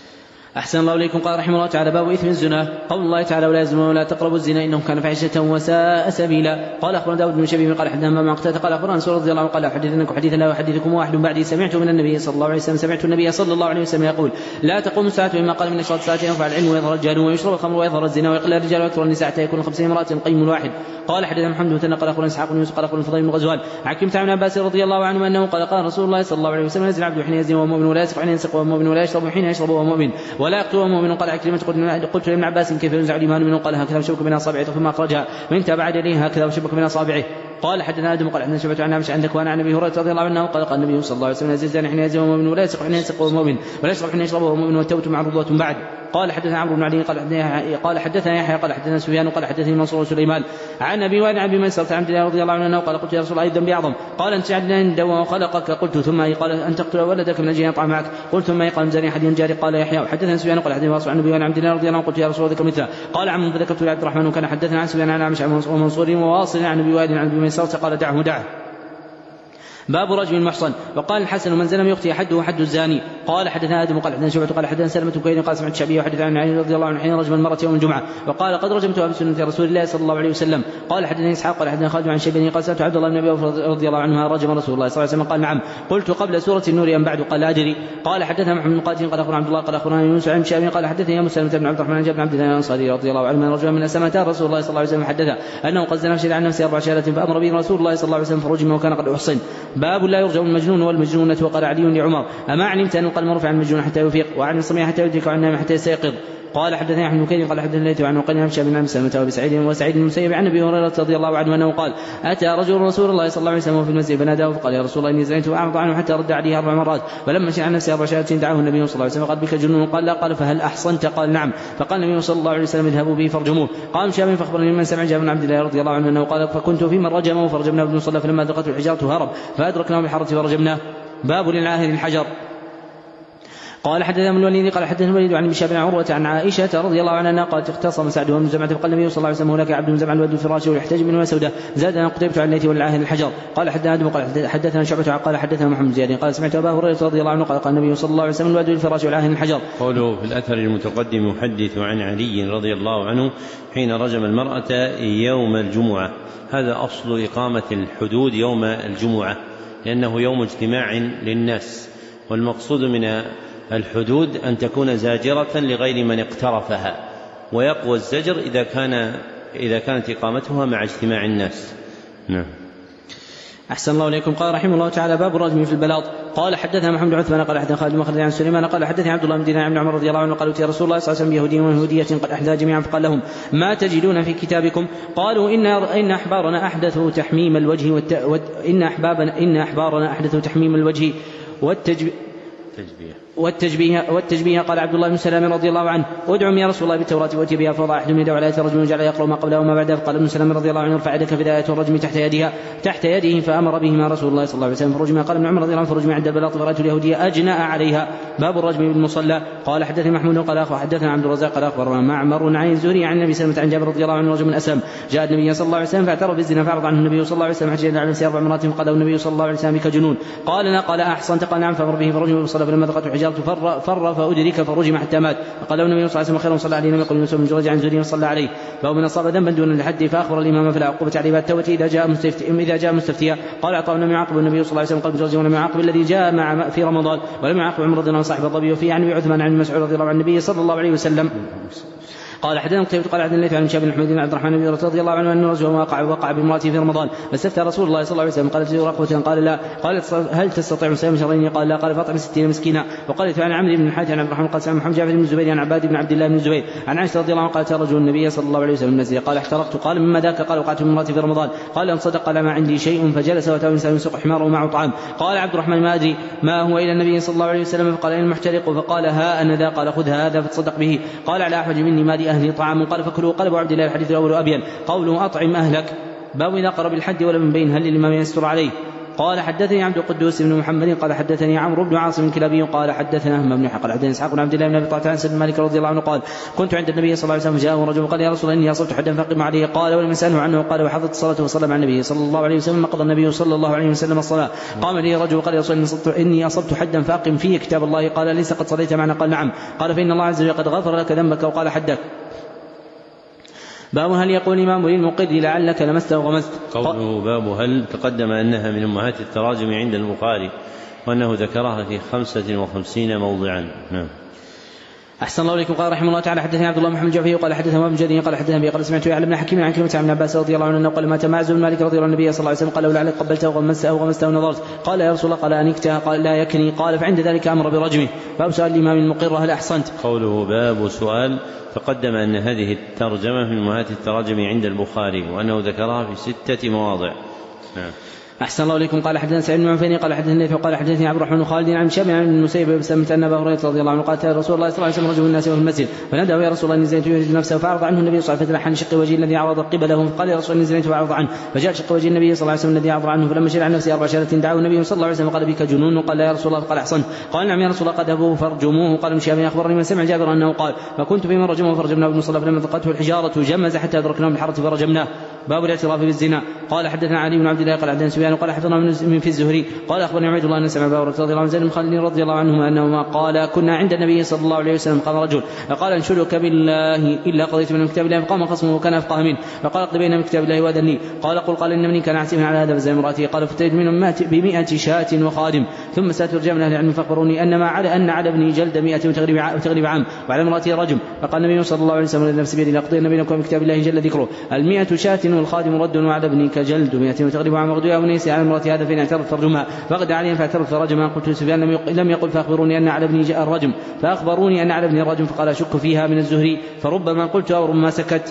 B: أحسن الله إليكم. قال رحمه الله تعالى باب إثم الزنا. قول الله تعالى ولا يزنون ولا تقربوا الزنا إنه كان فاحشة وساء سبيلا. قال أخبرنا داود بن شبيب قال حدثنا ما قتادة قال أخبرنا أنس رضي الله عنه قال أحدثنكم حديثا لا أحدثكم واحد بعدي سمعت من النبي صلى الله عليه وسلم سمعت النبي صلى الله عليه وسلم يقول لا تقوم الساعة مما قال من أشراط الساعة ينفع العلم ويظهر الجهل ويشرب الخمر ويظهر الزنا ويقل الرجال ويكثر النساء حتى يكون خمسين امرأة قيم واحد. قال حدثنا محمد بن قال أخبرنا إسحاق بن يوسف قال أخبرنا الفضيل بن غزوان عن ابن عباس رضي الله عنه أنه قال قال رسول الله صلى الله عليه وسلم يزني العبد حين يزني وهو مؤمن ولا يسرق حين يسرق وهو مؤمن ولا يشرب حين يشرب وهو مؤمن ولا يقتل وهو مؤمن. قال عكرمة قلت لابن عباس كيف ينزع الإيمان منه قال هكذا وشبك من أصابعه ثم أخرجها من تبع يديه هكذا وشبك من أصابعه. قال حدثنا آدم قال حدثنا شعبة عن عامش عن ذكوان عن أبي هريرة رضي الله عنه قال قال النبي صلى الله عليه وسلم يزني حين يزني وهو مؤمن ولا يسرق حين يسرق وهو مؤمن ولا يشرب حين يشرب وهو مؤمن والتوبة معروضة بعد. قال حدثنا عمرو بن علي قال حدثنا قال حدثنا يحيى قال حدثنا سفيان قال حدثني منصور وسليمان عن ابي وائل عن ابي ميسرة عن عبد الله رضي الله عنه قال قلت يا رسول الله اي الذنب اعظم؟ قال ان تجعل عند وخلقك. قلت ثم اي؟ قال ان تقتل ولدك من اجل يطعم معك. قلت ثم اي؟ قال من زاني احد جاري. قال يحيى حدثنا سفيان قال حدثني واصل عن ابي وائل عن عبد الله رضي الله عنه قلت يا رسول الله ذكر مثله. قال عمرو فذكرت لعبد الرحمن وكان حدثنا عن سفيان عن عامش ومنصور وواصل عن ابي وائل عن ابي ميسرة قال دعه دعه. باب رجم المحصن. وقال الحسن من زنم يختي حده حد الزاني. قال حدثنا آدم قال حدثنا شعبة قال حدثنا سلمة بن كهيل قال سمعت الشعبي وحدث عن علي رضي الله عنه حين رجم المرأة يوم الجمعة وقال قد رجمتها بسنة رسول الله صلى الله عليه وسلم. قال حدثني إسحاق قال حدثنا خالد عن شيباني قال سألت عبد الله بن أبي رضي الله عنه رجم رسول الله صلى الله عليه وسلم قال نعم. قلت قبل سورة النور أم بعد؟ قال لا أدري. قال حدثنا محمد بن قاتل قال أخبرنا عبد الله قال أخبرنا يونس عن شيباني قال حدثني يا مسلمة بن عبد الرحمن بن عبد الله الأنصاري رضي الله عنه من رجل من أسمتان رسول الله صلى الله عليه وسلم حدثه أنه قد زنى شيئا عن نفسه أربع شهادات فأمر به رسول الله صلى الله عليه وسلم فرجم وكان قد أحصن. باب لا يرجم المجنون والمجنونة. وقال علي لعمر أما علمت أن القلم رفع المجنون حتى يفيق وعن الصبي حتى يدرك وعن النائم حتى يستيقظ. قال حدثنا أحمد بن كثير قال حدثنا الليث عن وقال عن شاب بن سلمة وبسعيد وسعيد بن المسيب عن ابي هريرة رضي الله عنه انه قال اتى رجل رسول الله صلى الله عليه وسلم في المسجد فناداه فقال يا رسول الله اني زنيت واعرض عنه حتى رد عليه اربع مرات فلما شاء عن نفسه اربع شهادات دعاه النبي صلى الله عليه وسلم قال بك جنون؟ قال لا. قال فهل احصنت؟ قال نعم. فقال النبي صلى الله عليه وسلم اذهبوا به فارجموه. قام شاب فاخبرني من سمع جابر بن عبد الله رضي الله عنه انه قال فكنت في من رجمه فرجمناه ابن صلى فلما ادركته الحجاره هرب فادركناه بالحرة فرجمناه. باب للعاهر الحجر. قال حدثنا من الوليد قال حدثنا الوليد عن بشار بن عروة عن عائشة رضي الله عنها قالت اختصم سعد بن زمعة فقال النبي صلى الله عليه وسلم هناك عبد بن زمعة الود الفراش ويحتاج من سوداء زادنا قتيبة عن الليث والعاهر الحجر. قال حدثنا آدم قال حدثنا شعبة قال حدثنا محمد زياد قال سمعت أبا هريرة رضي الله عنه قال قال النبي صلى الله عليه وسلم الود الفراش والعاهر الحجر.
A: قوله في الأثر المتقدم يحدث عن علي رضي الله عنه حين رجم المرأة يوم الجمعة. هذا أصل إقامة الحدود يوم الجمعة لأنه يوم اجتماع للناس والمقصود من الحدود أن تكون زاجرة لغير من اقترفها ويقوى الزجر إذا كان إذا كانت إقامتها مع اجتماع الناس. نعم.
B: أحسن الله إليكم. قال رحمه الله تعالى باب الرجم في البلاط. قال حدثنا محمد بن عثمان قال حدثنا خالد بن مخلد عن سليمان قال حدثني عبد الله بن دينار بن عمر رضي الله عنه قالوا يا رسول الله صلى الله عليه وسلم يهودي ويهودية قد أحدى جميعا فقال لهم ما تجدون في كتابكم؟ قالوا إن إن أحبارنا أحدثوا تحميم الوجه والت... وت... إن أحبابنا إن أحبارنا أحدثوا تحميم الوجه والتجبيه والتجبيه والتجبيه. قال عبد الله بن سلام رضي الله عنه ادعم يا رسول الله بالتوراة واتي بها فوضع احدهم يده على اية الرجم وجعل يقرأ ما قبله وما بعده. فقال ابن سلام رضي الله عنه ارفع يدك في آية الرجم تحت يدها تحت يده فامر بهما رسول الله صلى الله عليه وسلم فرجم. قال ابن عمر رضي الله عنه فرجم عند البلاط فرأيت اليهودية اجنأ عليها. باب الرجم بالمصلى. قال حدثني محمود قال اخبر حدثنا عبد الرزاق قال اخبرنا معمر عن الزهري عن النبي سلمة عن جابر رضي الله عنه رجل من اسلم جاء النبي صلى الله عليه وسلم فاعترف بالزنا فعرض عنه النبي صلى الله عليه وسلم حتى على نفسه اربع مرات فقال النبي صلى الله عليه وسلم بك جنون؟ قال لا. قال احصنت؟ قال نعم. فامر به فرجم بالمصلى فلما ذقته الحجارة فر, فر فأدرك فرجم حتى مات. فقال النبي صلى الله عليه وسلم خير صلى عليه لم يقل يوسف بن جريج عن زهري صلى عليه. فهو من أصاب ذنبا دون الحد فأخبر الإمام في العقوبة عليه بعد التوبة إذا جاء مستفتيا إذا جاء مستفتيا. قال عطاء لم يعاقب النبي صلى الله عليه وسلم قلب جريج ولم يعاقب الذي جاء مع في رمضان ولم يعاقب عمر رضي الله عنه صاحب الظبي. وفيه عن عثمان عن مسعود رضي الله عن النبي صلى الله عليه وسلم قال حدثنا قتيبة قال حدثنا الليث عن شاب بن حميد بن عبد الرحمن بن رضي الله عنه أن رجلا وقع وقع بامرأته في رمضان فاستفتى رسول الله صلى الله عليه وسلم قالت له رقبة قال لا. قال هل تستطيع صيام شهرين قال لا. قال فاطعم ستين مسكينا. وقالت عن عمرو بن الحارث عن عبد الرحمن قال سمع محمد جعفر بن الزبير عن عباد بن عبد الله بن الزبير عن عائشة رضي الله عنها قالت رجل النبي صلى الله عليه وسلم نزل قال احترقت. قال مما ذاك قال وقعت بامرأتي في رمضان. قال ان صدق قال ما عندي شيء. فجلس واتاه انسان يسوق حماره ومعه طعام. قال عبد الرحمن ما ادري ما هو الى النبي صلى الله عليه وسلم فقال اين المحترق فقال ها انا ذا. قال خذ هذا فتصدق به. قال على احوج مني ما لاهلي طعام. قال فكلوا. قال ابو عبد الله الحديث الاول ابين قوله اطعم اهلك باب اذا قرب الحد ولا من بين هل للامام يستر عليه. قال حدثني عبد القدوس بن محمد قال حدثني عمرو بن عاصم الكلابي قال حدثنا همام بن قال حدثني اسحاق بن عبد الله بن ابي طلحه عن سيدنا مالك رضي الله عنه قال كنت عند النبي صلى الله عليه وسلم جاءه رجل قال يا رسول الله اني اصبت حدا فاقم عليه. قال ولم يساله عنه. قال وحفظت الصلاه وصلى مع النبي صلى الله عليه وسلم قضى النبي صلى الله عليه وسلم الصلاه. قام لي رجل قال يا رسول الله اني اصبت حدا فاقم فيه كتاب الله. قال ليس قد صليت معنا. قال نعم. قال فان الله عز وجل قد غفر لك ذنبك. وقال حدك. باب هل يقول الإمام للمقر لعلك لمست أو غمست.
A: قوله باب هل تقدم أنها من أمهات التراجم عند البخاري وأنه ذكرها في خمسة وخمسين موضعا. نعم.
B: أحسن الله إليكم. قال رحمه الله تعالى حدثني عبد الله محمد جعفي قال حدثنا ابن جرير قال حدثنا أبي قال سمعت يعلى بن حكيم عن كلمة عن عباس رضي الله عنه قال ما تماعز بن مالك رضي الله عنه النبي صلى الله عليه وسلم قال لعلك قبلته أو غمست أو غمست أو نظرت. قال يا رسول الله قال أنكتها. قال لا يكني. قال فعند ذلك أمر برجمه. باب سؤال الإمام المقر هل أحصنت.
A: قوله باب سؤال تقدم أن هذه الترجمة من أمهات التراجم عند البخاري وأنه ذكرها في ستة مواضع. نعم.
B: أحسن الله إليكم. قال حدثنا سعيد بن عفان قال حدثني الليث قال حدثني عبد الرحمن خالد عن شاب عن المسيب بسمت أن أبا هريرة رضي الله عنه قال رسول الله صلى الله عليه وسلم رجل الناس في المسجد فنادى يا رسول الله إني زنيت يجد نفسه فأعرض عنه النبي صلى الله عليه وسلم عن شق وجهه الذي عرض قبله فقال يا رسول الله إني زنيت فأعرض عنه فجاء شق وجه النبي صلى الله عليه وسلم الذي عرض عنه فلما شرع عن نفسه أربع شهادة دعاه النبي صلى الله عليه وسلم قال بك جنون. قال يا رسول الله قال أحسنت. قال نعم يا رسول الله قد أبوه فرجموه. قال ابن شهاب أخبرني من سمع جابر أنه قال فكنت بمن رجمه فرجمناه ابن صلى فلما ذقته الحجارة جمز حتى أدركناه بالحرة فرجمناه. باب الاعتراف بالزنا. قال حدثنا علي بن عبد الله قال حدثنا سفيان قال حفظنا من في الزهري قال أخبرني عبد الله أن سمع أبا هريرة رضي الله عنه زيد بن خالد رضي الله عنهما أنهما قال كنا عند النبي صلى الله عليه وسلم قام رجل فقال انشدك بالله إلا قضيت من كتاب الله. فقام خصمه وكان أفقه منه فقال اقض بيننا من كتاب الله وأذني. قال قل قال إن ابني كان عاسفا على هذا فزاد امرأته. قال فتجد منهم بمئة شاة وخادم ثم سأترجع من أهل العلم فأخبروني أن ما على أن على ابني جلد مئة وتغريب عام وعلى امرأته رجم. فقال النبي صلى الله عليه وسلم نفس بيد لأقضين بينكم من كتاب الله جل ذكره المئة شاة والخادم رد وعلى ابنك جلد مئة وتغريب عام وغدوها ونيس على امرأته هذا فإن اعترف فرجمها. فغدا عليهم فاعترف فرجمها. قلت سفيان لم يقل فأخبروني أن على ابني جاء الرجم فأخبروني أن على ابني الرجم فقال أشك فيها من الزهري فربما قلتها وربما سكت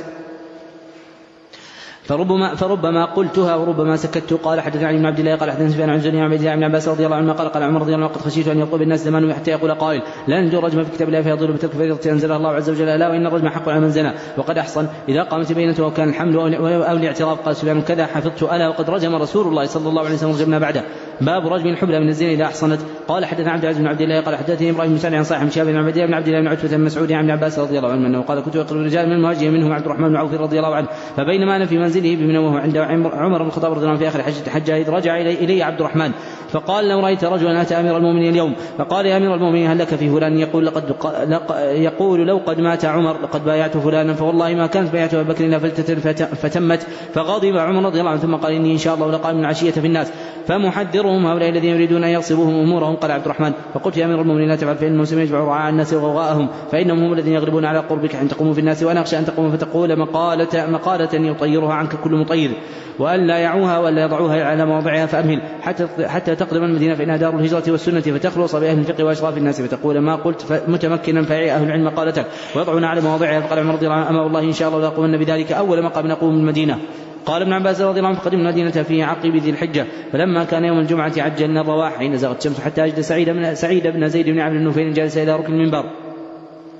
B: فربما, فربما قلتها وربما سكت. قال حدثنا علي بن عبد الله قال حدثنا سفيان عن زهري عن عبد الله بن عباس رضي الله عنه قال قال عمر رضي الله عنه قد خشيت أن يطلب الناس زمان حتى يقول قائل لا نجو الرجم في كتاب الله فيضل بترك فريضة أنزلها الله عز وجل لا وإن الرجم حق على من زنى وقد أحصن إذا قامت بينته وكان الحمل أو الاعتراف. قال سفيان كذا حفظت ألا وقد رجم رسول الله صلى الله عليه وسلم رجمنا بعده. باب رجم الحبلى من الزنا إذا أحصنت. قال حدثنا عبد العزيز بن عبد الله قال حدثني إبراهيم بن سعد عن صاحب شاب بن عبد الله بن عبد الله بن عتبة بن مسعود عن عباس رضي الله عنه قال كنت أقرب الرجال من المهاجرين منهم عبد الرحمن بن عوف رضي الله عنه فبينما أنا في منزله بمنى وهو عند عمر بن الخطاب رضي الله عنه في آخر حجة حجة إذ رجع إلي, إلي عبد الرحمن فقال لو رأيت رجلا أتى أمير المؤمنين اليوم فقال يا أمير المؤمنين هل لك في فلان يقول لقد يقول لو قد مات عمر لقد بايعت فلانا فوالله ما كانت بايعت أبي بكر إلا فتمت. فغضب عمر رضي الله عنه ثم قال إني إن شاء الله لقائم العشية في الناس فمحذرهم هؤلاء الذين يريدون أن يغصبوهم أمورهم. قال عبد الرحمن فقلت يا أمير المؤمنين لا تفعل فإن المسلمين يجمع رعاء الناس وغواءهم فإنهم هم الذين يغلبون على قربك أن تقوموا في الناس وأنا أخشى أن تقوم فتقول مقالة, مقالة يطيرها عنك كل مطير وأن لا يعوها وأن لا يضعوها على مواضعها فأمهل حتى, حتى تقدم المدينة فإنها دار الهجرة والسنة فتخلص بأهل الفقه وأشراف الناس فتقول ما قلت متمكنا فعي أهل العلم قالتك ويضعون على مواضعها. فقال عمر رضي الله عنه أما والله إن شاء الله لأقومن بذلك أول مقام نقوم من المدينة. قال ابن عباس رضي الله عنه فقدمنا المدينة في عقب ذي الحجة فلما كان يوم الجمعة عجلنا الرواح حين زغت الشمس حتى أجد سعيد بن, سعيد بن زيد بن عبد النفيل جالس إلى ركن المنبر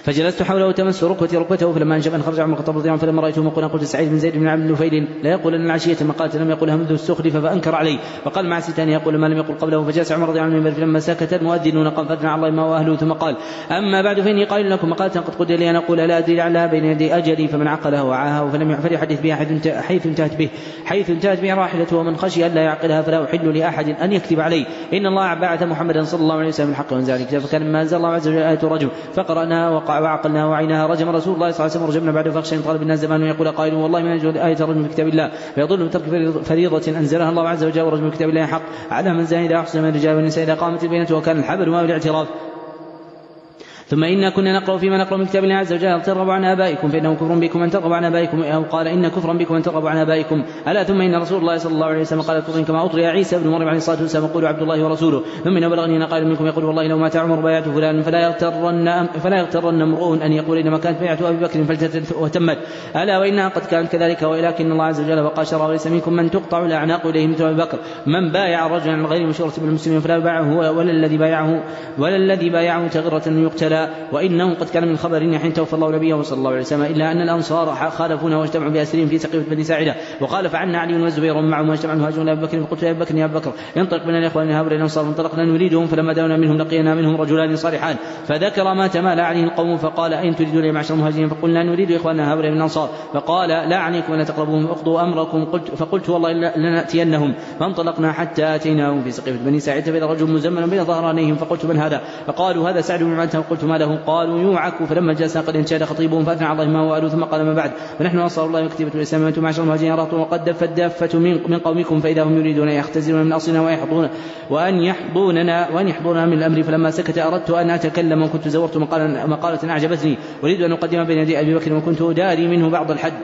B: فجلست حوله تمس ركبتي ركبته، فلما انشب ان خرج عمر الخطاب رضي الله عنه فلما رايته مقولا قلت سعيد بن زيد بن عبد النفيل لا يقول ان العشيه مقالة لم يقلها منذ استخلف فانكر عليه، وقال مع ستان يقول ما لم يقل قبله. فجلس عمر رضي الله عنه فلما سكت المؤذن قام فاثنى على الله ما واهله ثم قال اما بعد فاني قائل لكم مقالة قد قدر لي ان اقول لا ادري لعلها بين يدي اجلي، فمن عقلها وعاها فلم فليحدث بها حيث انتهت به حيث انتهت به راحلته، ومن خشي الا يعقلها فلا احل لاحد ان يكتب عليه. ان الله بعث محمدا صلى الله عليه وسلم بالحق وانزل الكتاب، فكان ما انزل الله عز وجل آية رجم فقرأناها وعقلناها وعيناها. رجم رسول الله صلى الله عليه وسلم رجمنا بعد فخشى طالب الناس زمان ويقول قائل والله ما ينزل آية رجم في كتاب الله فيضل بترك فريضة انزلها الله عز وجل، ورجم في كتاب الله حق على من زاد احسن من الرجال والنساء اذا قامت البينة وكان الحبل ما بالاعتراف. ثم إنا كنا نقرأ فيما نقرأ من كتاب الله عز وجل ترغبوا عن آبائكم فإنه كفر بكم أن ترغبوا عن آبائكم، أو قال إن كفرا بكم أن ترغبوا عن آبائكم. ألا ثم إن رسول الله صلى الله عليه وسلم قال كفر كما أطري عيسى بن مريم عليه الصلاة والسلام يقول عبد الله ورسوله. ثم إن بلغني أن قائل منكم يقول والله لو مات عمر بايعت فلان فلا يغترن فلا يغترن امرؤ أن يقول إنما كانت بيعة أبي بكر فلتتت وتمت، ألا وإنها قد كانت كذلك، ولكن الله عز وجل وقال شرع وليس منكم من تقطع الأعناق إليه مثل أبي بكر. من بايع رجلا عن غير مشورة بالمسلمين فلا يبايعه ولا الذي بايعه ولا الذي بايعه تغرة يقتلى، وإنه قد كان من خبر حين توفى الله نبيه صلى الله عليه وسلم، إلا أن الأنصار خالفونا واجتمعوا بأسرهم في سقيفة بني ساعدة، وقال فعلنا علي والزبير ومعهم واجتمعوا مهاجرون أبي بكر، فقلت يا أبي بكر يا أبي بكر انطلق بنا الإخوان هؤلاء الأنصار، فانطلقنا نريدهم فلما دعونا منهم لقينا منهم رجلان صالحان، فذكر ما تمالى عليه القوم فقال أين تريدون يا معشر المهاجرين؟ فقلنا نريد إخواننا هؤلاء من الأنصار، فقال لا أعنيكم ولا تقربوهم اقضوا أمركم. قلت فقلت والله لنأتينهم، فانطلقنا حتى أتيناهم في سقيفة بني ساعدة فإذا رجل مزمل بين ظهرانيهم، فقلت من هذا؟ فقالوا هذا سعد بن معاذ، فقلت ما له؟ قالوا يوعك. فلما جلس قد انشاد خطيبهم فاثنى على الله ما وقالوا ثم قال ما بعد فنحن انصار الله وكتيبة الاسلام وانتم معشر المهاجرين رهط وقد دفت الدافة من قومكم فاذا هم يريدون ان يختزلون من اصلنا ويحضون وان يحضوننا وان يحضوننا من الامر. فلما سكت اردت ان اتكلم وكنت زورت مقالة اعجبتني اريد ان اقدم بين يدي ابي بكر وكنت اداري منه بعض الحد،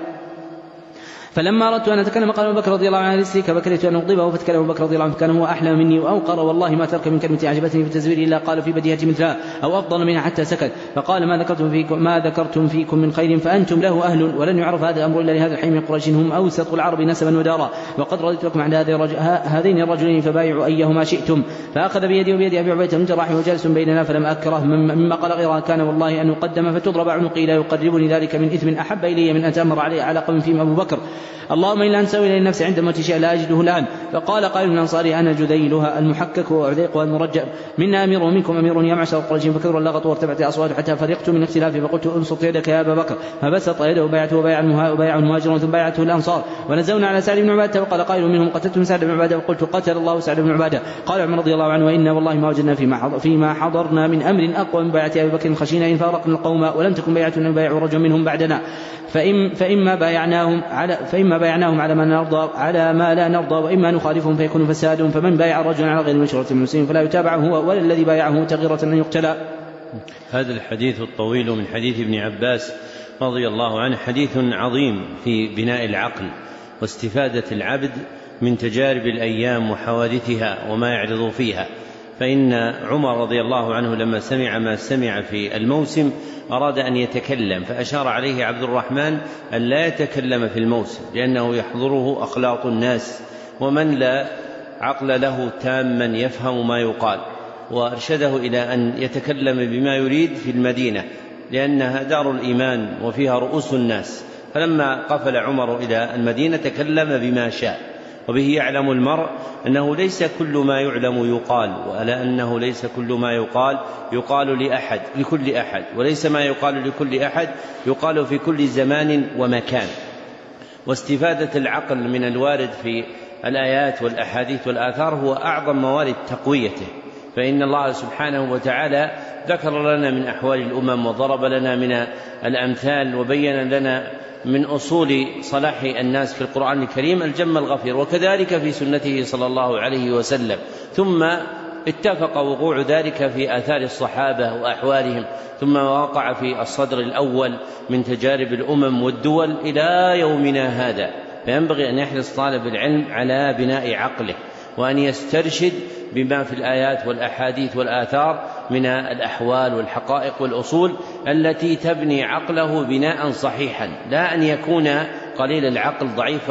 B: فلما أردت أن أتكلم قال أبو بكر رضي الله عنه لسلك فكرهت أن أغضبه، فتكلم أبو بكر رضي الله عنه كان هو أحلى مني وأوقر، والله ما ترك من كلمة أعجبتني في التزوير إلا قال في بديهة مثلها أو أفضل منها حتى سكت، فقال ما ذكرتم فيكم ما ذكرتم فيكم من خير فأنتم له أهل، ولن يعرف هذا الأمر إلا لهذا الحي من قريش هم أوسط العرب نسبا ودارا، وقد رضيت لكم عند هذين الرجلين فبايعوا أيهما شئتم. فأخذ بيدي وبيد أبي عبيدة بن الجراح وجالس بيننا فلم أكره مما قال غيرها كان والله أن يقدم فتضرب عنقي لا يقربني ذلك من إثم أحب إلي من أن تأمر عليه على قوم فيهم أبو بكر، اللهم إلا أن سوي إلى النفس عند موت شيء لا أجده الآن. فقال قائل من أنصاري أنا جذيلها المحكك وأعذيقها المرجع منا أمير ومنكم أمير يا معشر قريش، فكثر اللغط وارتفعت أصوات حتى فرقت من اختلافي، فقلت انصت يدك يا أبا بكر، فبسط يده وبايعته وبايع المهاجرون ثم بايعته الأنصار، ونزلنا على سعد بن عبادة وقال قائل منهم قتلتم سعد بن عبادة، وقلت قتل الله سعد بن عبادة. قال عمر رضي الله عنه وإنا والله ما وجدنا فيما حضرنا من أمر أقوى من بايعة أبي بكر خشينا إن فارقنا القوم ولم تكن بايعة أن يبايعوا رجل منهم بعدنا، فإن فإما بايعناهم على فإما بايعناهم على ما نرضى على ما لا نرضى وإما نخالفهم فيكون فساد، فمن بايع رجلا على غير مشورة المسلمين فلا يتابع هو ولا الذي بايعه تغيرة أن يقتلى.
A: هذا الحديث الطويل من حديث ابن عباس رضي الله عنه حديث عظيم في بناء العقل واستفادة العبد من تجارب الأيام وحوادثها وما يعرض فيها. فإن عمر رضي الله عنه لما سمع ما سمع في الموسم أراد أن يتكلم، فأشار عليه عبد الرحمن أن لا يتكلم في الموسم لأنه يحضره أخلاق الناس ومن لا عقل له تاما يفهم ما يقال، وأرشده إلى أن يتكلم بما يريد في المدينة لأنها دار الإيمان وفيها رؤوس الناس. فلما قفل عمر إلى المدينة تكلم بما شاء، وبه يعلم المرء أنه ليس كل ما يعلم يقال، وألا أنه ليس كل ما يقال يقال لأحد لكل أحد، وليس ما يقال لكل أحد يقال في كل زمان ومكان. واستفادة العقل من الوارد في الآيات والأحاديث والآثار هو أعظم موارد تقويته، فإن الله سبحانه وتعالى ذكر لنا من أحوال الأمم وضرب لنا من الأمثال وبين لنا من أصول صلاح الناس في القرآن الكريم الجم الغفير، وكذلك في سنته صلى الله عليه وسلم، ثم اتفق وقوع ذلك في آثار الصحابة وأحوالهم، ثم وقع في الصدر الأول من تجارب الأمم والدول إلى يومنا هذا. فينبغي أن يحرص طالب العلم على بناء عقله وأن يسترشد بما في الآيات والأحاديث والآثار من الأحوال والحقائق والأصول التي تبني عقله بناء صحيحا، لا أن يكون قليل العقل ضعيف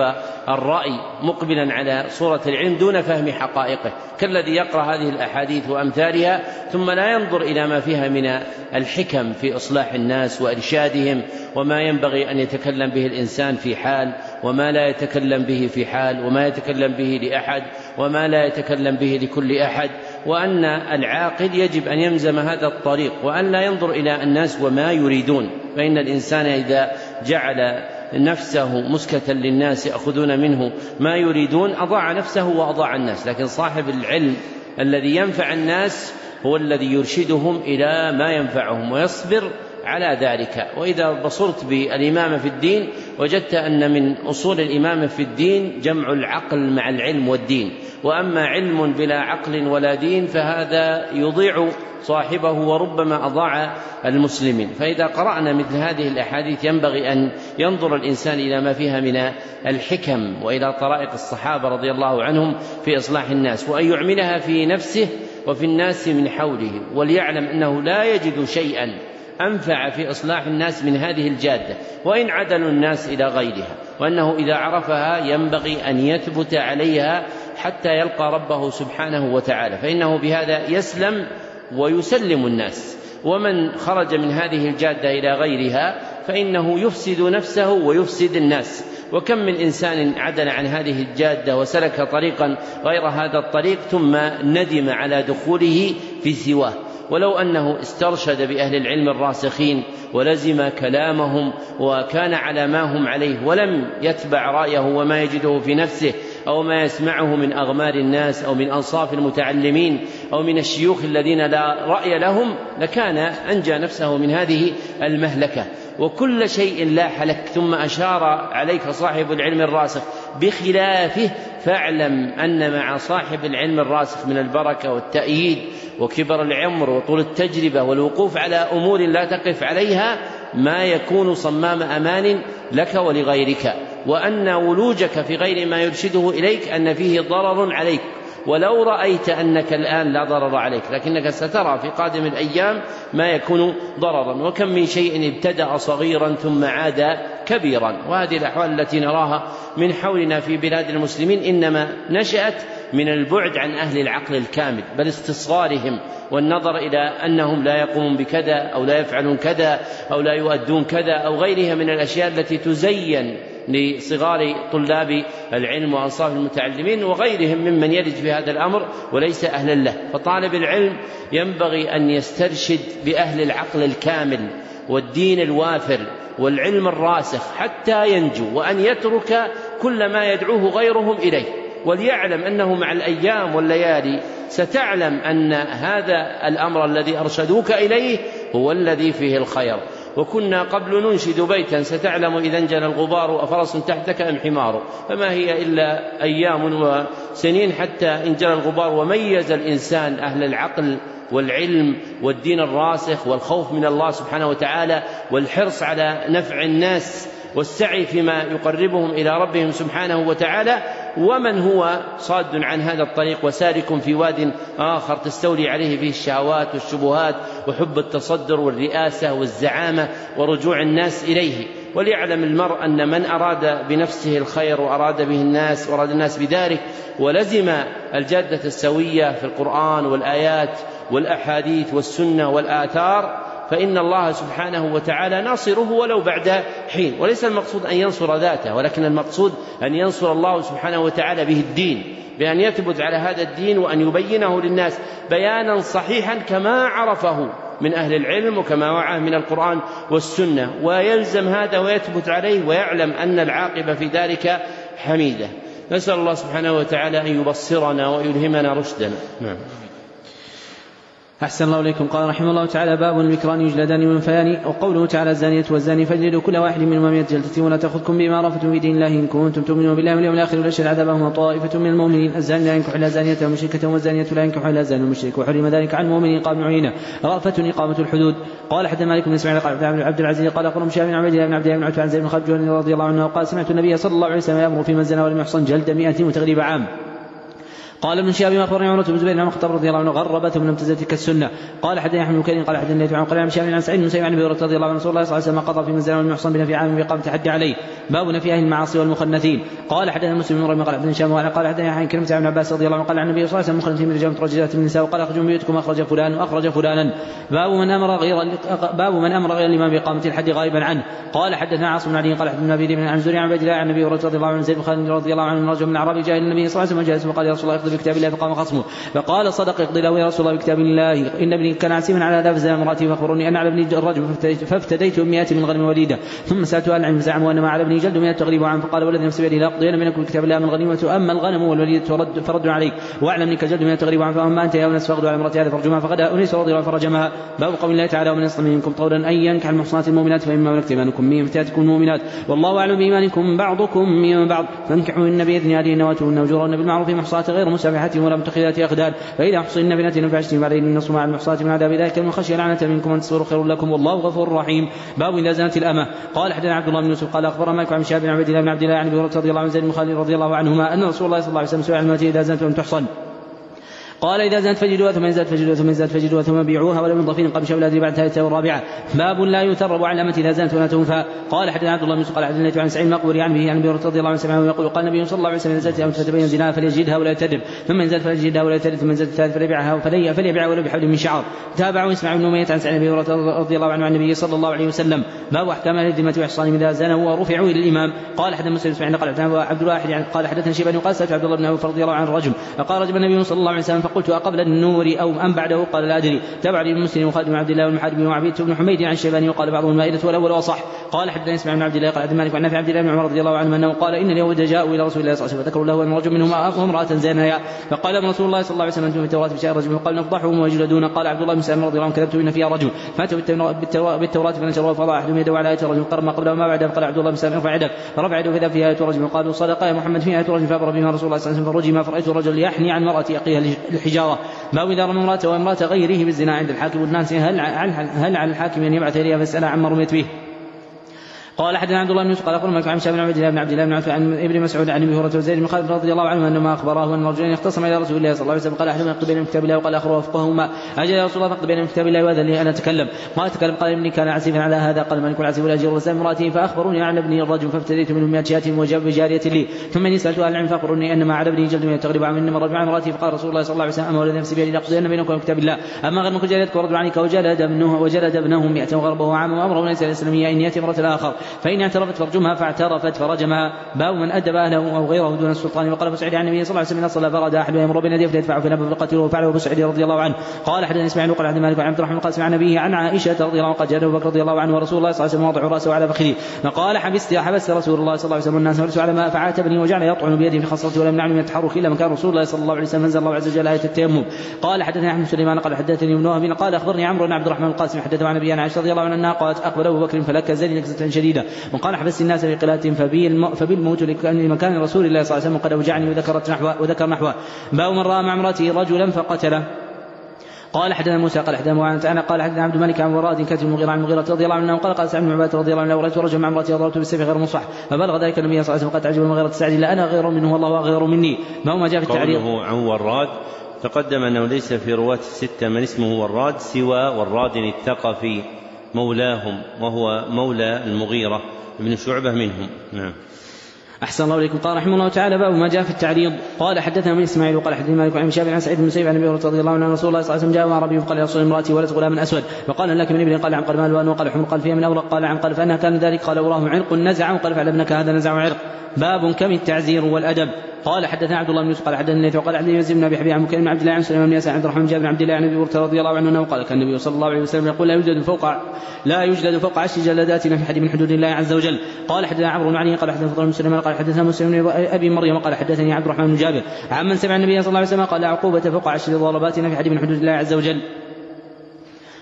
A: الرأي مقبلا على صورة العلم دون فهم حقائقه، كالذي يقرأ هذه الأحاديث وأمثالها ثم لا ينظر إلى ما فيها من الحكم في إصلاح الناس وإرشادهم، وما ينبغي أن يتكلم به الإنسان في حال وما لا يتكلم به في حال، وما يتكلم به لأحد وما لا يتكلم به لكل أحد، وأن العاقل يجب أن يلزم هذا الطريق وأن لا ينظر إلى الناس وما يريدون، فإن الإنسان إذا جعل نفسه مسكة للناس يأخذون منه ما يريدون أضاع نفسه وأضاع الناس. لكن صاحب العلم الذي ينفع الناس هو الذي يرشدهم إلى ما ينفعهم ويصبر على ذلك. وإذا بصرت بالإمامة في الدين وجدت أن من أصول الإمامة في الدين جمع العقل مع العلم والدين، وأما علم بلا عقل ولا دين فهذا يضيع صاحبه وربما أضاع المسلمين. فإذا قرأنا مثل هذه الأحاديث ينبغي أن ينظر الإنسان إلى ما فيها من الحكم وإلى طرائق الصحابة رضي الله عنهم في إصلاح الناس، وأن يعملها في نفسه وفي الناس من حوله، وليعلم أنه لا يجد شيئا أنفع في إصلاح الناس من هذه الجادة وإن عدلوا الناس إلى غيرها، وأنه إذا عرفها ينبغي أن يثبت عليها حتى يلقى ربه سبحانه وتعالى، فإنه بهذا يسلم ويسلم الناس. ومن خرج من هذه الجادة إلى غيرها فإنه يفسد نفسه ويفسد الناس. وكم من إنسان عدل عن هذه الجادة وسلك طريقا غير هذا الطريق ثم ندم على دخوله في سواه، ولو أنه استرشد بأهل العلم الراسخين ولزم كلامهم وكان على ما هم عليه ولم يتبع رأيه وما يجده في نفسه أو ما يسمعه من أغمار الناس أو من أنصاف المتعلمين أو من الشيوخ الذين لا رأي لهم لكان أنجى نفسه من هذه المهلكة. وكل شيء لاح لك ثم أشار عليك صاحب العلم الراسخ بخلافه فاعلم أن مع صاحب العلم الراسخ من البركة والتأييد وكبر العمر وطول التجربة والوقوف على أمور لا تقف عليها ما يكون صمام أمان لك ولغيرك، وأن ولوجك في غير ما يرشده إليك أن فيه ضرر عليك، ولو رأيت أنك الآن لا ضرر عليك لكنك سترى في قادم الأيام ما يكون ضررا. وكم من شيء ابتدأ صغيرا ثم عاد كبيرا، وهذه الأحوال التي نراها من حولنا في بلاد المسلمين إنما نشأت من البعد عن أهل العقل الكامل، بل استصغارهم والنظر إلى أنهم لا يقومون بكذا أو لا يفعلون كذا أو لا يؤدون كذا أو غيرها من الأشياء التي تزين لصغار طلاب العلم وأنصاف المتعلمين وغيرهم ممن يلج في هذا الأمر وليس أهلا له. فطالب العلم ينبغي أن يسترشد بأهل العقل الكامل والدين الوافر والعلم الراسخ حتى ينجو، وأن يترك كل ما يدعوه غيرهم إليه، وليعلم أنه مع الأيام والليالي ستعلم أن هذا الأمر الذي أرشدوك إليه هو الذي فيه الخير. وكنا قبل ننشد بيتا ستعلم إذا انجلى الغبار أفرس تحتك أم حمار، فما هي إلا أيام وسنين حتى انجلى الغبار وميز الإنسان أهل العقل والعلم والدين الراسخ والخوف من الله سبحانه وتعالى والحرص على نفع الناس والسعي فيما يقربهم إلى ربهم سبحانه وتعالى، ومن هو صاد عن هذا الطريق وسالك في واد آخر تستولي عليه فيه الشهوات والشبهات وحب التصدر والرئاسة والزعامة ورجوع الناس إليه. وليعلم المرء أن من أراد بنفسه الخير وأراد به الناس وأراد الناس بذلك ولزم الجادة السوية في القرآن والآيات والأحاديث والسنة والآثار فإن الله سبحانه وتعالى ناصره ولو بعد حين. وليس المقصود أن ينصر ذاته، ولكن المقصود أن ينصر الله سبحانه وتعالى به الدين، بأن يثبت على هذا الدين وأن يبينه للناس بيانا صحيحا كما عرفه من أهل العلم وكما وعاه من القرآن والسنة، ويلزم هذا ويثبت عليه ويعلم أن العاقبة في ذلك حميدة. نسأل الله سبحانه وتعالى أن يبصرنا ويلهمنا رشدنا. نعم.
B: أحسن الله إليكم. قال رحمه الله تعالى: باب البكران يجلدان وينفيان. وقوله تعالى: الزانية والزاني فاجلدوا كل واحد منهما مئة جلدة ولا تأخذكم بما رأفتم في دين الله إن كنتم تؤمنون بالله واليوم الآخر ولا يشهد عذابهما طائفة من المؤمنين. الزاني لا ينكح إلا زانية ومشركة والزانية لا ينكح إلا زاني ومشرك، وحرم ذلك عن المؤمنين. قال ابن عيينة: رأفة إقامة الحدود. قال حدثنا مالك بن إسماعيل قال عبد العزيز قال قال مشابه بن عبد الله بن عبد الله بن عتبة عن زيد بن خالد رضي الله عنه قال: سمعت النبي صلى الله عليه وسلم يأمر في من زنى ولم يحصن جلد مئة وتغريب عام. قال ابن شهاب اخبرني عمرو بن زبير بن الخطاب رضي الله عنه غربت ولم تزل تلك السنه. قال حدثنا احمد بن كريم قال حدثنا الليث عن قال عن شهاب عن سعيد بن سعيد عن ابي هريره رضي الله عنه رسول الله صلى الله عليه وسلم قضى في منزل المحصن بن في عام بإقامة الحد عليه. باب نفي اهل المعاصي والمخنثين. قال حدثنا مسلم بن قال حدثنا هشام قال حدثنا عن كلمة عن عباس رضي الله عنه قال عن النبي صلى الله عليه وسلم مخنثين من رجال مترجلات من النساء وقال اخرجوا من بيوتكم اخرج فلان واخرج فلانا. باب من امر غير باب من امر غير الامام باقامه الحد غائبا عنه. قال حدثنا عاصم بن علي قال حدثنا ابي بن عن زريع عن عبد الله عن النبي رضي الله عنه زيد بن خالد رضي الله عنه رجل من الاعراب جاء النبي صلى الله عليه وسلم جالس وقال يا رسول الله اقضي بكتاب الله فقام خصمه فقال صدق اقضي له يا رسول الله بكتاب الله ان ابني كان عسيما على هذا فزاد امراتي فاخبروني ان على ابني الرجل فافتديت بمئات من غنم وليده ثم سالت اهل العلم فزعموا ان ما على ابني جلد مئة تغريب عنه فقال والذي نفسي بيده لاقضين منكم بكتاب الله من الغنيمه اما الغنم والوليده فرد عليك واعلم انك جلد مئة تغريب عنه فاما انت يا انس فاغدوا على امراتي هذا فرجمها فغدا انيس رضي الله فرجمها. باب قول الله تعالى ومن يصل منكم طولا ان ينكح المحصنات المؤمنات فاما ملكت ايمانكم من فتياتكم المؤمنات والله اعلم بايمانكم بعضكم من بعض فانكحوهن باذن اهلهن واتوهن اجورهن بالمعروف محصنات غير مسافحات ولا متخذات اخدان فاذا احصن بنات فاجتنبوا عليهن النص مع المحصنات من عذاب ذلك من خشي لعنة منكم ان تصبروا خير لكم والله غفور رحيم. باب اذا زنت الامه. قال حدثنا عبد الله بن يوسف قال اخبرنا مالك عن شهاب بن عبد الله بن عبد الله عن ابي هريره رضي الله عنه زيد بن خالد رضي الله عنهما ان رسول الله صلى الله عليه وسلم سئل عن المرأة اذا زنت ولم تحصن قال إذا زنت فجدوها ثم زنت فجدوها ثم زنت فجدوها ثم بيعوها ولم يضفين قبل شبل بعد الثالثة والرابعة. باب لا يترب على الأمة إذا زنت ولا تنفى. قال حدثنا عبد الله بن قال حدثنا عن سعيد المقبري عن به عن ابي هريره رضي الله عنه سمعه يقول قال النبي صلى الله عليه وسلم إذا زنت أمة فتبين زناها فليجلدها ولا يتدب ثم زنت فليجلدها ولا يتدب ثم زنت الثالث فليبيعها فلي فليبيعها ولو بحبل من شعر. تابعوا اسمع بن أمية عن سعيد ابي هريره رضي الله عنه عن النبي صلى الله عليه وسلم. باب أحكام أهل الذمة وإحصانهم إذا زنوا ورفعوا إلى الإمام. قال حدثنا مسلم اسماعيل قال حدثنا عبد الواحد يعني قال حدثنا شيبان قال سألت عبد الله بن عوف رضي الله عنه الرجل فقال رجل النبي صلى الله عليه وسلم فقلت أقبل النور أو أم بعده قال لا أدري. تبع لي مسلم وخالد بن عبد الله والمحارب وعبيد بن حميد عن الشيباني وقال بعضهم المائدة والأول وصح. قال حدثنا اسماعيل بن عبد الله قال حدثنا مالك عن نافع عبد الله بن عمر رضي الله عنه أنه قال إن اليهود جاءوا إلى رسول الله صلى الله عليه وسلم فذكروا له أن رجل منهم امرأة زانيا فقال رسول الله صلى الله عليه وسلم أنتم في التوراة بشأن رجل وقال نفضحهم ويجلدون. قال عبد الله بن سلام رضي الله عنه كذبت إن فيها رجل فأتوا بالتوراة فنشروا فضع أحدهم يده على آية رجل قرأ ما قبله وما بعده فقال عبد الله بن سلام ارفع يدك فرفع يده فإذا فيها آية رجل وقالوا صدق يا محمد فيها آية رجل فأمر بها رسول الله صلى الله عليه وسلم فرجم فرأيت الرجل يحني عن مرأة يقيها الحجارة. باب إذا رمى امرأة وامرأة غيره بالزنا عند الحاكم والناس هل هل على الحاكم أن يبعث إليها فاسألها عما رميت به. قال حدثنا عبد الله بن يوسف قال اخبرنا عن شاب بن عبد الله بن عبد الله بن عوف عن ابن مسعود عن ابي هريره وزيد بن خالد رضي الله عنه انما اخبراه ان رجلين اختصما الى رسول الله صلى الله عليه وسلم قال احدهما يقضي بين كتاب الله وقال اخر وفقهما اجل يا رسول الله فاقضي بين كتاب الله واذن لي ان اتكلم. قال تكلم قال ابني كان عسيفا على هذا قال مالك العسيف والاجير وسام امراته فاخبروني عن ابني الرجل فافتديت منهم مئة شاة وجاب بجاريه لي ثم اني سالت اهل العلم فاخبروني انما على ابني جلد من تغرب عن انما رجل عن امراته فقال رسول الله صلى الله عليه وسلم اما والذي نفسي بيده لاقضين بينكم كتاب الله اما غير جاريتك ورد عنك وجلد ابنه وجلد ابنه مئة وغربه عام وامره ليس الاسلاميه ان ياتي امراه الاخر فان اعترفت فرجمها فاعترفت فرجمها. باب من أدب أهله أو غيره دون السلطان. وقال أبو سعيد عن النبي صلى الله عليه وسلم صلى فرد أحد يمر بين يديه فيدفع في نبه فقتله وفعله أبو سعيد رضي الله عنه. قال حدثنا إسماعيل وقال حدثنا مالك عن عبد الرحمن قال عن نبيه عن عائشة رضي الله عنها قال جاء أبو بكر رضي الله عنه ورسول الله صلى الله عليه وسلم وضع رأسه على فخذه فقال حبست حبست رسول الله صلى الله عليه وسلم الناس ورسوا على ما فعاتبني وجعل يطعن بيده في خصرته ولم يمنعني من التحرك إلا من كان رسول الله صلى الله عليه وسلم أنزل الله عز وجل آية التيمم. قال حدثنا أحمد سليمان قال حدثني ابن وهب قال أخبرني عمرو بن عبد الرحمن القاسم حدثه عن نبي عائشة رضي الله عنها قالت أقبل أبو بكر فلك زني نكزة شديدة وقال حبست الناس في قلة فبالموت لكأن مكان رسول الله صلى الله عليه وسلم قد أوجعني وذكرت نحوه وذكر نحوه. باب من رأى مع امرأته رجلا فقتله. قال حدثنا موسى قال حدثنا معاذ انا قال حدثنا عبد الملك عن وراء كاتب المغيرة عن المغيرة رضي الله عنه قال قال سعد بن عبادة رضي الله عنه رأيت رجلا مع امرأته ضربته بالسيف غير مصح فبلغ ذلك النبي صلى الله عليه وسلم قد تعجب المغيرة سعد لا انا غير منه والله غير مني. ما جاء في التعريض
A: قوله عن وراد تقدم انه ليس في رواة الستة من اسمه وراد سوى وراد الثقفي مولاهم وهو مولى المغيرة ابن شعبة منهم. نعم.
B: أحسن الله إليكم. قال رحمه الله تعالى باب ما جاء في التعريض. قال حدثنا من إسماعيل وقال حدثنا مالك عن شاب عن سعيد بن مسيب عن أبي هريرة رضي الله عنه رسول الله صلى الله عليه وسلم جاء وعربي فقال يا رسول امرأتي ولد غلام أسود فقال لك من ابن قال عن قال مال وأن وقال حمر قال فيها من أورق قال عن قال فأنها كان ذلك قال أوراه عرق نزع وقال فعل ابنك هذا نزع عرق. باب كم التعزير والأدب. قال حدثنا عبد الله بن يوسف قال حدثنا الليث وقال عبد الله بن ابي حبيب عن مكرم بن عبد الله عن سليمان بن يسار عبد الرحمن بن عبد الله عن ابي هريره رضي الله عنه انه قال كان النبي صلى الله عليه وسلم يقول لا يوجد فوق لا يوجد فوق عشر جلدات في حد من حدود الله عز وجل. قال حدثنا عمرو بن علي قال حدثنا فضل بن سليمان قال حدثنا مسلم بن ابي مريم قال حدثني عبد الرحمن بن جابر عمن سمع النبي صلى الله عليه وسلم قال عقوبه فوق عشر ضربات في حد من حدود الله عز وجل.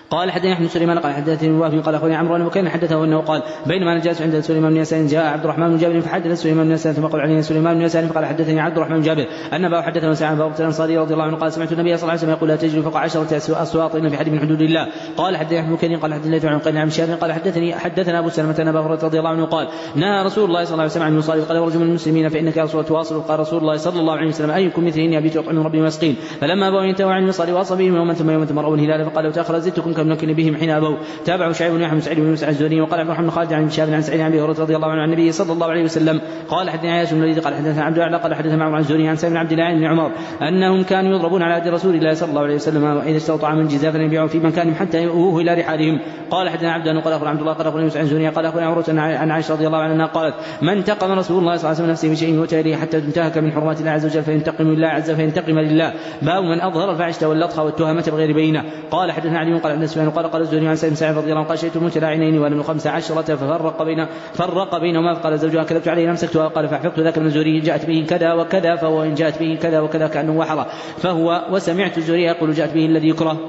B: قال حدثني احمد سليمان قال حدثني الوافي قال اخوي عمرو بن بكير حدثه انه قال بينما انا جالس عند سليمان بن يسار جاء عبد الرحمن بن جابر فحدث سليمان بن يسار ثم قال عليه سليمان بن يسار فقال حدثني عبد الرحمن بن جابر ان ابا حدثه سعد بن ابي الانصاري رضي الله عنه قال سمعت النبي صلى الله عليه وسلم يقول لا تجري فوق عشرة اسواط ان في حد من حدود الله. قال حدثني احمد بن بكير قال حدثني عن قال عن شاب قال حدثني حدثنا ابو سلمة ان ابا هريرة رضي الله عنه قال نهى رسول الله صلى الله عليه وسلم عن المصالح قال رجل من المسلمين فانك يا رسول تواصل. قال رسول الله صلى الله عليه وسلم ايكم مثلي اني ابيت اطعم ربي واسقين فلما ابوا ينتهوا عن المصالح واصل بهم يوما ثم يوما ثم راوا الهلال فقال لو تاخر زدتكم كملكن بهم حين ابوا. تابعوا شعيب بن يحيى سعيد بن موسى الزهري وقال عبد الرحمن بن خالد عن شاب عن سعيد عن ابي هريرة رضي الله عنه عن النبي صلى الله عليه وسلم قال حدثنا عياش بن الوليد قال حدثنا عبد الاعلى قال حدثنا معمر عن الزهري عن سعيد بن عبد الله بن عمر انهم كانوا يضربون على يد رسول الله صلى الله عليه وسلم واذا اشتروا طعاما جزافا يبيعوا في مكانهم حتى يؤوه الى رحالهم. قال حدثنا عبد الله قال اخبر عبد الله قال اخبر موسى عن الزهري قال اخبر عمرو عن عائشة رضي الله عنها قالت ما انتقم رسول الله صلى الله عليه وسلم نفسه بشيء وتاليه حتى انتهك من حرمات الله عز وجل فينتقم لله عز فينتقم لله. باب من اظهر الفاحشة واللطخ والتهمة بغير بينه. قال حدثنا علي قال حدثنا سفيان قال قال الزهري عن سعيد بن سعد رضي الله عنه قال شئت متلاعنين ولم خمس عشرة ففرق بين فرق بينهما فقال زوجها كذبت عليه امسكتها قال فحفظت ذاك من الزهري جاءت به كذا وكذا فهو ان جاءت به كذا وكذا كأنه وحره فهو وسمعت الزهري يقول جاءت به الذي يكره.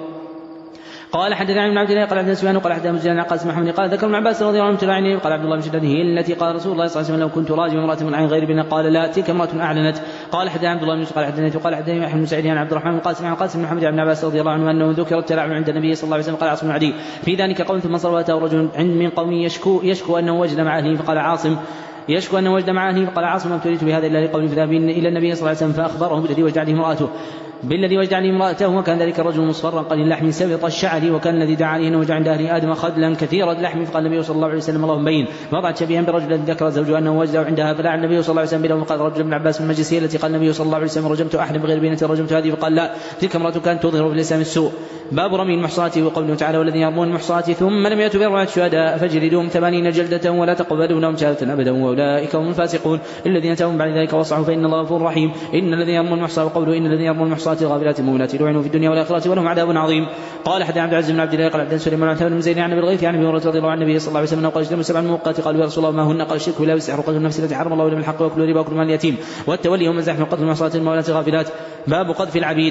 B: قال حدثنا عن عبد الله قال حدثنا سفيان قال حدثنا مسجد عن قاسم محمد قال ذكر ابن عباس رضي الله عنه تلاعني قال عبد الله بن شداد هي التي قال رسول الله صلى الله عليه وسلم لو كنت راجما امرأة من عين غير بنا قال لا تلك امرأة اعلنت. قال حدثنا عبد الله بن قال حدثنا قال حدثنا احمد بن سعيد عن عبد الرحمن قاسم عن قاسم محمد عن عباس رضي الله عنه انه ذكر التلاعن عند النبي صلى الله عليه وسلم قال عاصم بن عدي في ذلك قوم ثم صرفته رجل عند من قوم يشكو يشكو انه وجد مع اهله فقال عاصم يشكو أنه وجد مع أهله فقال عاصم ما ابتليت بهذا إلا لقول فذهب إلى النبي صلى الله عليه وسلم فأخبره بالذي وجد عليه امرأته بالذي وجد عليه امرأته وكان ذلك الرجل مصفرا قليل اللحم سبط الشعر وكان الذي دعا عليه أنه وجد عند أهل آدم خدلا كثير اللحم فقال النبي صلى الله عليه وسلم اللهم بين وضعت شبيها برجل الذي ذكر زوجه أنه وجده عندها فدعا النبي صلى الله عليه وسلم بينهم وقال رجل ابن عباس من المجلسية التي قال النبي صلى الله عليه وسلم رجمت أحد بغير بينة رجمت هذه فقال لا تلك امرأة كانت تظهر في الإسلام السوء. باب رمي المحصنات وقوله تعالى والذين يرمون المحصنات ثم لم يأتوا بأربعة شهداء فاجلدوهم ثمانين جلدة ولا تقبلوا لهم شهادة أبدا وأولئك هم الفاسقون. الذين تابوا بعد ذلك وصحوا فإن الله غفور رحيم. إن الذين يرمون المحصنات وقوله إن الذين يرمون المحصنات الغافلات المؤمنات لعنوا في الدنيا والآخرة ولهم عذاب عظيم. قال حدثنا عبد العزيز بن عبد الله قال حدثنا سليمان عن ثابت بن زيد عن ابي الغيث عن ابي هريرة رضي الله عن النبي صلى الله عليه وسلم قال اجتنبوا سبع موقات قالوا يا رسول الله ما هن قال الشرك بالله والسحر وقتل النفس التي حرم الله الا بالحق وأكل الربا وأكل مال اليتيم والتولي ومزاح وقتل المحصنات المؤمنات الغافلات. باب قذف العبيد.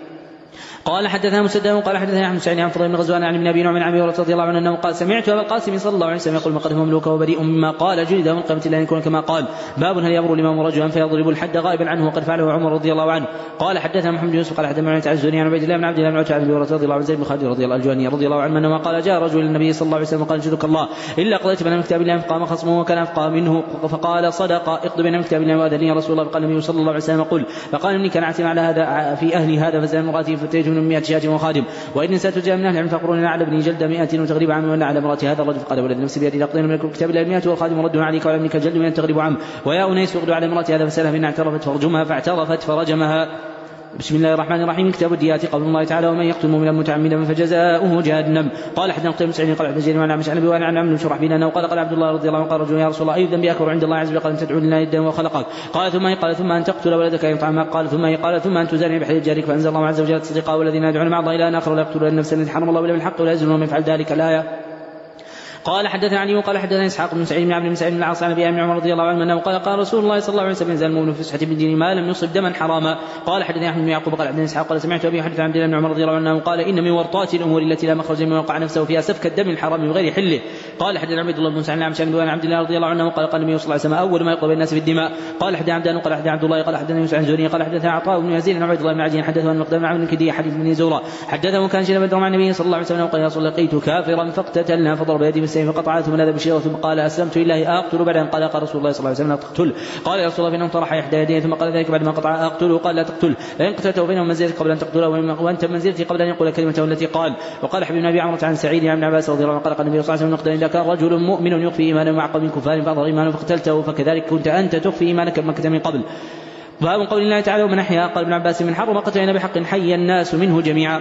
B: قال حدثنا مسدد قال حدثنا احمد سعيد عن فضيل بن غزوان عن ابن ابي نعم عن ابي هريرة رضي الله عنه انه قال سمعت ابا القاسم صلى الله عليه وسلم يقول مقدم مملوكه وبريء مما قال جلد من قيمة الله ان يكون كما قال. باب هل يامر الامام رجلا فيضرب الحد غائبا عنه وقد فعله عمر رضي الله عنه. قال حدثنا محمد بن يوسف قال حدثنا عن الزهري عن عبيد الله بن عبد الله بن عتبة عن ابي هريرة رضي الله عنه زيد بن خالد رضي الله الجواني رضي الله عنه انه قال جاء رجل النبي صلى الله عليه وسلم وقال جدك الله الا قضيت بين كتاب الله فقام خصمه وكان افقى منه فقال صدق اقض بين كتاب الله واذن رسول الله فقال النبي صلى الله عليه وسلم قل فقال اني كان اعتم على هذا في اهل هذا فزال مراتي فتيج من مئة شاة وخادم وإن ستجاء من أهل العلم فقرون على ابن جلد مئة وتغريب عام ولا على امرأة هذا الرجل فقال ولد نفسي بيدي لقضين من الكتاب إلى المئة والخادم رد عليك وعلى ابنك جلد من التغريب عام ويا أنيس اغدو على امرأة هذا فسألها فإن اعترفت فرجمها فاعترفت فرجمها. بسم الله الرحمن الرحيم. كتاب الديات قول الله تعالى ومن يقتل مؤمنا متعمدا فجزاؤه جهنم. قال حدثنا قتيبة بن سعيد قال حدثنا عن عمش عن ابي وعن عن عمرو بن شرحبيل انه قال قال عبد الله رضي الله عنه قال رجل يا رسول الله اي ذنب اكبر عند الله عز وجل قال ان تدعو لله يدا وخلقك قال ثم قال ثم ان تقتل ولدك يطعمك قال ثم قال ثم ان تزاني بحديث جارك فانزل الله عز وجل تصديقا والذين يدعون مع الله الى اخر لا يقتلون النفس التي حرم الله الا بالحق ولا يزنون ومن يفعل ذلك الايه. قال حدثنا علي وقال حدثنا اسحاق بن سعيد بن عبد بن سعيد بن العاص عن ابي عمر رضي الله عنه انه قال قال رسول الله صلى الله عليه وسلم ينزل المؤمن في فسحة من دين ما لم يصب دما حراما. قال حدثنا احمد بن يعقوب قال حدثنا اسحاق قال سمعت ابي حدث عن عبد الله بن عمر رضي الله عنه قال ان من ورطات الامور التي لا مخرج من وقع نفسه فيها سفك الدم الحرام بغير حله. قال حدثنا عبد الله بن سعيد عن شام عن عبد الله رضي الله عنه قال قال النبي صلى الله عليه وسلم اول ما يقضى الناس في الدماء. قال حدثنا عبدان قال حدثنا عبد الله قال حدثنا يوسف عن زهري قال حدثنا عطاء بن يزيد عن عبد الله بن عجين حدثه ان مقدام عن الكدي حديث بن زورا حدثه كان شنب مع النبي صلى الله عليه وسلم قال يا رسول الله لقيت كافرا فاقتتلنا فضرب يدي بالسيف فقطعها ثم نادى بشيره ثم قال اسلمت لله اقتل بعد ان قال قال رسول الله صلى الله عليه وسلم لا تقتل. قال يا رسول الله فانه طرح احدى يديه ثم قال ذلك بعد ما قطع اقتله قال لا تقتل لئن قتلته فانه منزلتي قبل ان تقتله وانت منزلتي قبل ان يقول كلمته التي قال. وقال حبيب بن ابي عمرو عن سعيد عن ابن عباس رضي الله عنه قال قال النبي صلى الله عليه وسلم اذا كان رجل مؤمن يخفي ايمانه مع قوم كفار فاظهر ايمانه فقتلته فكذلك كنت انت تخفي ايمانك مكة من قبل. باب قول الله تعالى ومن احيا قال ابن عباس من حرم قتلنا بحق حي الناس منه جميعا.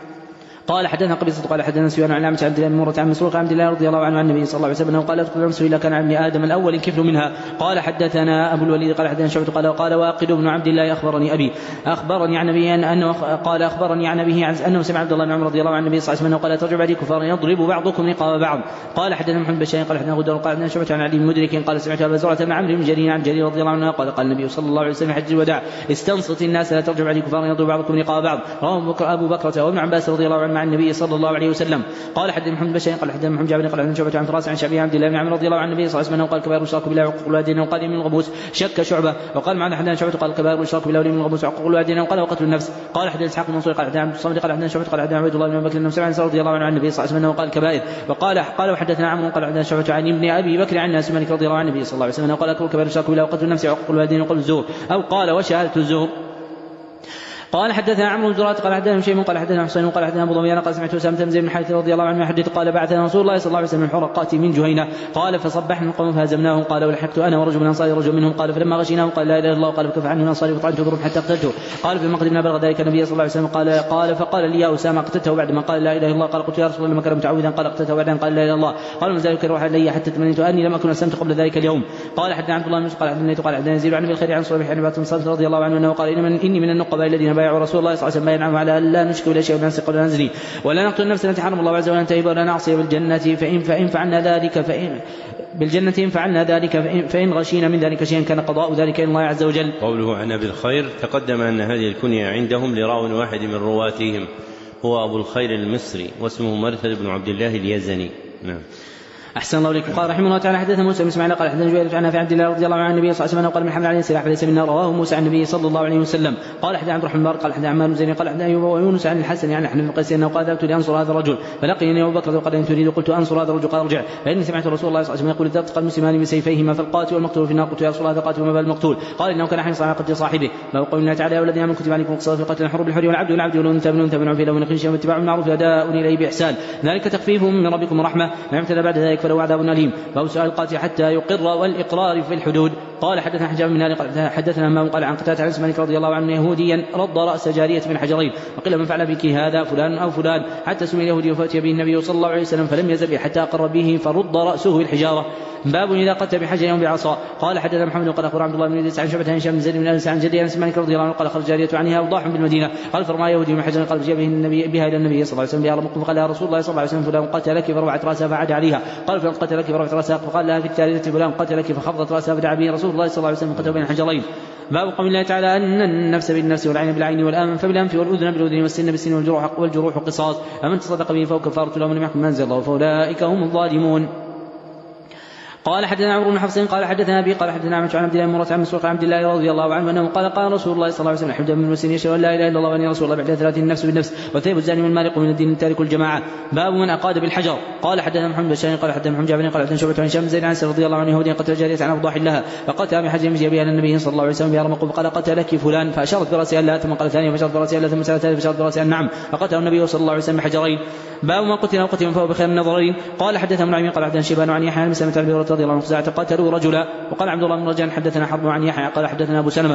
B: قال حدثنا قبيصة قال حدثنا سفيان عن عمش عبد الله بن مرة عن مسروق عبد الله رضي الله عنه عن النبي صلى الله عليه وسلم قال لا تقتل النفس الا كان ابن ادم الاول كفل منها. قال حدثنا ابو الوليد قال حدثنا شعبة قال قال واقد بن عبد الله اخبرني ابي اخبرني عن ابي انه قال اخبرني عن ابيه انه سمع عبد الله بن عمر رضي الله عن النبي صلى الله عليه وسلم قال ترجع بعدي كفار يضرب بعضكم رقاب بعض. قال حدثنا محمد بن بشير قال حدثنا غدر قال حدثنا شعبة عن علي بن مدرك قال سمعت ابا زرعة بن عمرو بن جرير عن جرير رضي الله عنه قال قال النبي صلى الله عليه وسلم حج الوداع استنصت الناس لا ترجع بعدي كفار يضرب بعضكم رقاب بعض. رواه ابو بكرة وابن عباس رضي الله عنه مع النبي صلى الله عليه وسلم. قال حدثنا محمد بن بشار قال حدثنا محمد جابر قال حدثنا شعبة عن فراس عن شعبي عبد الله بن عمرو رضي الله عنه النبي صلى الله عليه وسلم قال كبائر الاشراك بالله وعقوق الوالدين وقال من الغموس. شك شعبة وقال معنا حدثنا شعبة قال كبائر الاشراك بالله من الغموس وعقوق الوالدين وقال وقتل النفس. قال حدثنا اسحاق بن منصور قال حدثنا عبد الصمد قال حدثنا شعبة قال حدثنا عبد الله بن بكر بن مسعود رضي الله عنه عن النبي صلى الله عليه وسلم قال كبائر. وقال قال وحدثنا عمرو قال حدثنا شعبة عن ابن ابي بكر عن انس مالك رضي الله عنه النبي صلى الله عليه وسلم قال كبائر الاشراك بالله وقتل النفس وعقوق الوالدين وقول الزور او قال وشهادة الزور. قال حدثنا عمرو بن زرارة قال حدثنا شيء قال حدثنا حسين قال حدثنا ابو ضميان قال سمعت اسامة بن زيد بن حارث رضي الله عنه يحدث قال بعثنا رسول الله صلى الله عليه وسلم الحرقات من جهينة قال فصبحنا القوم فهزمناهم قال ولحقت انا ورجل من انصار رجل منهم قال فلما غشيناهم قال لا اله الا الله قال فكف عنه الانصار فطعنت ضرب حتى قتلته. قال فلما قدمنا بلغ ذلك النبي صلى الله عليه وسلم قال قال فقال لي يا اسامة قتلته بعد ما قال لا اله الا الله قال قلت يا رسول الله لما كان متعوذا قال قتلته بعد ان قال لا اله الا الله قال من ذلك روح علي حتى تمنيت اني لم اكن اسلمت قبل ذلك اليوم. قال حدثنا عبد الله بن قال حدثنا قال حدثنا يزيد عن ابي الخير عن صالح بن عباس رضي الله عنه انه قال اني من النقباء الذين بايعوا رسول الله صلى الله عليه وسلم بينهم على ان لا نشرك بالله شيئا ولا نسرق ولا نزني ولا نقتل النفس التي حرم الله عز وجل ولا ولا نعصي بالجنة فإن فإن فعلنا ذلك فإن بالجنة إن فعلنا ذلك فإن, فإن غشينا من ذلك شيئا كان قضاء ذلك إلى الله عز وجل.
A: قوله عن أبي الخير تقدم أن هذه الكنية عندهم لراو واحد من رواتهم هو أبو الخير المصري واسمه مرثد بن عبد الله اليزني. نعم.
B: أحسن الله إليكم. قال رحمه الله تعالى حدثنا موسى بن إسماعيل قال حدثنا جويرية عن نافع عبد الله رضي الله عنه النبي صلى الله عليه وسلم قال من حمل عليه سلاح فليس منا رواه موسى عن النبي صلى الله عليه وسلم. قال حدثنا عبد الرحمن قال حدثنا عمار بن زيد قال حدثنا أيوب ويونس عن الحسن عن أحمد بن قيس أنه قال ذهبت لأنصر هذا الرجل فلقيني أبو بكر وقال إن تريد قلت أنصر هذا الرجل قال ارجع فإني سمعت رسول الله صلى الله عليه وسلم يقول إذا التقى المسلمان بسيفيهما فالقاتل والمقتول في النار قلت يا رسول الله قاتل وما بال المقتول قال إنه كان حريصا على قتل صاحبه. باب قول الله تعالى يا الذين آمنوا كتب عليكم القصاص في قتل الحر بالحر والعبد والعبد والأنثى بالأنثى بالعنف له من أخيه شيء واتباع المعروف أداء إليه بإحسان ذلك تخفيف من ربكم ورحمة ما اعتدى بعد ذلك فله عذاب أليم. باب سؤال القاتل حتى يقر والإقرار في الحدود. قال حدثنا حجاب بن هاني قال حدثنا همام قال عن قتادة عن مالك رضي الله عنه يهوديا رد رأس جارية من حجرين وقيل من فعل بك هذا فلان أو فلان حتى سمي اليهودي فأتي به النبي صلى الله عليه وسلم فلم يزل به حتى أقر به فرد رأسه بالحجارة. باب إذا قتل بحجر يوم بعصا. قال حدثنا محمد قال أخبر عبد الله بن إدريس عن شعبة عن هشام بن زيد بن أنس عن جدي أنس مالك رضي الله عنه قال خرج جارية عنها أوضاح بالمدينة قال فرمى يهودي من حجر قال فجاء به النبي بها إلى النبي صلى الله عليه وسلم بها رمق فقال يا رسول الله صلى الله عليه وسلم فلان قتلك فرفعت رأسها فعاد عليها قال فلان قتلك فرفعت رأسها فقال لها في الثالثة فلان قتلك فخفضت رأسها فدعا به رسول الله صلى الله عليه وسلم قتل بين حجرين. باب قول الله تعالى أن النفس بالنفس والعين بالعين والأنف بالأنف والأذن بالأذن والسن بالسن والجروح والجروح قصاص فمن تصدق به فهو كفارة له من يحكم ما أنزل الله فأولئك هم الظالمون. قال حدثنا عمرو بن حفص قال حدثنا أبي قال حدثنا عن عبد الله بن مرة عن مسروق عن عبد الله رضي الله عنه أنه قال قال رسول الله صلى الله عليه وسلم حمد من المسلمين يشهد أن لا إله إلا الله وأن رسول الله بعد ثلاث النفس بالنفس وثيب الزاني والمارق من الدين تارك الجماعة. باب من أقاد بالحجر. قال حدثنا محمد بن بشار قال حدثنا محمد جابر قال حدثنا شعبة عن هشام بن زيد عن رضي الله عنه يهودي قتل جارية عن أوضاح لها فقتل بحجر يمشي بها النبي صلى الله عليه وسلم بها رمق فقال قتلك فلان فأشارت برأسها لا ثم قال ثانية فأشارت برأسها لا ثم سألت ثالث فأشارت برأسها نعم فقتله النبي صلى الله عليه وسلم بحجرين. باب من قتل وقتل فهو بخير النظرين. قال حدثنا ابن عمي قال حدثنا شيبان عن يحيى عن سلمة بن رضي الله عنه قتلوا رجلا. وقال عبد الله بن رجاء حدثنا حرب عن يحيى قال حدثنا أبو سلمة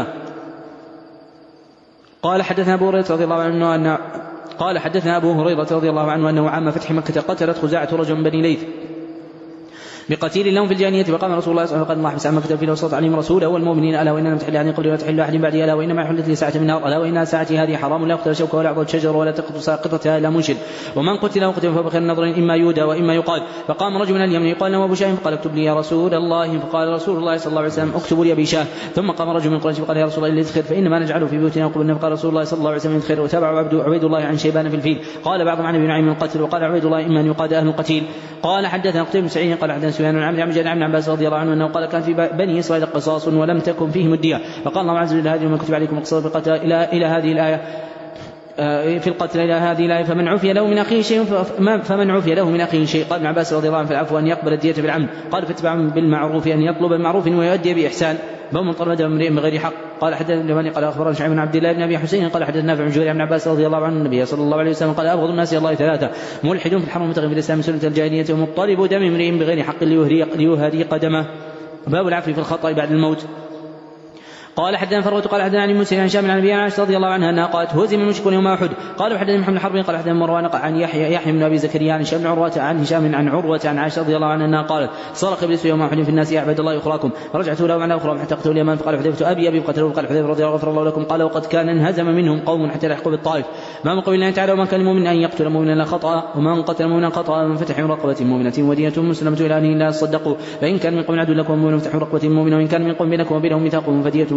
B: قال حدثنا أبو هريرة رضي الله عنه أن قال حدثنا أبو هريرة رضي الله عنه أنه عام فتح مكة قتلت خزاعة رجل من بني ليث بقتيل لهم في الجانية فقام رسول الله صلى الله عليه وسلم الله حبس عن مكة في الوسط عليهم رسوله والمؤمنين ألا وإن لم تحل أحد قبل ولا تحل أحد بعدي ألا وإنما حلت لي ساعة من نار ألا وإنها ساعتي هذه حرام لا يقتل شوكة ولا عضد شجر ولا تقطع ساقطتها إلا منشد ومن قتل وقتل فبخير النظرين إما يودى وإما يقال. فقام رجل من اليمن يقال له أبو شاه فقال اكتب لي يا رسول الله فقال رسول الله صلى الله عليه وسلم اكتبوا لي أبي شاه. ثم قام رجل من قريش فقال يا رسول الله إلا ادخر فإنما نجعله في بيوتنا وقبلنا فقال رسول الله صلى الله عليه وسلم ادخر. وتابع عبد عبيد الله عن شيبان في الفيل قال بعضهم عن ابن نعيم القتل وقال عبيد الله إما أن يقاد أهل القتيل. قال حدثنا قتيبة بن سعيد قال حدثنا سفيان عن عبد عن عباس رضي الله عنه أنه قال كان في بني إسرائيل قصاص ولم تكن فيهم الدية فقال الله عز وجل هذه ما كتب عليكم القصاص بالقتل إلى إلى هذه الآية في القتل إلى هذه الآية فمن عفي له من أخيه شيء فمن عفي له من أخيه شيء. قال ابن عباس رضي الله عنه في العفو أن يقبل الدية بالعمد. قال فاتبع بالمعروف أن يطلب المعروف ويؤدي بإحسان. باب من طلب دم امرئ بغير حق. قال حدثنا ابن مالك قال اخبرنا شعيب بن عبد الله بن ابي حسين قال حدثنا نافع بن جبير عن عباس رضي الله عنه النبي صلى الله عليه وسلم قال ابغض الناس الى الله ثلاثه ملحد في الحرم متغير في الاسلام سنه الجاهليه ومطلب دم امرئ بغير حق ليهري قدمه. باب العفو في الخطأ بعد الموت. قال حدثنا فروة قال حدثنا عن موسى عن شام عن ابي عائشة رضي الله عنها انها قالت هزم المشركون يوم احد. قال حدثنا محمد الحربي قال حدثنا مروان عن يحيى يحيى بن ابي زكريا عن هشام بن عروة عن هشام عن عروة عن عائشة رضي الله عنها انها قالت صرخ ابليس يوم احد في الناس يا عباد الله اخراكم فرجعت له معنى اخرى حتى قتلوا اليمان فقال حذيفة ابي ابي قتلوا قال حذيفة رضي الله غفر الله لكم قال وقد كان انهزم منهم قوم حتى لحقوا بالطائف. ما قول الله تعالى وما كان المؤمن ان يقتل مؤمنا لا خطأ ومن قتل مؤمنا خطأ من فتح رقبة مؤمنة ودية مسلمة الى ان لا تصدقوا فان كان من قوم عدو لكم مؤمن فتح رقبة مؤمنة وان كان من قوم بينكم وبينهم ميثاق فدية مسلمة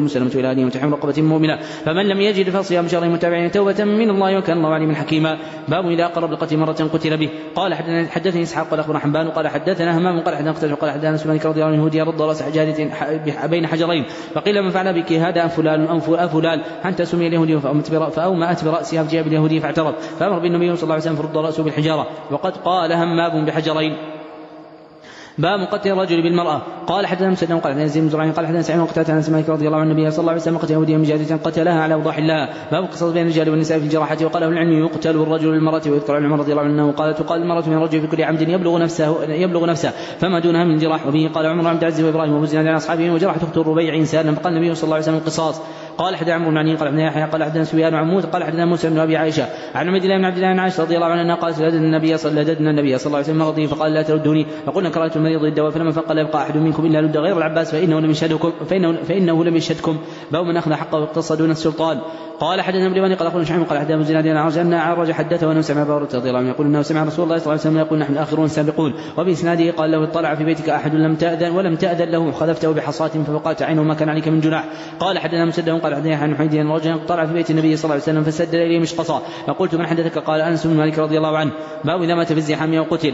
B: مسلمة إلى أهله وتحرير رقبة مؤمنة، فمن لم يجد فصيام شهرين متابعين توبة من الله وكان الله عليما حكيما. باب إذا قرب القتل مرة قتل به. قال حدثني إسحاق قال أخبرنا حنبان قال حدثنا همام قال حدثنا قتل قال حدثنا سليمان رضي الله عنه يهودي رد راس حجارة بين حجرين، فقيل من فعل بك هذا فلان أو فلان حتى سمي اليهودي فأومأت برأسها فجاء باليهودي فاعترض، فأمر بالنبي صلى الله عليه وسلم فرد رأسه بالحجارة، وقد قال همام بحجرين. باب قتل الرجل بالمرأة. قال حدثنا مسدد قال حدثنا يزيد بن زرعين قال حدثنا سعيد وقتادة عن سماك رضي الله عنه النبي صلى الله عليه وسلم قتل يهوديا بجارية قتلها على وضاح الله. باب قصص بين الرجال والنساء في الجراحة. وقال أهل العلم يقتل الرجل بالمرأة، ويذكر عن عمر رضي الله عنه قال تقال المرأة من الرجل في كل عمد يبلغ نفسه يبلغ نفسه فما دونها من جراح. وبه قال عمر عبد العزيز وإبراهيم وأبو زناد عن أصحابه وجرحت أخت الربيع إنسانا فقال النبي صلى الله عليه وسلم القصاص. قال حدثنا عمرو بن علي قال حدثنا يحيى قال حدثنا سفيان عن موسى قال حدثنا موسى بن ابي عائشه عن عبد الله بن عبد الله بن عائشه رضي الله عنها قالت لددنا النبي صلى النبي صلى الله عليه وسلم مرضي فقال لا تردوني، فقلنا كرهت المريض الدواء، فلما فقال لا يبقى احد منكم الا لد غير العباس فانه لم يشهدكم فانه, فإنه لم يشهدكم. باب من اخذ حقه واقتص دون السلطان. قال حدثنا ابن بني قال اخونا شعيب قال حدثنا زناد عن عرج ان عرج حدثه وانه سمع ابا هريره رضي الله عنه يقول انه سمع رسول الله صلى الله عليه وسلم يقول نحن الاخرون السابقون. وباسناده قال لو اطلع في بيتك احد لم تاذن ولم تاذن له خذفته بحصاه فوقعت عينه ما كان عليك من جناح. قال حدثنا مسدد قال حدثنا عن حميد رجل طلع في بيت النبي صلى الله عليه وسلم فسدد اليه مشقصا، فقلت من حدثك؟ قال انس بن مالك رضي الله عنه. باب اذا مات في الزحام او قتل.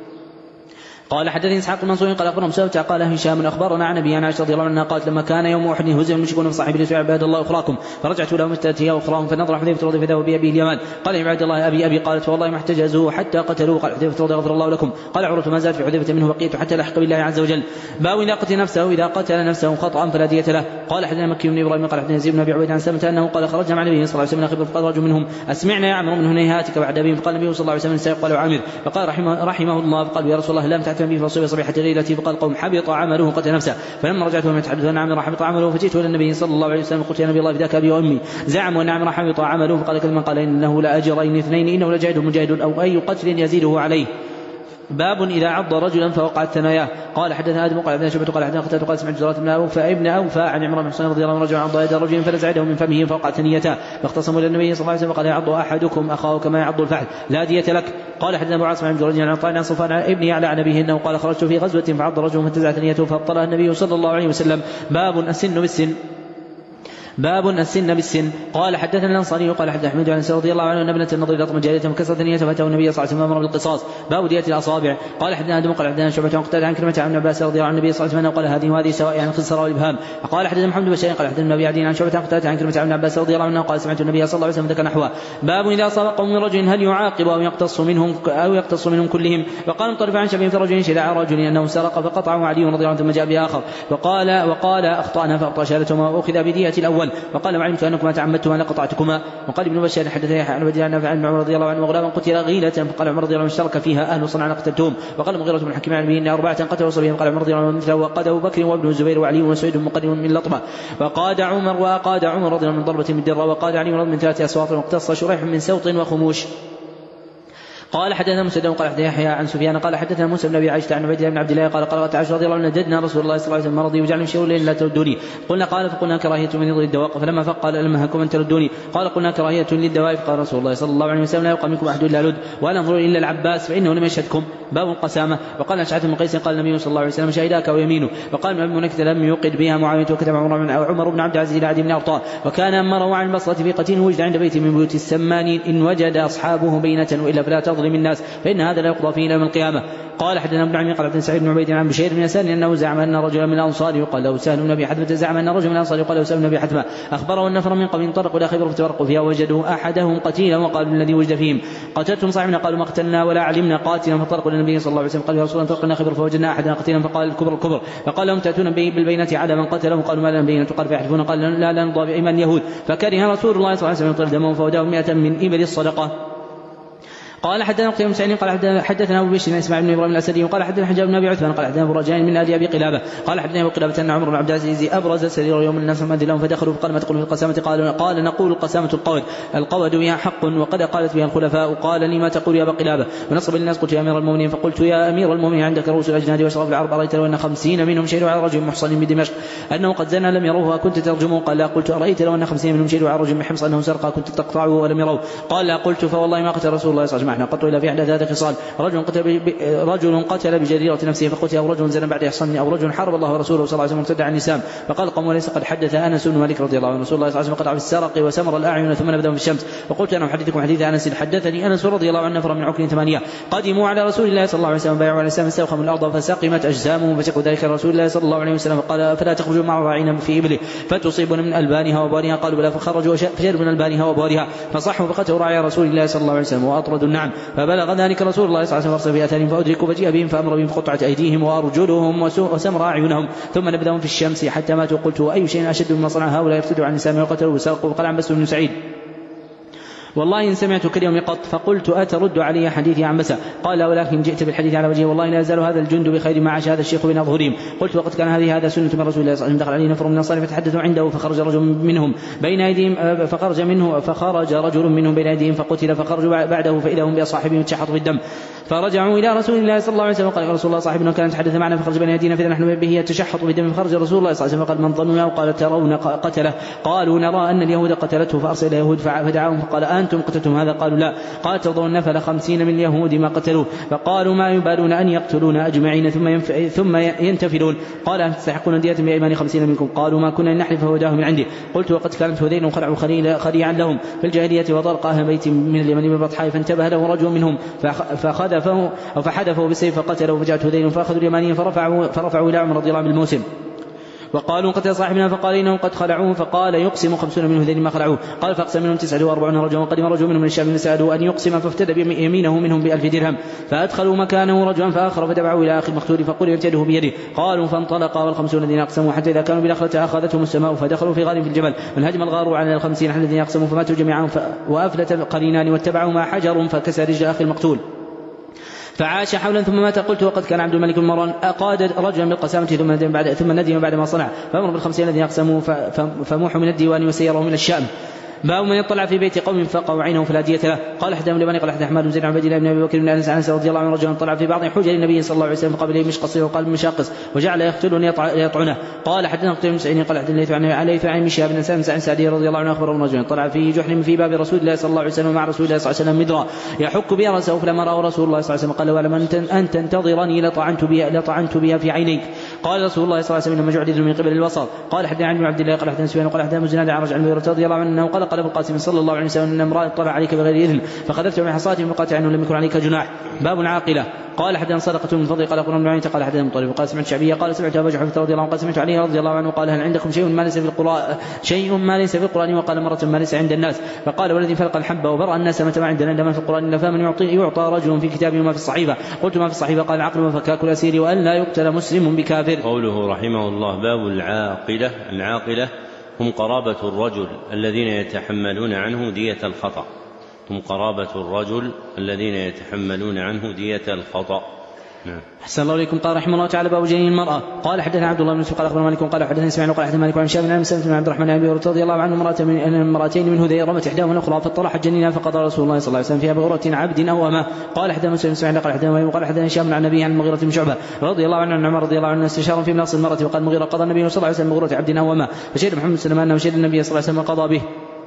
B: قال حدثني اسحاق المنصوري قال اخبرنا مسوته قال هشام اخبرنا عن ابي عائشه رضي الله عنها قالت لما كان يوم احد هزم المشركون فصاحب لي عباد الله اخراكم، فرجعت لهم استاتي اخراهم فنظر حذيفه رضي الله عنه بابي اليمان قال يا عباد الله ابي ابي قالت والله ما احتجزوه حتى قتلوه. قال حذيفه رضي غفر الله لكم. قال عروه ما زالت في حذيفه منه بقيت حتى لحق بالله عز وجل. باب اذا قتل نفسه اذا قتل نفسه خطأ فلا دية له. قال حدثنا مكي بن ابراهيم قال حدثنا يزيد بن ابي عبيد عن سلمة انه قال خرجنا مع النبي صلى الله عليه وسلم خبر فقال رجل منهم اسمعنا يا عمرو من هنيهاتك بعد ابي، فقال النبي صلى الله عليه وسلم سيقال عامر، فقال رحمه, رحمه الله فقال يا رسول الله لم تعتم به فصيب صبيحه غيلتي، فقال قوم حبط عمله قتل نفسه. فلما رجعت وهم يتحدثون عن عمرو حبط عمله فجئت الى النبي صلى الله عليه وسلم قلت يا نبي الله فداك ابي وامي زعموا ان عمرو حبط عمله، فقال كلمه قال انه لاجرين اثنين انه لجاهد مجاهد او اي قتل يزيده عليه. باب إذا عض رجلا فوقعت ثناياه. قال حدثنا آدم قال حدثنا شعبة قال حدثنا قتادة قال سمعت زرارة بن أوفى ابن أوفى عن عمران بن حسين رضي الله عنه رجل عض يد رجل فنزع يده من فمه فوقعت ثنيته، فاختصموا إلى النبي صلى الله عليه وسلم فقال يعض أحدكم أخاه كما يعض الفحل لا دية لك. قال حدثنا أبو عاصم عن جريج عن عطاء عن صفوان ابن يعلى عن أبيه أنه قال خرجت في غزوة فعض رجل فانتزع ثنيته فابطلها النبي صلى الله عليه وسلم. باب السن بالسن. باب السن بالسن. قال حدثنا الانصاري قال حدثنا احمد عن رضي الله عنه ان ابنه النضر اطمت جاريه فكسرت ثنيته فاتاه النبي صلى الله عليه وسلم امر بالقصاص. باب دية الاصابع. قال حدثنا ادم قال حدثنا شعبة عن قتادة عن كلمة عن عباس رضي الله عنه النبي صلى الله عليه وسلم قال هذه وهذه سواء عن الخنصر والابهام. قال حدثنا محمد بن بشير قال حدثنا ابي عدي عن شعبة عن قتادة عن كلمة عن عباس رضي الله عنه قال سمعت النبي صلى الله عليه وسلم ذكر نحوه. باب اذا اصاب قوم من رجل هل يعاقب او يقتص منهم او يقتص منهم كلهم. وقال مطرف عن شبيه في رجل شدع رجل انه سرق فقطعه علي رضي الله عنه ثم جاء باخر وقال وقال اخطانا فاقطع شهادتهما واخذ بدية الاول وقال وعلمت انكما تعمدتما لقطعتكما. وقال ابن بشار حدث يحيى عن بديع عن عمر رضي الله عنه وغلاما قتل غيلة فقال عمر رضي الله عنه اشترك فيها اهل صنعاء قتلتهم. وقال المغيرة بن الحكيم عن ان اربعة قتلوا صبيا قال عمر رضي الله عنه مثله وقاد ابو بكر وابن الزبير وعلي وسعيد مقدم من لطمه. وقاد عمر وقاد عمر رضي الله عنه من ضربة بالدرة وقاد علي من ثلاث اصوات واقتص شريح من سوط وخموش. قال حدثنا مسدد قال حدثنا يحيى عن سفيان قال حدثنا موسى بن ابي عائشة عن عبيد الله بن عبد الله قال قال عائشة رضي الله عنها جدنا رسول الله صلى الله عليه وسلم مرضي وجعل يمشي الليل لا تردوني. قلنا قال فقلنا كراهية من يضرب الدواء فلما فقال لما هكم ان تردوني. قال قلنا كراهية للدواء فقال رسول الله صلى الله عليه وسلم لا يبقى منكم احد الا لد ولا انظر الا العباس فانه لم يشهدكم. باب القسامة. وقال اشعث بن قيس قال النبي صلى الله عليه وسلم شهداك ويمينه. وقال ابن منكث لم يوقد بها معاوية وكتب عمر بن عبد العزيز الى عدي بن ارطاه وكان امره عن البصرة في قتيل وجد عند بيت من بيوت السمانين ان وجد اصحابه بينة والا فلا تظلم الناس فان هذا لا يقضى فيه يوم القيامة. قال حدثنا ابن عمي قال حدثنا سعيد بن عبيد عن بشير بن يسار انه زعم ان رجلا من الانصار يقال له سهل بن ابي حتمة زعم ان رجلا من الانصار يقال له سهل بن ابي حتمة اخبره ان نفر من قوم انطلقوا الى خيبر فتفرقوا فيها وجدوا احدهم قتيلا وقالوا الذي وجد فيهم قتلتم صاحبنا قالوا ما قتلنا ولا علمنا قاتلا فانطلقوا للنبي صلى الله عليه وسلم قال يا رسول الله انطلقنا خيبر فوجدنا احدا قتيلا فقال الكبر الكبر فقال لهم تاتون بالبينة على من قتله قالوا ما لنا بينة قال فيحلفون قال لا لا نرضى بايمان اليهود فكره رسول الله صلى الله عليه وسلم يطلب دمهم فوداهم مئة من ابل الصدقه. قال حدثنا قتيبة بن سعيد قال حدثنا ابو بشر اسماعيل بن ابراهيم الاسدي وقال حدثنا حجاب بن ابي عثمان قال حدثنا ابو رجاء من ال ابي قلابه قال حدثنا ابو قلابه ان عمر بن عبد العزيز ابرز سرير يوم الناس ما لهم فدخلوا فقال ما تقول في القسامه قال قال نقول القسامه القود القود بها حق وقد قالت بها الخلفاء. قال لي ما تقول يا ابا قلابه ونصب الناس قلت يا امير المؤمنين فقلت يا امير المؤمنين عندك رؤوس الاجناد واشراف العرب ارايت لو ان خمسين منهم شهدوا على رجل محصن بدمشق انه قد زنى لم يروه كنت ترجمه قال لا قلت ارايت لو ان خمسين منهم شهدوا على رجل محصن انه سرق كنت تقطعه ولم يروه قال لا قلت فوالله ما قتل رسول الله صلى الله عليه وسلم ما احنا قط إلا في أحدث هذه الخصال رجل قتل, رجل قتل بجريرة نفسه فقتل أو رجل زنى بعد إحصان أو رجل حارب الله ورسوله صلى الله عليه وسلم مرتد عن الإسلام فقال قوم وليس قد حدث أنس بن مالك رضي الله عنه رسول الله صلى الله عليه وسلم قطع في السرق وسمر الأعين ثم نبذهم في الشمس فقلت أنا أحدثكم حديث أنس حدثني أنس رضي الله عنه نفر من عكر ثمانية قدموا على رسول الله صلى الله عليه وسلم بايعوا على الإسلام استوخموا الأرض فسقمت أجسامهم فشكوا ذلك رسول الله صلى الله عليه وسلم قال فلا تخرجوا مع راعين في إبله فتصيبون من ألبانها وبوارها قالوا بلا فخرجوا فشربوا من ألبانها وبوارها فصحوا فقتلوا راعي رسول الله صلى الله عليه وسلم وأطردوا النعم فبلغ ذلك رسول الله صلى الله عليه وسلم في أثارهم فأدركوا فجيء بهم فأمر بهم فقطعت أيديهم وأرجلهم وسمر أعينهم ثم نبذهم في الشمس حتى ماتوا قلت أي شيء أشد مما صنع هؤلاء يفتدوا عن الإسلام وقتلوا وسرقوا وقال عباس بن سعيد والله إن سمعت كاليوم قط فقلت أترد علي حديثي عن بسا قال ولكن جئت بالحديث على وجهه والله لا يزال هذا الجند بخير ما عاش هذا الشيخ بين أظهرهم قلت وقد كان هذه هذا سنة من رسول الله صلى الله عليه وسلم دخل عليه نفر من الأنصار فتحدثوا عنده فخرج رجل منهم بين أيديهم فخرج منه فخرج رجل منهم بين أيديهم فقتل فخرجوا بعده فإذا هم بأصحابهم يتشحطوا بالدم فرجعوا إلى رسول الله صلى الله عليه وسلم قال رسول الله صاحبنا كان يتحدث معنا فخرج بين يدينا فإذا نحن به يتشحط بدم فخرج رسول الله صلى الله عليه وسلم قال من ظنوا قال ترون قتله قالوا نرى أن اليهود قتلته فأرسل اليهود فدعاهم فقال أنتم قتلتم هذا قالوا لا قال ترضون نفل خمسين من اليهود ما قتلوه فقالوا ما يبالون أن يقتلون أجمعين ثم ينف... ثم ينتفلون قال أن تستحقون دية بأيمان خمسين منكم قالوا ما كنا نحلف فهداه من عندي قلت وقد كانت هذين خلعوا خليعا لهم في الجاهلية وطرق أهل بيت من اليمن ببطحاء فانتبه له رجل منهم فخذفه أو فحدفه بالسيف فقتله فجاءت هذين فأخذوا اليمانيين فرفعوا, فرفعوا إلى عمر رضي الله عنه بالموسم وقالوا قتل صاحبنا فقال إنهم قد خلعوه فقال يقسم خمسون منه ذين ما خلعوه قال فأقسم منهم تسعة وأربعون رجلا وقدم رجل منهم من الشام فسألوا أن يقسم فافتدى بيمينه منهم بألف درهم فأدخلوا مكانه رجلا فآخر فدفعوا إلى أخي المقتول فقل يبتده بيده قالوا فانطلقا والخمسون الذين أقسموا حتى إذا كانوا بالأخرة أخذتهم السماء فدخلوا في غار في الجبل فانهجم الغار على الخمسين الذين أقسموا فماتوا جميعا ف... وأفلت قرينان واتبعوا ما حجر فكسر رجل أخي المقتول فعاش حولا ثم مات قلت وقد كان عبد الملك بن مروان أقاد رجلا بالقسامة ثم ندم بعد ثم ندم بعد ما صنع فأمر بالخمسين الذين أقسموا فموحوا من الديوان وسيروا من الشام باب من يطلع في بيت قوم فقعوا عينه فلا دية له قال حدثنا ابن قال حدثنا احمد بن زيد عن عبد الله بن ابي بكر بن انس عن رضي الله عنه رجلا طلع في بعض حجر النبي صلى الله عليه وسلم فقبل مشقص وقال مشاقص وجعل يقتلني يطعنه قال حدثنا قتيبة بن سعيد قال حدثنا علي فعن مشاب بن سالم عن سعدي رضي الله عنه اخبر رجلا طلع في جحر في باب رسول الله صلى الله عليه وسلم مع رسول الله صلى الله عليه وسلم مدرا يحك بها راسه فلما رأى رسول الله صلى الله عليه وسلم قال ولم ان تنتظرني لطعنت بها لطعنت بها في عينيك قال رسول الله صلى الله عليه وسلم انما جعل من قبل الوسط قال حدثنا عن عبد الله قال حدثنا سفيان قال حدثنا مزناد عن رجل رضي الله عنه قال قال ابو القاسم صلى الله عليه وسلم ان امرأة طلع عليك بغير اذن فخذفت من حصاته فقالت عنه لم يكن عليك جناح باب عاقله قال حدثنا صدقة من فضل قال قرن بن عيينة قال حدثنا مطلب قال سمعت شعبية قال سمعت أبا جحفة رضي الله عنه قال سمعت علي رضي الله عنه قال هل عندكم شيء ما ليس في القرآن شيء ما ليس في القرآن وقال مرة ما ليس عند الناس فقال والذي فلق الحبة وبرأ الناس متى ما عندنا إلا ما في القرآن إلا فمن يعطي يعطى رجل في كتابه ما في الصحيفة قلت ما في الصحيفة قال العقل وفكاك الأسير وأن لا يقتل مسلم بكافر.
A: قوله رحمه الله باب العاقلة. العاقلة هم قرابة الرجل الذين يتحملون عنه دية الخطأ هم قرابة الرجل الذين يتحملون عنه دية الخطأ. نعم.
B: أحسن الله إليكم. قال رحمه الله تعالى باب جنين المرأة. قال حدثنا عبد الله بن يوسف قال أخبرنا مالك قال حدثنا اسماعيل قال حدثنا مالك عن شاب بن سلمة بن عبد الرحمن بن أبي هريرة رضي الله عنه امرأتين من هذيل رمت إحداهما الأخرى فطرحت جنينها فقضى رسول الله صلى الله عليه وسلم فيها بغرة عبد أو أمة. قال حدثنا مسلم اسماعيل قال حدثنا قال حدثنا هشام عن النبي عن المغيرة بن شعبة رضي الله عنه عن عمر رضي الله عنه استشار في مناص المرأة وقال المغيرة قضى النبي صلى الله عليه وسلم بغرة عبد أو أمة فشهد محمد سلمان أنه شهد النبي صلى الله عليه وسلم قضى به.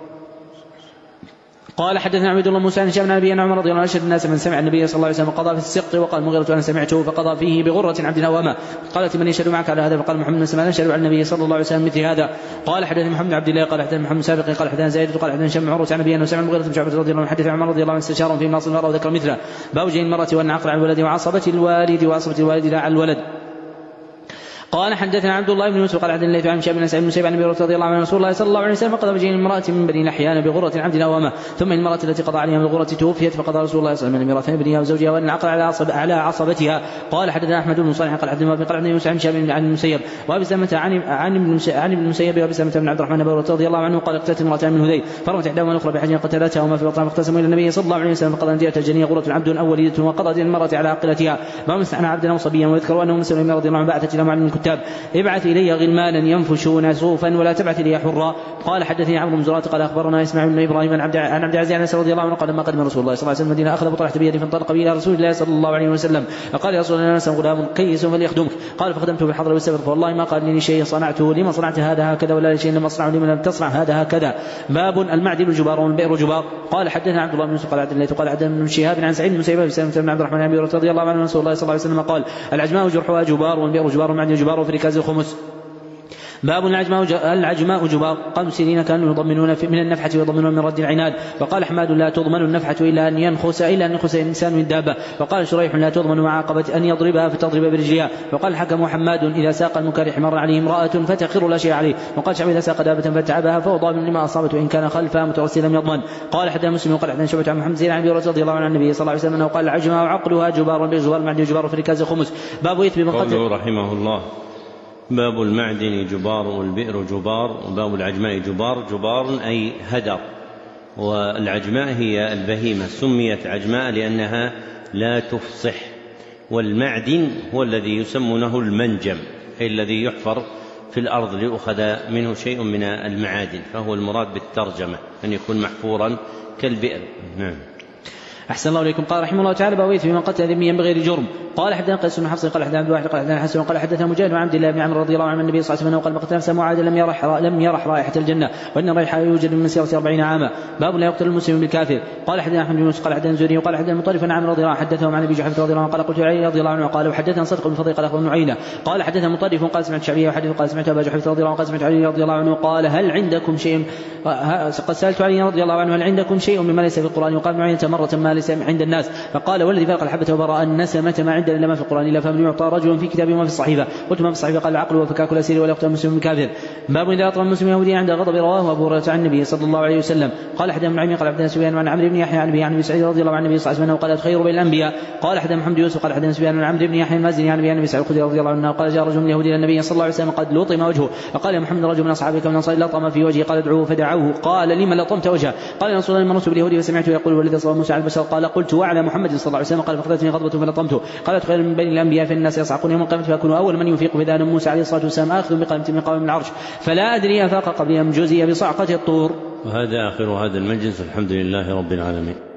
B: قال حدثنا عبد الله موسى عن هشام عن ابي عمر رضي الله عنه اشهد الناس من سمع النبي صلى الله عليه وسلم قضى في السقط وقال المغيرة انا سمعته فقضى فيه بغرة عبد او امه. قالت من يشهد معك على هذا فقال محمد بن سلمان اشهد على النبي صلى الله عليه وسلم مثل هذا. قال حدثنا محمد بن عبد الله قال حدثنا محمد سابق قال حدثنا زايد قال حدثنا هشام عروه عن ابي انه سمع المغيرة بن شعبة رضي الله عنه حدث عمر رضي الله عنه استشارهم في مناص المرأة وذكر مثله باب جنين المرأة وان عقل على الولد وعصبة الوالد وعصبة الوالد لا على الولد. قال حدثنا عبد الله بن يوسف قال حدثنا الليث عن شاب بن سعيد بن مسيب عن ابي هريرة رضي الله عنه رسول الله صلى الله عليه وسلم قضى بجنين امرأة من بني نحيان بغرة عبد او امه ثم المرأة التي قضى عليها بالغرة توفيت فقضى رسول الله صلى الله عليه وسلم ميراث ابنها وزوجها وان العقل على عصب على عصبتها. قال حدثنا احمد بن صالح قال حدثنا قال حدثنا يوسف عن شاب عن المسيب وابي سلمة عن عن ابن عن ابن المسيب وابي سلمة بن عبد الرحمن بن هريرة رضي الله عنه قال اقتتلت امرأتان من هذيل فرمت احداهما الاخرى بحجر قتلتها وما في بطنها فاقتسموا الى النبي صلى الله عليه وسلم فقضى دية الجنين غرة عبد او وليدة وقضى دية المرأة على عاقلتها. ما مسحنا عبدا او صبيا ويذكر انه مسلم رضي الله عنه بعثت الى معلم الكتاب ابعث إلي غلمانا ينفشون صوفا ولا تبعث إلي حرا. قال حدثني عمرو بن زرارة قال أخبرنا إسماعيل بن إبراهيم عن عبد العزيز عن أنس رضي الله عنه قال لما قدم رسول الله صلى الله عليه وسلم المدينة أخذ بطلحة بيده فانطلق به إلى رسول الله صلى الله عليه وسلم فقال يا رسول الله أنس غلام كيس فليخدمك. قال فخدمته بالحضر والسفر فوالله ما قال لي شيء صنعته لما صنعت هذا هكذا ولا شيء لم أصنعه لما لم تصنع هذا هكذا. باب المعدن جبار والبئر جبار. قال حدثنا عبد الله بن يوسف قال عبد الله قال حدثنا ابن شهاب عن سعيد بن سيبة بن بن عبد الرحمن بن رضي الله عنه رسول الله صلى الله عليه وسلم قال العجماء جرحها جبار والبئر جبار والمعدن جبار وفي ركاز الخمس. باب العجماء العجماء جبار قام سنين كانوا يضمنون من النفحة ويضمنون من رد العناد. وقال حماد لا تضمن النفحة إلا أن ينخس إلا أن ينخس الإنسان من دابة. وقال شريح لا تضمن معاقبة أن يضربها فتضرب برجلها. وقال الحكم حماد إذا ساق المكارح مر عليه امرأة فتخر لا شيء عليه. وقال شعبي إذا ساق دابة فتعبها فهو ضامن لما أصابته إن كان خلفها متوسلا لم يضمن. قال حتى مسلم وقال حتى شعبة عن محمد زين عن أبي هريرة رضي الله عنه النبي صلى الله عليه وسلم أنه قال العجماء عقلها جبار والجبار المعدن جبار في ركاز خمس. باب إثم من قتل
A: رحمه الله. باب المعدن جبار والبئر جبار وباب العجماء جبار. جبار أي هدر. والعجماء هي البهيمة سميت عجماء لأنها لا تفصح. والمعدن هو الذي يسمونه المنجم أي الذي يحفر في الأرض ليؤخذ منه شيء من المعادن فهو المراد بالترجمة أن يكون محفورا كالبئر. نعم.
B: أحسن الله إليكم. قال رحمه الله تعالى باب من قتل ذميا بغير جرم. قال حدثنا قيس بن حفص قال حدثنا عبد الواحد قال حدثنا حسن قال حدثنا مجاهد وعبد الله بن عمرو رضي الله عنه النبي صلى الله عليه وسلم قال قتل نفسا معاذ لم يرح لم يرح رائحة الجنة وإن الريحة يوجد من مسيرة أربعين عاما. باب لا يقتل المسلم بالكافر. قال حدثنا أحمد بن يونس قال حدثنا زهري وقال حدثنا مطرف عن عمرو رضي الله عنه حدثهم عن أبي جحفة رضي الله عنه قال قلت علي رضي الله عنه قال وحدثنا صدق بن فضيل قال أخبرنا عيينة قال حدثنا مطرف قال سمعت شعبية وحدث قال سمعت أبا جحفة رضي الله عنه قال سمعت علي رضي الله عنه قال هل عندكم شيء قد سألت علي رضي الله عنه هل عندكم شيء مما ليس في القرآن وقال عيينة مرة ما ليس عند الناس فقال والذي فلق الحبة وبراء النسمة ما عندنا إلا ما في القرآن إلا فمن يعطى رجل في كتاب وما في الصحيفة. قلت ما في الصحيفة قال العقل وفكاك الأسير ولا يقتل المسلم بالكافر. باب إذا أطلب المسلم يهوديا عند غضب رواه أبو هريرة عن النبي صلى الله عليه وسلم. قال حدثنا ابن عمي قال حدثنا سفيان عن عمرو بن يحيى عن أبي عن أبي سعيد رضي الله عنه النبي صلى الله عليه وسلم قال خير بين الأنبياء. قال حدثنا محمد يوسف قال حدثنا سفيان عن عمرو بن يحيى المازني عن أبي سعيد الخدري رضي الله عنه قال جاء رجل من اليهود إلى النبي صلى الله عليه وسلم قد لطم وجهه فقال يا محمد رجل من أصحابك من أنصار لطم في وجهه قال ادعوه فدعوه قال لما لطمت وجهه قال يا رسول الله مررت باليهودي فسمعته يقول والذي صلى موسى على البشر قال قلت وعلى محمد صلى الله عليه وسلم قال فأخذتني غضبة فلطمته. قالت خير من بين الأنبياء فالناس يصعقون يوم القيامة فأكون أول من يفيق بذان موسى عليه الصلاة والسلام آخذ بقلمة من قوام العرش فلا أدري أفاق قبل أم جزي بصعقة الطور.
A: وهذا آخر هذا المجلس الحمد لله رب العالمين.